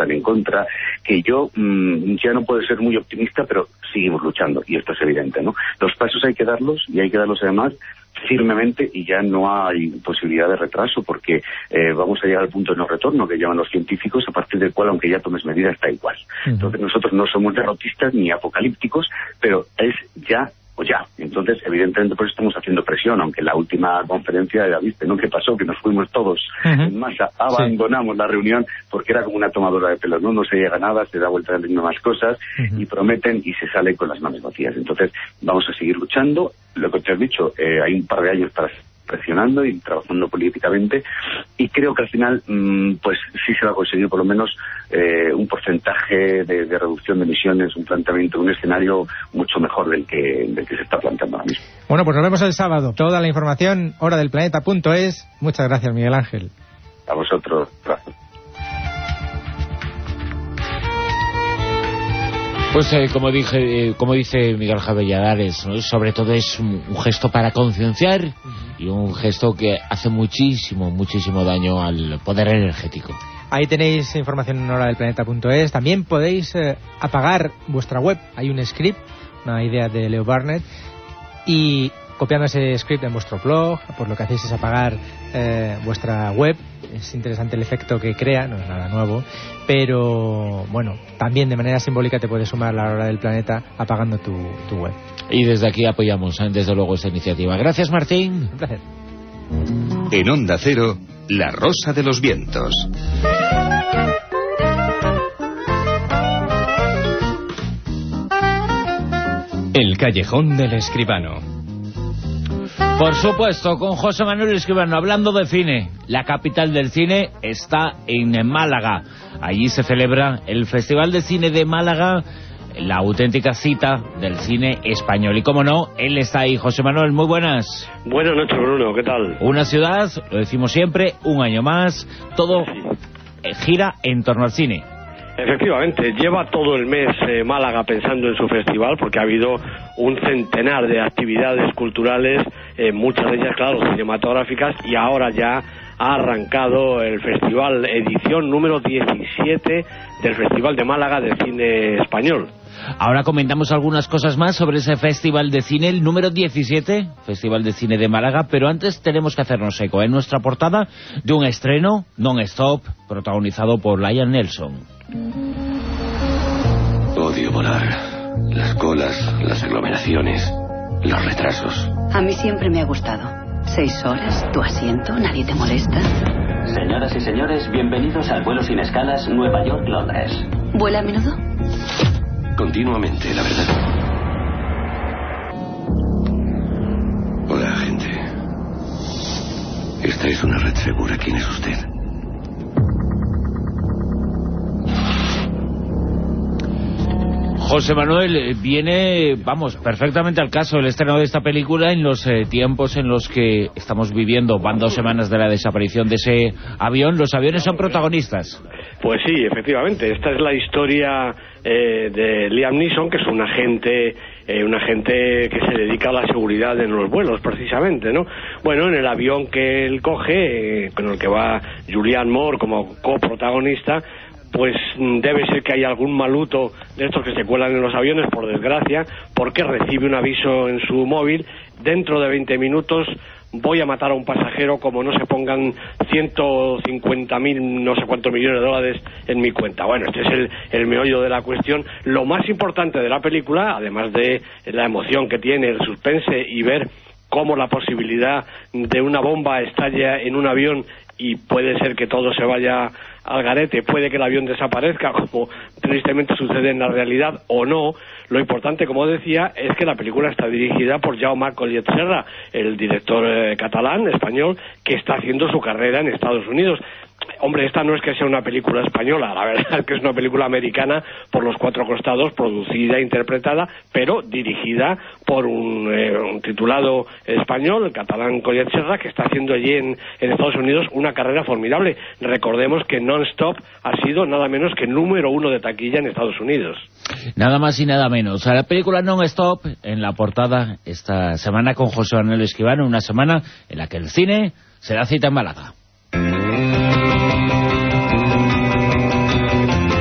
están en contra, que yo ya no puedo ser muy optimista, pero seguimos luchando, y esto es evidente, ¿no? Los pasos hay que darlos, y hay que darlos además firmemente, y ya no hay posibilidad de retraso, porque vamos a llegar al punto de no retorno que llaman los científicos, a partir del cual, aunque ya tomes medidas, está igual. Entonces nosotros no somos derrotistas ni apocalípticos, pero es ya o ya. Entonces, evidentemente, por eso estamos haciendo presión, aunque la última conferencia, ya viste, ¿no? ¿Qué pasó? Que nos fuimos todos en masa, abandonamos la reunión, porque era como una tomadora de pelos, ¿no? No se llega a nada, se da vuelta de las más cosas, y prometen y se salen con las manos vacías. Entonces, vamos a seguir luchando. Lo que te has dicho, hay un par de años para presionando y trabajando políticamente, y creo que al final pues sí se va a conseguir por lo menos un porcentaje de reducción de emisiones, un planteamiento, un escenario mucho mejor del que se está planteando ahora mismo. Bueno, pues nos vemos el sábado. Toda la información, horadelplaneta.es. Muchas gracias, Miguel Ángel. A vosotros, gracias. Pues como dice Miguel Javelladares, ¿no? Sobre todo es un gesto para concienciar y un gesto que hace muchísimo daño al poder energético. Ahí tenéis información en horadelplaneta.es. También podéis apagar vuestra web. Hay un script, una idea de Leo Burnett, y copiando ese script en vuestro blog, pues lo que hacéis es apagar vuestra web. Es interesante el efecto que crea, no es nada nuevo, pero bueno, también de manera simbólica te puedes sumar a la Hora del Planeta apagando tu web. Y desde aquí apoyamos, desde luego, esta iniciativa. Gracias, Martín. Un placer. En Onda Cero, La Rosa de los Vientos. El Callejón del Escribano. Por supuesto, con José Manuel Escribano, hablando de cine. La capital del cine está en Málaga. Allí se celebra el Festival de Cine de Málaga, la auténtica cita del cine español. Y como no, él está ahí. José Manuel, muy buenas. Buenas noches, Bruno, ¿qué tal? Una ciudad, lo decimos siempre, un año más, todo gira en torno al cine. Efectivamente, lleva todo el mes Málaga pensando en su festival, porque ha habido un centenar de actividades culturales, muchas de ellas, claro, cinematográficas, y ahora ya ha arrancado el festival, edición número 17 del Festival de Málaga de Cine Español. Ahora comentamos algunas cosas más sobre ese Festival de Cine, el número 17, Festival de Cine de Málaga, pero antes tenemos que hacernos eco en nuestra portada de un estreno non-stop protagonizado por Liam Neeson. Odio volar. Las colas, las aglomeraciones, los retrasos. A mí siempre me ha gustado. 6 horas, tu asiento, nadie te molesta. Señoras y señores, bienvenidos al vuelo sin escalas Nueva York-Londres. ¿Vuela a menudo? Continuamente, la verdad. Hola, gente. Esta es una red segura. ¿Quién es usted? José Manuel, viene, vamos, perfectamente al caso el estreno de esta película en los tiempos en los que estamos viviendo. Van 2 semanas de la desaparición de ese avión. Los aviones son protagonistas. Pues sí, efectivamente. Esta es la historia de Liam Neeson, que es un agente que se dedica a la seguridad en los vuelos, precisamente, ¿no? Bueno, en el avión que él coge, con el que va Julianne Moore como coprotagonista, pues debe ser que hay algún maluto de estos que se cuelan en los aviones, por desgracia, porque recibe un aviso en su móvil: dentro de 20 minutos voy a matar a un pasajero como no se pongan 150.000 no sé cuántos millones de dólares en mi cuenta. Bueno, este es el meollo de la cuestión. Lo más importante de la película, además de la emoción que tiene, el suspense y ver cómo la posibilidad de una bomba estalla en un avión y puede ser que todo se vaya al garete, puede que el avión desaparezca, como tristemente sucede en la realidad, o no. Lo importante, como decía, es que la película está dirigida por Jaume Collet Serra, el director catalán, español, que está haciendo su carrera en Estados Unidos. Hombre, esta no es que sea una película española, la verdad es que es una película americana por los 4 costados, producida e interpretada, pero dirigida por un titulado español, el catalán Collet Serra, que está haciendo allí en Estados Unidos una carrera formidable. Recordemos que Non-Stop ha sido nada menos que número 1 de taquilla en Estados Unidos. Nada más y nada menos. A la película Non-Stop en la portada esta semana con José Manuel Escribano, una semana en la que el cine se da cita en Málaga.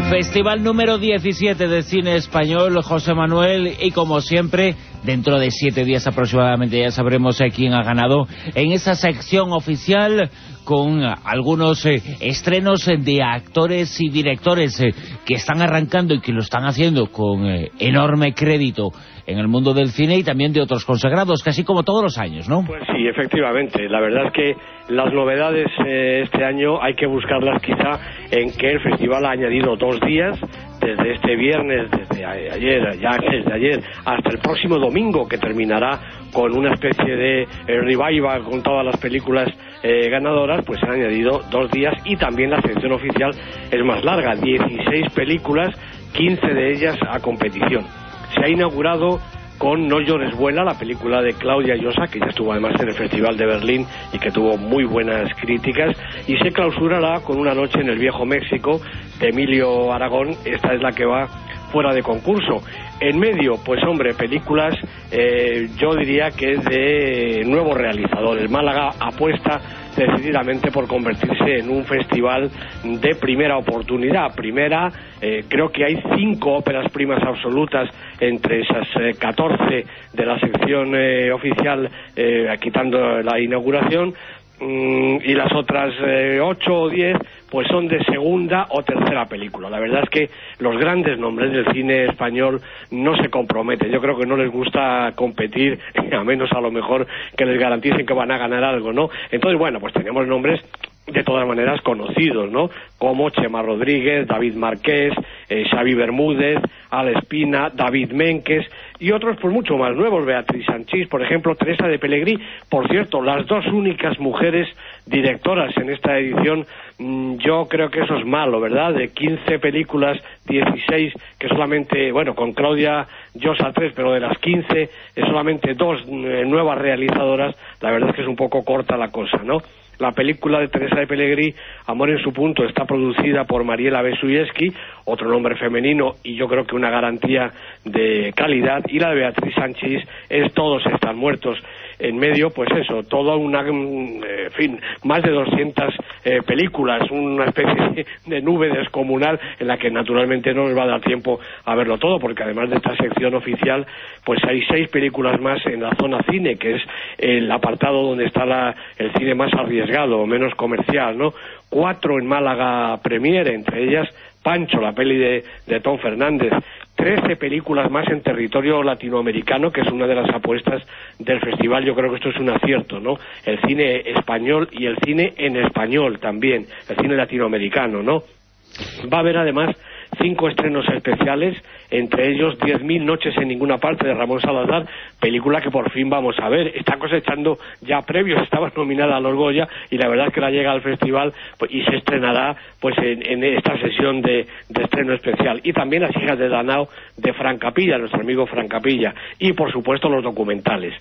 Festival número 17 de cine español, José Manuel, y como siempre, dentro de 7 días aproximadamente ya sabremos quién ha ganado en esa sección oficial, con algunos estrenos de actores y directores que están arrancando y que lo están haciendo con enorme crédito en el mundo del cine, y también de otros consagrados, casi como todos los años, ¿no? Pues sí, efectivamente. La verdad es que las novedades este año hay que buscarlas quizá en que el festival ha añadido 2 días, desde este viernes, desde ayer, hasta el próximo domingo, que terminará con una especie de revival con todas las películas ganadoras. Pues se han añadido 2 días, y también la sección oficial es más larga, 16 películas, 15 de ellas a competición. Se ha inaugurado con No llores, vuela, la película de Claudia Llosa, que ya estuvo además en el Festival de Berlín y que tuvo muy buenas críticas, y se clausurará con Una noche en el Viejo México, de Emilio Aragón. Esta es la que va fuera de concurso. En medio, pues hombre, películas, yo diría que es de nuevos realizadores. Málaga apuesta decididamente por convertirse en un festival de primera oportunidad. Creo que hay 5 óperas primas absolutas entre esas 14 de la sección oficial, quitando la inauguración, y las otras 8 o 10 pues son de segunda o tercera película. La verdad es que los grandes nombres del cine español no se comprometen. Yo creo que no les gusta competir, a menos a lo mejor que les garanticen que van a ganar algo, ¿no? Entonces, bueno, pues tenemos nombres de todas maneras conocidos, ¿no? Como Chema Rodríguez, David Marqués, Xavi Bermúdez, Al Espina, David Menques, y otros pues mucho más nuevos, Beatriz Sanchís, por ejemplo, Teresa de Pellegrí. Por cierto, las 2 únicas mujeres directoras en esta edición. Yo creo que eso es malo, ¿verdad? De 15 películas, 16 que solamente, bueno, con Claudia Llosa 3, pero de las 15 solamente 2 nuevas realizadoras. La verdad es que es un poco corta la cosa, ¿no? La película de Teresa de Pellegrí, Amor en su punto, está producida por Mariela Besuyevsky, otro nombre femenino y yo creo que una garantía de calidad, y la de Beatriz Sanchís es Todos están muertos. En medio, pues eso, toda una, en fin, más de 200 películas, una especie de nube descomunal en la que naturalmente no nos va a dar tiempo a verlo todo, porque además de esta sección oficial, pues hay 6 películas más en la zona cine, que es el apartado donde está el cine más arriesgado o menos comercial, ¿no? 4 en Málaga Premier, entre ellas Pancho, la peli de Tom Fernández. 13 películas más en territorio latinoamericano, que es una de las apuestas del festival. Yo creo que esto es un acierto, ¿no? El cine español y el cine en español también, el cine latinoamericano, ¿no? Va a haber además 5 estrenos especiales, entre ellos 10.000 noches en ninguna parte, de Ramón Salazar, película que por fin vamos a ver. Está cosechando ya premios, estaba nominada a los Goya, y la verdad es que la llega al festival pues, y se estrenará pues en esta sesión de estreno especial. Y también Las hijas de Danao, de Fran Capilla, nuestro amigo Fran Capilla, y por supuesto los documentales.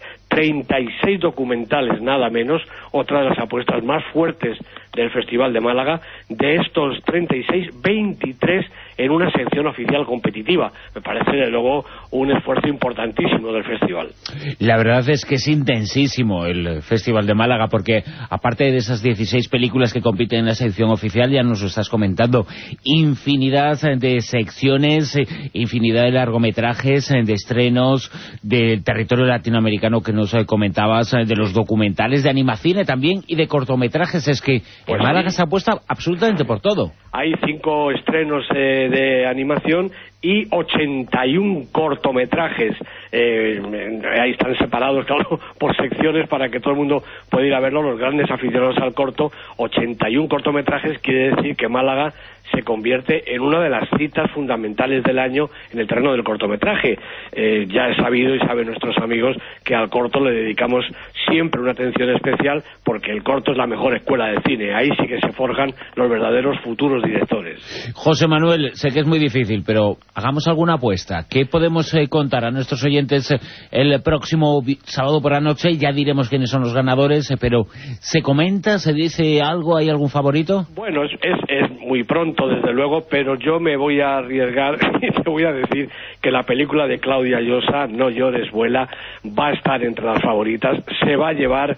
36 documentales, nada menos, otra de las apuestas más fuertes del Festival de Málaga. De estos 36, 23 en una sección oficial competitiva. Me parece, de luego, un esfuerzo importantísimo del festival. La verdad es que es intensísimo el Festival de Málaga, porque aparte de esas 16 películas que compiten en la sección oficial, ya nos lo estás comentando, infinidad de secciones, infinidad de largometrajes, de estrenos del territorio latinoamericano que nos comentabas, de los documentales, de animacine también, y de cortometrajes. Es que pues en Málaga se apuesta absolutamente por todo. Hay 5 estrenos de animación y 81 cortometrajes. Ahí están separados, claro, por secciones para que todo el mundo pueda ir a verlo. Los grandes aficionados al corto, 81 cortometrajes, quiere decir que Málaga se convierte en una de las citas fundamentales del año en el terreno del cortometraje. Ya he sabido y saben nuestros amigos que al corto le dedicamos siempre una atención especial, porque el corto es la mejor escuela de cine. Ahí sí que se forjan los verdaderos futuros directores. José Manuel, sé que es muy difícil, pero hagamos alguna apuesta. ¿Qué podemos contar a nuestros oyentes el próximo sábado por la noche? Ya diremos quiénes son los ganadores, pero ¿se comenta, se dice algo, hay algún favorito? Bueno, es muy pronto, desde luego, pero yo me voy a arriesgar y te voy a decir que la película de Claudia Llosa, No llores, vuela, va a estar entre las favoritas. Se va a llevar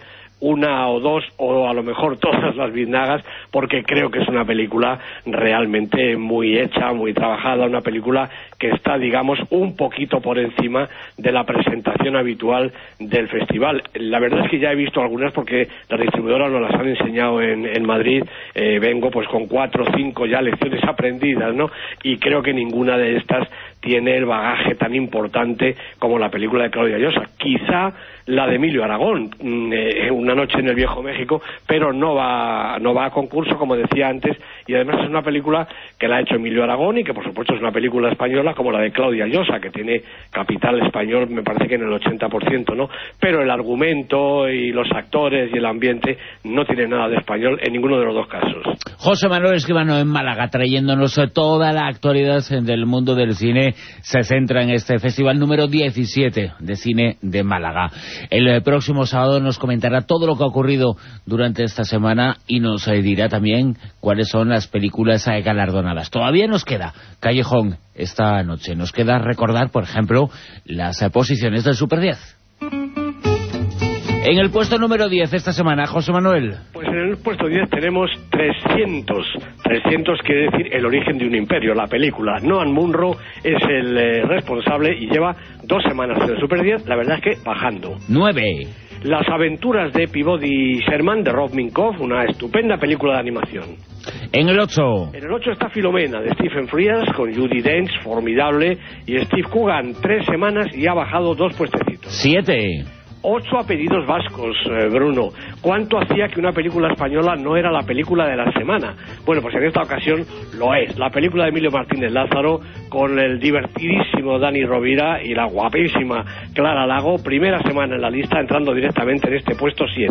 una o dos o a lo mejor todas las biznagas, porque creo que es una película realmente muy hecha, muy trabajada, una película que está, digamos, un poquito por encima de la presentación habitual del festival. La verdad es que ya he visto algunas porque las distribuidoras nos las han enseñado en Madrid. Vengo pues con 4 o 5 ya lecciones aprendidas, ¿no? Y creo que ninguna de estas tiene el bagaje tan importante como la película de Claudia Llosa. Quizá la de Emilio Aragón, Una noche en el Viejo México, pero no va a concurso, como decía antes, y además es una película que la ha hecho Emilio Aragón y que por supuesto es una película española como la de Claudia Llosa, que tiene capital español, me parece que en el 80%, ¿no? Pero el argumento y los actores y el ambiente no tiene nada de español en ninguno de los dos casos. José Manuel Escribano en Málaga, trayéndonos toda la actualidad del mundo del cine, se centra en este festival número 17 de cine de Málaga. El próximo sábado nos comentará todo lo que ha ocurrido durante esta semana y nos dirá también cuáles son las películas galardonadas. Todavía nos queda Callejón esta noche. Nos queda recordar, por ejemplo, las posiciones del Super 10. En el puesto número 10 esta semana, José Manuel. Pues en el puesto 10 tenemos 300. 300 quiere decir El origen de un imperio, la película. Noah Munro es el responsable y lleva 2 semanas en el Super 10, la verdad es que bajando. 9. Las aventuras de Peabody Sherman, de Rob Minkoff, una estupenda película de animación. En el 8. En el 8 está Filomena, de Stephen Frears, con Judi Dench, formidable, y Steve Coogan, 3 semanas y ha bajado 2 puestecitos. 7. 8 apellidos vascos, Bruno. ¿Cuánto hacía que una película española no era la película de la semana? Bueno, pues en esta ocasión lo es. La película de Emilio Martínez Lázaro, con el divertidísimo Dani Rovira y la guapísima Clara Lago, primera semana en la lista, entrando directamente en este puesto 7.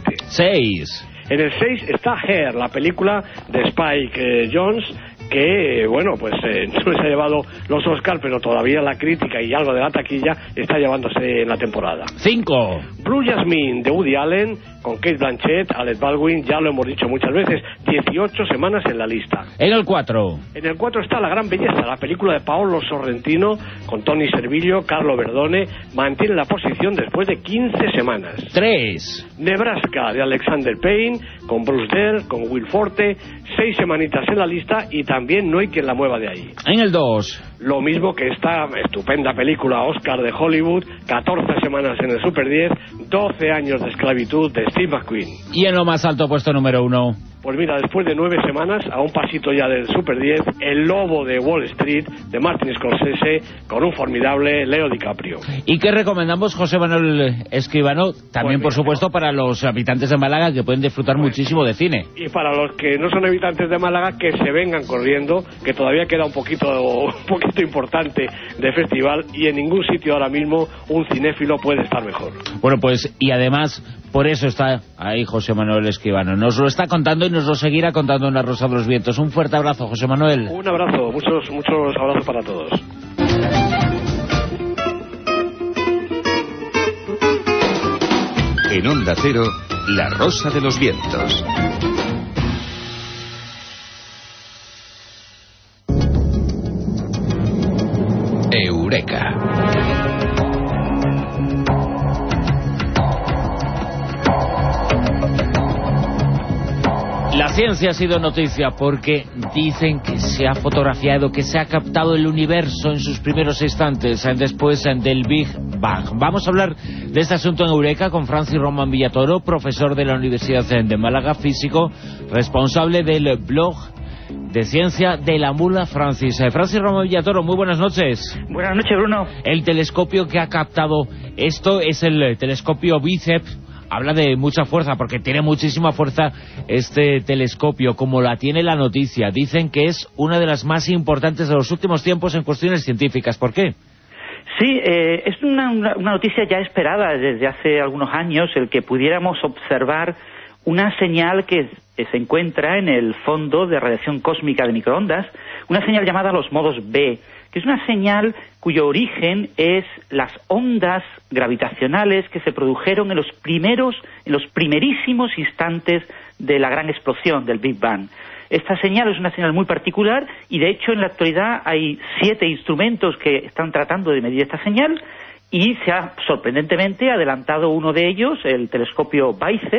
6. En el 6 está Hair, la película de Spike Jonze, que, bueno, pues no se ha llevado los Oscars, pero todavía la crítica y algo de la taquilla está llevándose en la temporada. 5. Blue Jasmine, de Woody Allen, con Cate Blanchett, Alec Baldwin, ya lo hemos dicho muchas veces, 18 semanas en la lista. En el 4. En el 4 está La gran belleza, la película de Paolo Sorrentino, con Tony Servillo, Carlo Verdone, mantiene la posición después de 15 semanas. 3. Nebraska, de Alexander Payne, con Bruce Dern, con Will Forte, 6 semanitas en la lista y también no hay quien la mueva de ahí. En el 2. Lo mismo que esta estupenda película Oscar de Hollywood, 14 semanas en el Super 10, 12 años de esclavitud de Steve McQueen. Y en lo más alto, puesto número 1. Pues mira, después de 9 semanas, a un pasito ya del Super 10, El lobo de Wall Street, de Martin Scorsese, con un formidable Leo DiCaprio. ¿Y qué recomendamos, José Manuel Escribano? También, pues por supuesto, para los habitantes de Málaga, que pueden disfrutar muchísimo de cine. Y para los que no son habitantes de Málaga, que se vengan corriendo, que todavía queda un poquito importante de festival, y en ningún sitio ahora mismo un cinéfilo puede estar mejor. Bueno, pues, y además, por eso está ahí José Manuel Escribano. Nos lo está contando y nos lo seguirá contando en La Rosa de los Vientos. Un fuerte abrazo, José Manuel. Un abrazo, muchos abrazos para todos. En Onda Cero, La Rosa de los Vientos. Eureka. La ciencia ha sido noticia porque dicen que se ha fotografiado, que se ha captado el universo en sus primeros instantes, después del Big Bang. Vamos a hablar de este asunto en Eureka con Francis Román Villatoro, profesor de la Universidad de Málaga, físico, responsable del blog de ciencia de la mula Francis. Francis Román Villatoro, muy buenas noches. Buenas noches, Bruno. El telescopio que ha captado esto es el telescopio BICEP. Habla de mucha fuerza, porque tiene muchísima fuerza este telescopio, como la tiene la noticia. Dicen que es una de las más importantes de los últimos tiempos en cuestiones científicas. ¿Por qué? Sí, es una noticia ya esperada desde hace algunos años, el que pudiéramos observar una señal que se encuentra en el fondo de radiación cósmica de microondas, una señal llamada los modos B, que es una señal cuyo origen es las ondas gravitacionales que se produjeron en los primerísimos instantes de la gran explosión del Big Bang. Esta señal es una señal muy particular y de hecho en la actualidad hay 7 instrumentos que están tratando de medir esta señal y se ha sorprendentemente adelantado uno de ellos, el telescopio BICEP,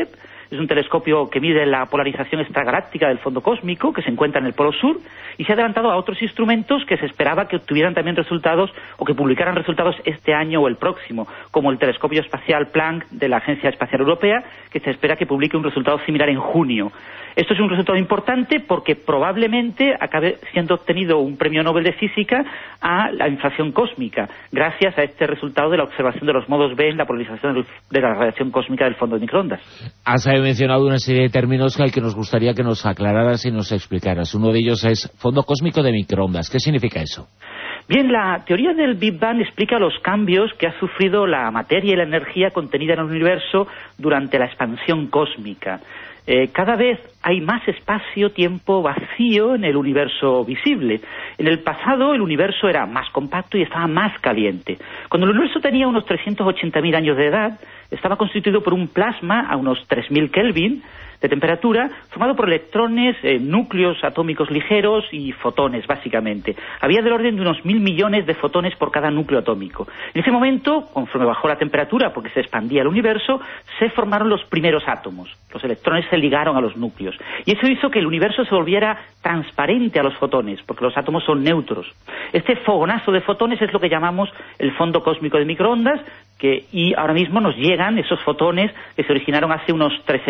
es un telescopio que mide la polarización extragaláctica del fondo cósmico, que se encuentra en el Polo Sur, y se ha adelantado a otros instrumentos que se esperaba que obtuvieran también resultados o que publicaran resultados este año o el próximo, como el telescopio espacial Planck de la Agencia Espacial Europea, que se espera que publique un resultado similar en junio. Esto es un resultado importante porque probablemente acabe siendo obtenido un premio Nobel de Física a la inflación cósmica, gracias a este resultado de la observación de los modos B en la polarización de la radiación cósmica del fondo de microondas. Has mencionado una serie de términos que nos gustaría que nos aclararas y nos explicaras. Uno de ellos es fondo cósmico de microondas. ¿Qué significa eso? Bien, la teoría del Big Bang explica los cambios que ha sufrido la materia y la energía contenida en el universo durante la expansión cósmica. Cada vez hay más espacio-tiempo vacío en el universo visible. En el pasado el universo era más compacto y estaba más caliente. Cuando el universo tenía unos 380.000 años de edad, estaba constituido por un plasma a unos 3.000 Kelvin de temperatura, formado por electrones, núcleos atómicos ligeros y fotones, básicamente. Había del orden de unos 1.000 millones de fotones por cada núcleo atómico. En ese momento, conforme bajó la temperatura, porque se expandía el universo, se formaron los primeros átomos. Los electrones se ligaron a los núcleos. Y eso hizo que el universo se volviera transparente a los fotones, porque los átomos son neutros. Este fogonazo de fotones es lo que llamamos el fondo cósmico de microondas, y ahora mismo nos llegan esos fotones que se originaron hace unos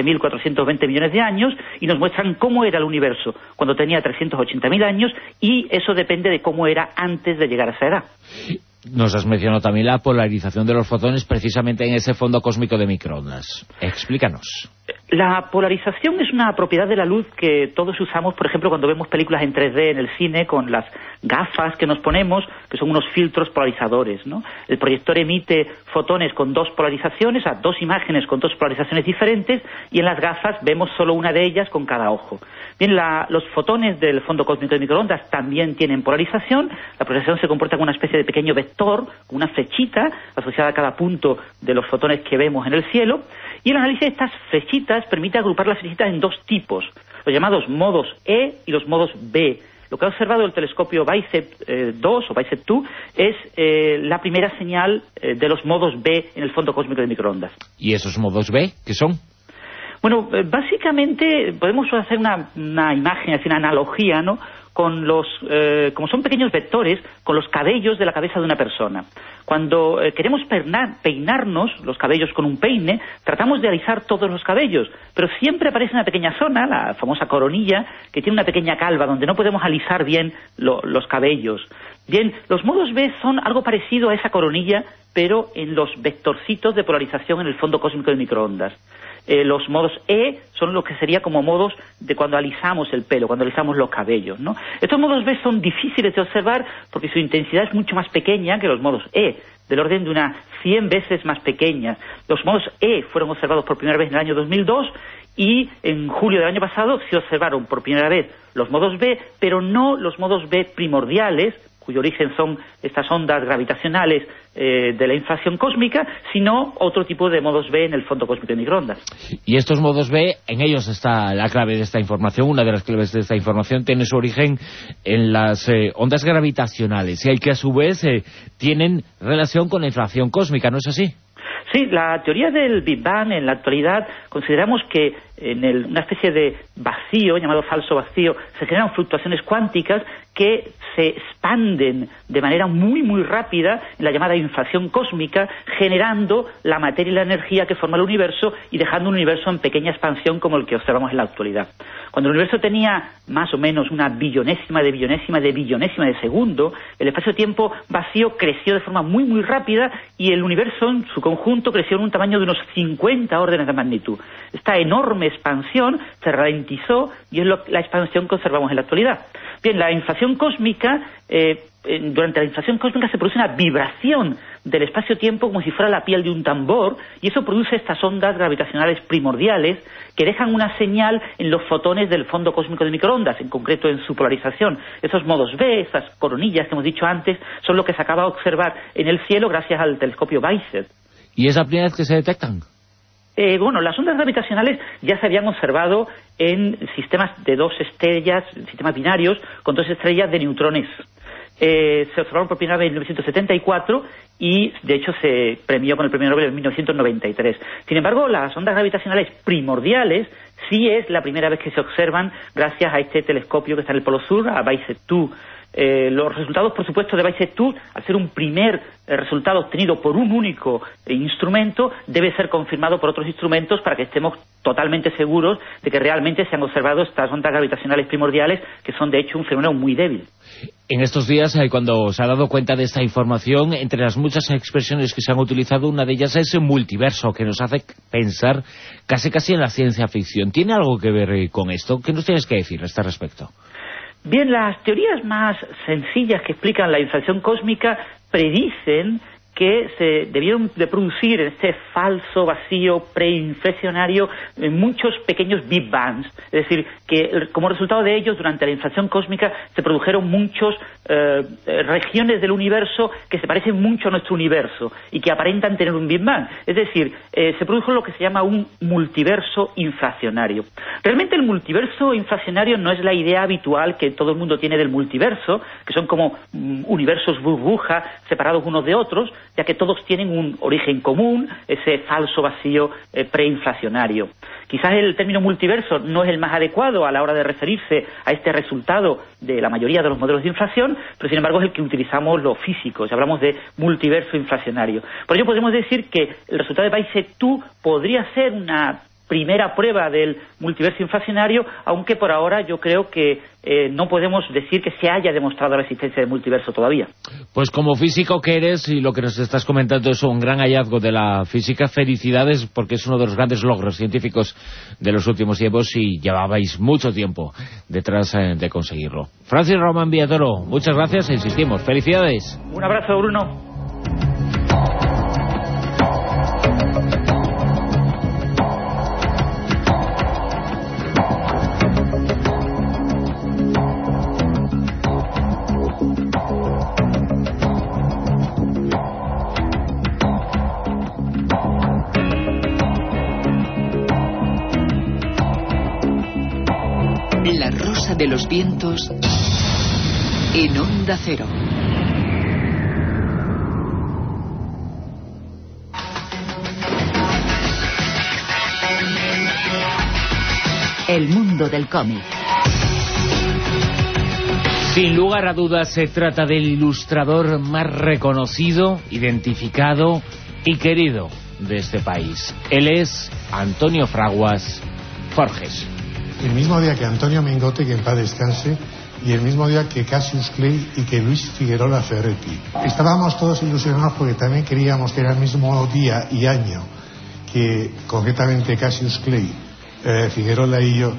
13.420 millones de años y nos muestran cómo era el universo cuando tenía 380.000 años, y eso depende de cómo era antes de llegar a esa edad. Nos has mencionado también la polarización de los fotones precisamente en ese fondo cósmico de microondas. Explícanos. La polarización es una propiedad de la luz que todos usamos, por ejemplo, cuando vemos películas en 3D en el cine, con las gafas que nos ponemos, que son unos filtros polarizadores, ¿no? El proyector emite fotones con dos polarizaciones, dos imágenes con dos polarizaciones diferentes, y en las gafas vemos solo una de ellas con cada ojo. Bien, los fotones del fondo cósmico de microondas también tienen polarización. La polarización se comporta como una especie de pequeño vector, con una flechita asociada a cada punto de los fotones que vemos en el cielo, y el análisis de estas flechitas permite agrupar las flechitas en dos tipos, los llamados modos E y los modos B. Lo que ha observado el telescopio BICEP 2 o BICEP 2 es la primera señal de los modos B en el fondo cósmico de microondas. ¿Y esos modos B qué son? Bueno, básicamente podemos hacer una imagen, así una analogía, ¿no?, con como son pequeños vectores, con los cabellos de la cabeza de una persona. Cuando queremos peinarnos los cabellos con un peine, tratamos de alisar todos los cabellos, pero siempre aparece una pequeña zona, la famosa coronilla, que tiene una pequeña calva, donde no podemos alisar bien los cabellos. Bien, los modos B son algo parecido a esa coronilla, pero en los vectorcitos de polarización en el fondo cósmico de microondas. Los modos E son lo que sería como modos de cuando alisamos el pelo, cuando alisamos los cabellos, ¿no? Estos modos B son difíciles de observar porque su intensidad es mucho más pequeña que los modos E, del orden de unas 100 veces más pequeña. Los modos E fueron observados por primera vez en el año 2002 y en julio del año pasado se observaron por primera vez los modos B, pero no los modos B primordiales, cuyo origen son estas ondas gravitacionales de la inflación cósmica, sino otro tipo de modos B en el fondo cósmico de microondas. Y estos modos B, en ellos está la clave de esta información. Una de las claves de esta información tiene su origen en las ondas gravitacionales, y que a su vez tienen relación con la inflación cósmica, ¿no es así? Sí, la teoría del Big Bang en la actualidad consideramos que en una especie de vacío, llamado falso vacío, se generan fluctuaciones cuánticas que se expanden de manera muy muy rápida en la llamada inflación cósmica, generando la materia y la energía que forma el universo y dejando un universo en pequeña expansión como el que observamos en la actualidad. Cuando el universo tenía más o menos una billonésima de segundo, el espacio-tiempo vacío creció de forma muy muy rápida y el universo en su conjunto creció en un tamaño de unos 50 órdenes de magnitud. Esta enorme expansión se ralentizó y es la expansión que observamos en la actualidad. Bien, la inflación cósmica, durante la inflación cósmica se produce una vibración del espacio-tiempo como si fuera la piel de un tambor, y eso produce estas ondas gravitacionales primordiales que dejan una señal en los fotones del fondo cósmico de microondas, en concreto en su polarización. Esos modos B, esas coronillas que hemos dicho antes, son lo que se acaba de observar en el cielo gracias al telescopio BICEP. ¿Y es la primera vez que se detectan? Bueno, las ondas gravitacionales ya se habían observado en sistemas de dos estrellas, sistemas binarios, con dos estrellas de neutrones. se observaron por primera vez en 1974 y de hecho se premió con el premio Nobel en 1993. Sin embargo, las ondas gravitacionales primordiales sí es la primera vez que se observan gracias a este telescopio que está en el Polo Sur, a BICEP-2. Los resultados, por supuesto, de BICEP-2, al ser un primer resultado obtenido por un único instrumento, debe ser confirmado por otros instrumentos para que estemos totalmente seguros de que realmente se han observado estas ondas gravitacionales primordiales, que son de hecho un fenómeno muy débil. En estos días, cuando se ha dado cuenta de esta información, entre las muchas expresiones que se han utilizado, una de ellas es multiverso, que nos hace pensar casi en la ciencia ficción. ¿Tiene algo que ver con esto? ¿Qué nos tienes que decir a este respecto? Bien, las teorías más sencillas que explican la inflación cósmica predicen que se debieron de producir en este falso vacío preinflacionario muchos pequeños Big Bangs. Es decir, que como resultado de ellos, durante la inflación cósmica se produjeron muchas regiones del universo que se parecen mucho a nuestro universo y que aparentan tener un Big Bang. Es decir, se produjo lo que se llama un multiverso inflacionario. Realmente el multiverso inflacionario no es la idea habitual que todo el mundo tiene del multiverso, que son como universos burbuja separados unos de otros, ya que todos tienen un origen común, ese falso vacío preinflacionario. Quizás el término multiverso no es el más adecuado a la hora de referirse a este resultado de la mayoría de los modelos de inflación, pero sin embargo es el que utilizamos los físicos, hablamos de multiverso inflacionario. Por ello podemos decir que el resultado de BICEP-2 podría ser una primera prueba del multiverso inflacionario, aunque por ahora yo creo que no podemos decir que se haya demostrado la existencia del multiverso todavía. Pues como físico que eres, y lo que nos estás comentando es un gran hallazgo de la física, felicidades, porque es uno de los grandes logros científicos de los últimos tiempos y llevabais mucho tiempo detrás de conseguirlo. Francis Román Villatoro, muchas gracias e insistimos, felicidades. Un abrazo, Bruno. La rosa de los vientos en Onda Cero. El mundo del cómic. Sin lugar a dudas se trata del ilustrador más reconocido, identificado y querido de este país. Él es Antonio Fraguas Forges. El mismo día que Antonio Mingote, que en paz descanse, y el mismo día que Cassius Clay y que Luis Figuerola Ferretti. Estábamos todos ilusionados porque también queríamos que era el mismo día y año que concretamente Cassius Clay, Figuerola y yo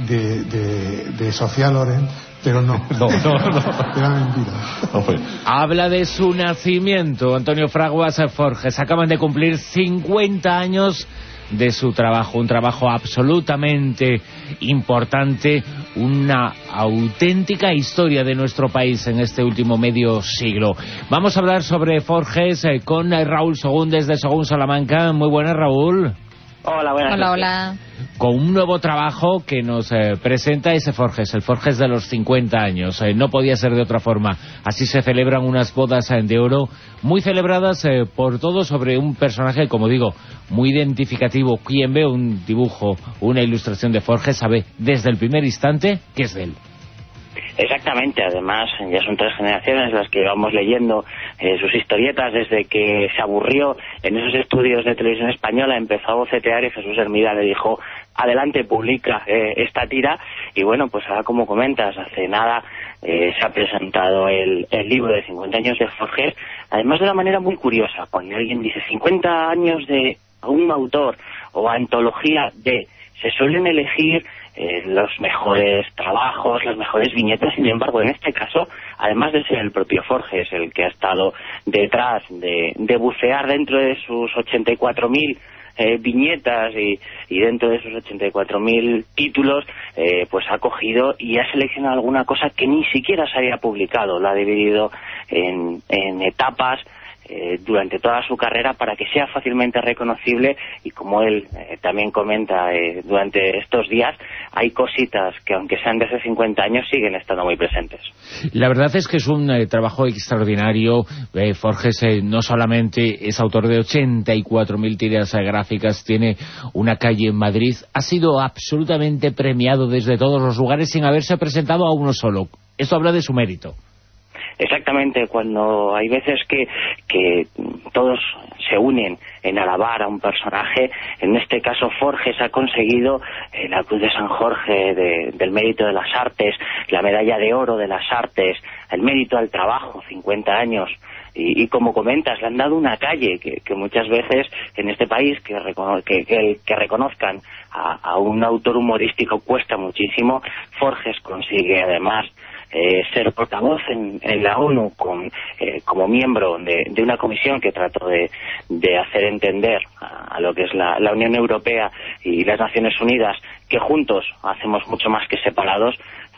de Sofía Loren, pero no. Era mentira. Habla de su nacimiento, Antonio Fraguas Forges. Acaban de cumplir 50 años de su trabajo, un trabajo absolutamente importante, una auténtica historia de nuestro país en este último medio siglo. Vamos a hablar sobre Forges con Raúl Sogún desde Sogún Salamanca. Muy buenas, Raúl. Hola, buenas noches. Hola. Con un nuevo trabajo que nos presenta ese Forges, el Forges de los 50 años. No podía ser de otra forma. Así se celebran unas bodas de oro muy celebradas por todos, sobre un personaje, como digo, muy identificativo. Quien ve un dibujo, una ilustración de Forges, sabe desde el primer instante que es de él. Exactamente, además ya son 3 generaciones las que vamos leyendo sus historietas desde que se aburrió en esos estudios de televisión española, empezó a bocetear y Jesús Hermida le dijo: adelante, publica esta tira. Y bueno, pues ahora, como comentas, hace nada se ha presentado el libro de 50 años de Forges, además de una manera muy curiosa. Cuando alguien dice 50 años de un autor o antología de, se suelen elegir los mejores trabajos, las mejores viñetas. Sin embargo, en este caso, además de ser el propio Forges el que ha estado detrás de bucear dentro de sus 84.000 viñetas y dentro de esos 84.000 títulos, pues ha cogido y ha seleccionado alguna cosa que ni siquiera se había publicado. La ha dividido en etapas, durante toda su carrera para que sea fácilmente reconocible, y como él también comenta durante estos días, hay cositas que aunque sean de hace 50 años siguen estando muy presentes. La verdad es que es un trabajo extraordinario. Forges no solamente es autor de 84.000 tiras gráficas, tiene una calle en Madrid, ha sido absolutamente premiado desde todos los lugares sin haberse presentado a uno solo. Esto habla de su mérito. Exactamente, cuando hay veces que todos se unen en alabar a un personaje, en este caso Forges ha conseguido la Cruz de San Jorge del Mérito de las Artes, la Medalla de Oro de las Artes, el Mérito al Trabajo, 50 años, y como comentas, le han dado una calle que muchas veces en este país que reconozcan a un autor humorístico cuesta muchísimo. Forges consigue además ser portavoz en la ONU como miembro de una comisión que trató de hacer entender a lo que es la Unión Europea y las Naciones Unidas que juntos hacemos mucho más que separados,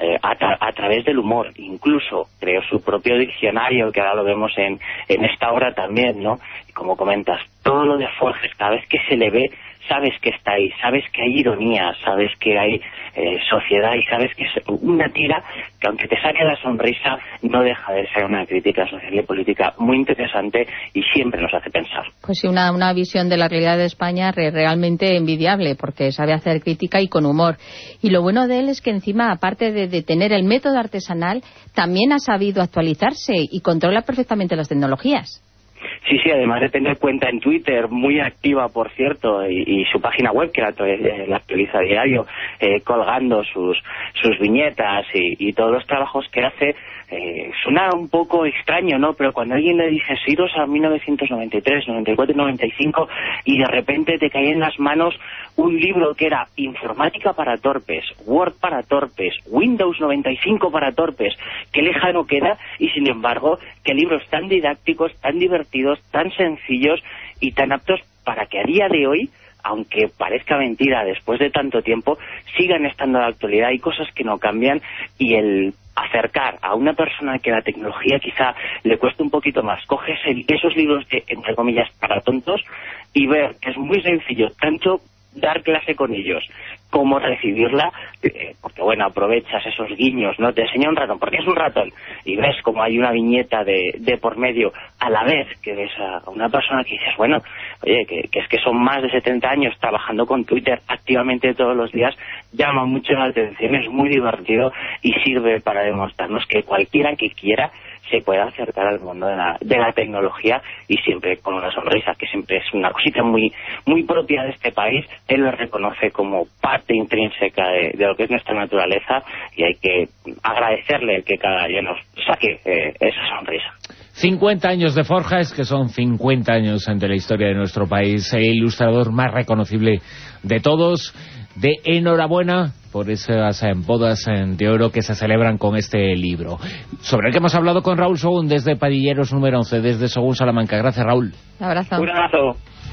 a través del humor. Incluso creó su propio diccionario, que ahora lo vemos en esta obra también, ¿no? Y como comentas, todo lo de Forges, cada vez que se le ve, sabes que está ahí, sabes que hay ironía, sabes que hay sociedad, y sabes que es una tira que, aunque te saque la sonrisa, no deja de ser una crítica social y política muy interesante y siempre nos hace pensar. Pues sí, una visión de la realidad de España realmente envidiable, porque sabe hacer crítica y con humor. Y lo bueno de él es que encima, aparte de tener el método artesanal, también ha sabido actualizarse y controla perfectamente las tecnologías. Sí, además de tener cuenta en Twitter, muy activa, por cierto, y su página web, que la actualiza a diario, colgando sus viñetas y todos los trabajos que hace. Suena un poco extraño, ¿no? Pero cuando alguien le dice, iros a 1993, 94 y 95, y de repente te cae en las manos un libro que era Informática para torpes, Word para torpes, Windows 95 para torpes, qué lejano queda, y sin embargo, qué libros tan didácticos, tan divertidos, tan sencillos y tan aptos para que a día de hoy, aunque parezca mentira después de tanto tiempo, sigan estando de actualidad. Hay cosas que no cambian, y el acercar a una persona que la tecnología quizá le cueste un poquito más, coges esos libros de, entre comillas, para tontos, y ver que es muy sencillo tanto dar clase con ellos como recibirla, porque bueno, aprovechas esos guiños, ¿no? Te enseña un ratón, porque es un ratón, y ves como hay una viñeta de por medio, a la vez que ves a una persona que dices, bueno, oye, que es que son más de 70 años trabajando con Twitter activamente todos los días, llama mucho la atención, es muy divertido y sirve para demostrarnos que cualquiera que quiera se puede acercar al mundo de la tecnología, y siempre con una sonrisa, que siempre es una cosita muy, muy propia de este país. Él lo reconoce como parte intrínseca de lo que es nuestra naturaleza, y hay que agradecerle el que cada día nos saque esa sonrisa. 50 años de Forges, que son 50 años de la historia de nuestro país, el ilustrador más reconocible de todos. De enhorabuena por esas bodas de oro que se celebran con este libro, sobre el que hemos hablado con Raúl Sogún desde Padilleros número 11, desde Sogún, Salamanca. Gracias, Raúl. Un abrazo. Un abrazo.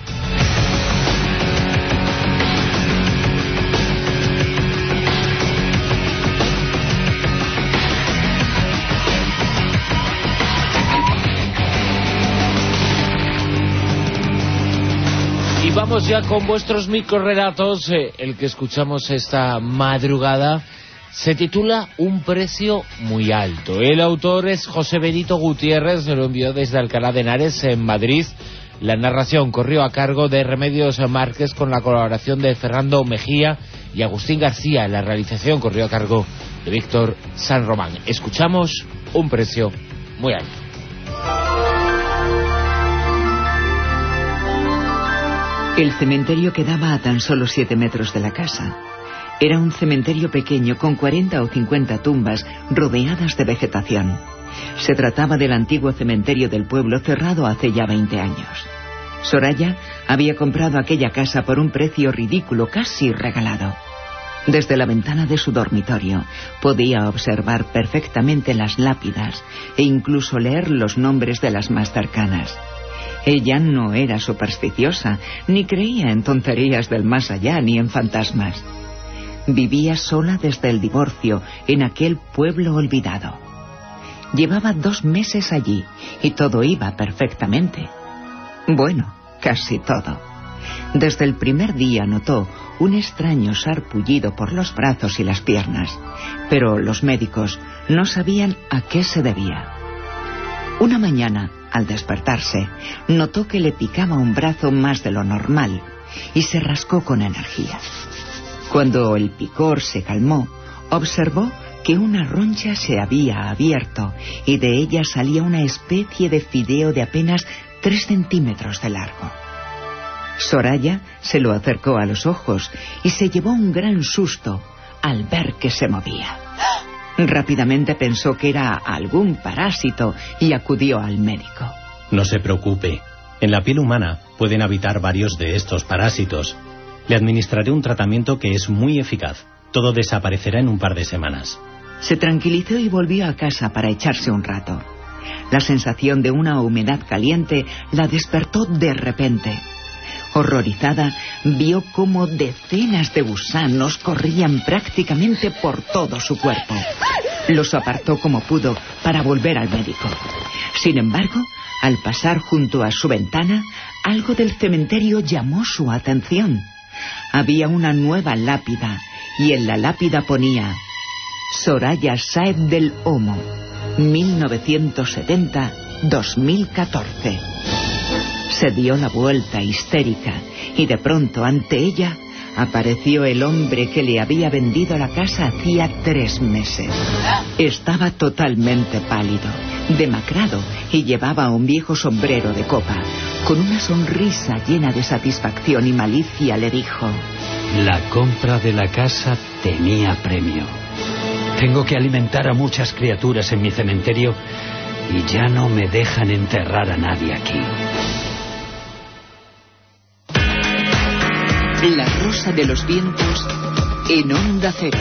Y vamos ya con vuestros microrelatos. El que escuchamos esta madrugada se titula Un precio muy alto. El autor es José Benito Gutiérrez, lo envió desde Alcalá de Henares, en Madrid. La narración corrió a cargo de Remedios Márquez, con la colaboración de Fernando Mejía y Agustín García. La realización corrió a cargo de Víctor San Román. Escuchamos Un precio muy alto. El cementerio quedaba a tan solo 7 metros de la casa. Era un cementerio pequeño con 40 o 50 tumbas rodeadas de vegetación. Se trataba del antiguo cementerio del pueblo, cerrado hace ya 20 años. Soraya había comprado aquella casa por un precio ridículo, casi regalado. Desde la ventana de su dormitorio podía observar perfectamente las lápidas e incluso leer los nombres de las más cercanas. Ella no era supersticiosa, ni creía en tonterías del más allá, ni en fantasmas. Vivía sola desde el divorcio en aquel pueblo olvidado. Llevaba 2 meses allí y todo iba perfectamente. Bueno, casi todo. Desde el primer día notó un extraño sarpullido por los brazos y las piernas, pero los médicos no sabían a qué se debía. Una mañana, al despertarse, notó que le picaba un brazo más de lo normal y se rascó con energía. Cuando el picor se calmó, observó que una roncha se había abierto y de ella salía una especie de fideo de apenas 3 centímetros de largo. Soraya se lo acercó a los ojos y se llevó un gran susto al ver que se movía. Rápidamente pensó que era algún parásito y acudió al médico. No se preocupe. En la piel humana pueden habitar varios de estos parásitos. Le administraré un tratamiento que es muy eficaz. Todo desaparecerá en un par de semanas. Se tranquilizó y volvió a casa para echarse un rato. La sensación de una humedad caliente la despertó de repente. Horrorizada, vio cómo decenas de gusanos corrían prácticamente por todo su cuerpo. Los apartó como pudo para volver al médico. Sin embargo, al pasar junto a su ventana, algo del cementerio llamó su atención. Había una nueva lápida y en la lápida ponía: Soraya Sáez del Homo, 1970-2014. Se dio la vuelta histérica y de pronto ante ella apareció el hombre que le había vendido la casa hacía 3 meses. Estaba totalmente pálido, demacrado y llevaba un viejo sombrero de copa. Con una sonrisa llena de satisfacción y malicia le dijo: La compra de la casa tenía premio. Tengo que alimentar a muchas criaturas en mi cementerio y ya no me dejan enterrar a nadie aquí. La Rosa de los Vientos en Onda Cero.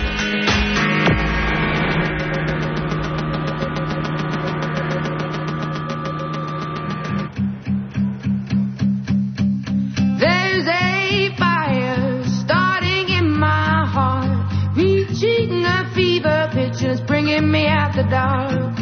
There's a fire starting in my heart, reaching a fever pitch and it's bringing me out the dark.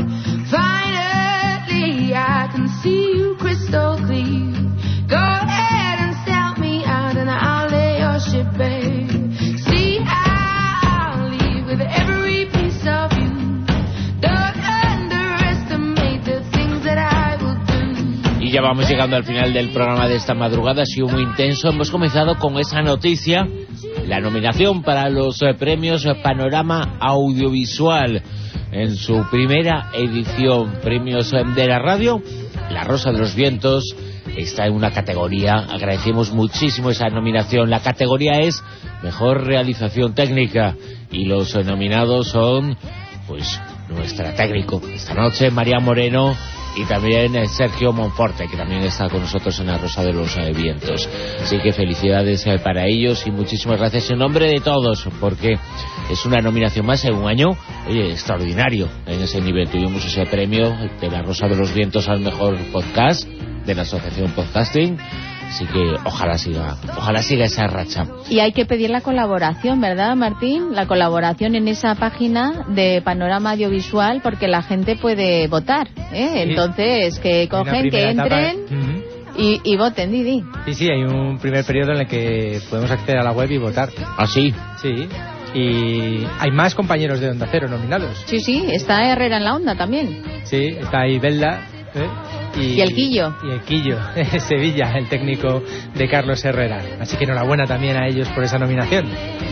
Finally I can see you crystal clear. Go ahead and sell me out and I'll lay your ship bare. See, I'll leave with every piece of you. Don't underestimate the things that I will do. Y ya vamos llegando al final del programa de esta madrugada. Ha sido muy intenso. Hemos comenzado con esa noticia, la nominación para los premios Panorama Audiovisual en su primera edición. Premios de la radio. La Rosa de los Vientos está en una categoría. Agradecemos muchísimo esa nominación. La categoría es Mejor Realización Técnica y los nominados son, pues, nuestra técnico esta noche, María Moreno, y también Sergio Monforte, que también está con nosotros en La Rosa de los Vientos. Así que felicidades para ellos y muchísimas gracias en nombre de todos, porque es una nominación más en un año, oye, extraordinario en ese nivel. Tuvimos ese premio de La Rosa de los Vientos al mejor podcast de la Asociación Podcasting. Así que ojalá siga esa racha. Y hay que pedir la colaboración, ¿verdad, Martín? La colaboración en esa página de Panorama Audiovisual, porque la gente puede votar, ¿eh? Sí. Entonces, que cogen, que entren y voten, Didi. Sí, hay un primer periodo en el que podemos acceder a la web y votar. ¿Ah, sí? Sí. Y hay más compañeros de Onda Cero nominados. Sí, está Herrera en la Onda también. Sí, está ahí Belda. Y el Quillo. Y el Quillo, Sevilla, el técnico de Carlos Herrera. Así que enhorabuena también a ellos por esa nominación.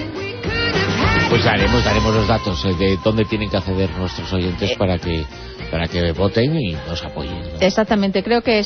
Pues daremos los datos de dónde tienen que acceder nuestros oyentes para que voten y nos apoyen, ¿no? Exactamente, creo que es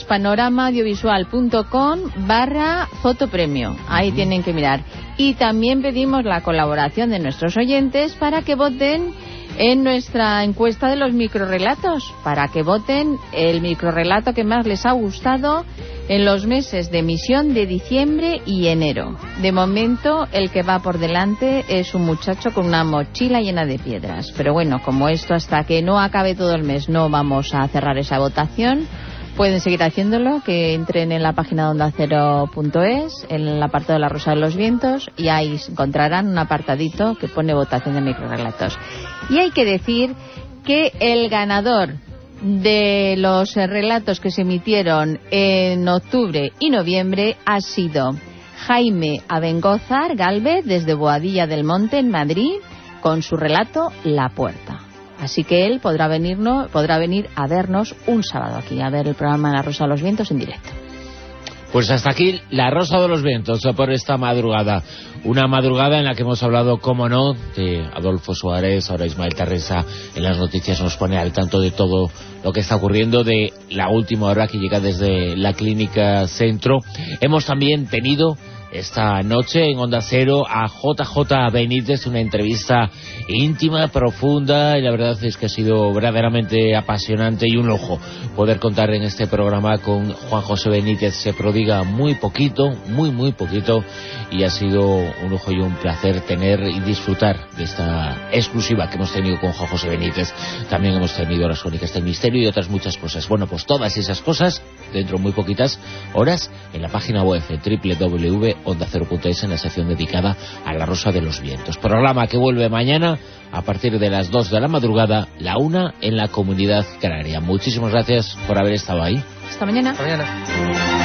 panoramaaudiovisual.com/fotopremio. Ahí tienen que mirar. Y también pedimos la colaboración de nuestros oyentes para que voten en nuestra encuesta de los microrrelatos, para que voten el microrrelato que más les ha gustado en los meses de emisión de diciembre y enero. De momento, el que va por delante es un muchacho con una mochila llena de piedras. Pero bueno, como esto hasta que no acabe todo el mes no vamos a cerrar esa votación, pueden seguir haciéndolo, que entren en la página de ondacero.es, en el apartado de La Rosa de los Vientos, y ahí encontrarán un apartadito que pone votación de microrrelatos. Y hay que decir que el ganador de los relatos que se emitieron en octubre y noviembre ha sido Jaime Abengózar Gálvez desde Boadilla del Monte en Madrid con su relato La Puerta. Así que él podrá venir a vernos un sábado aquí, a ver el programa La Rosa de los Vientos en directo. Pues hasta aquí La Rosa de los Vientos por esta madrugada. Una madrugada en la que hemos hablado, cómo no, de Adolfo Suárez. Ahora Ismael Terresa en las noticias nos pone al tanto de todo lo que está ocurriendo, de la última hora que llega desde la Clínica Centro. Hemos también tenido esta noche en Onda Cero a JJ Benítez, una entrevista íntima, profunda, y la verdad es que ha sido verdaderamente apasionante y un lujo poder contar en este programa con Juan José Benítez. Se prodiga muy poquito, muy poquito, y ha sido un lujo y un placer tener y disfrutar de esta exclusiva que hemos tenido con Juan José Benítez. También hemos tenido las crónicas del misterio y otras muchas cosas. Bueno, pues todas esas cosas dentro de muy poquitas horas en la página web www.ondacero.es, en la sección dedicada a La Rosa de los Vientos. Programa que vuelve mañana a partir de las 2 de la madrugada, la 1 en la Comunidad Canaria. Muchísimas gracias por haber estado ahí. Hasta mañana. Hasta mañana.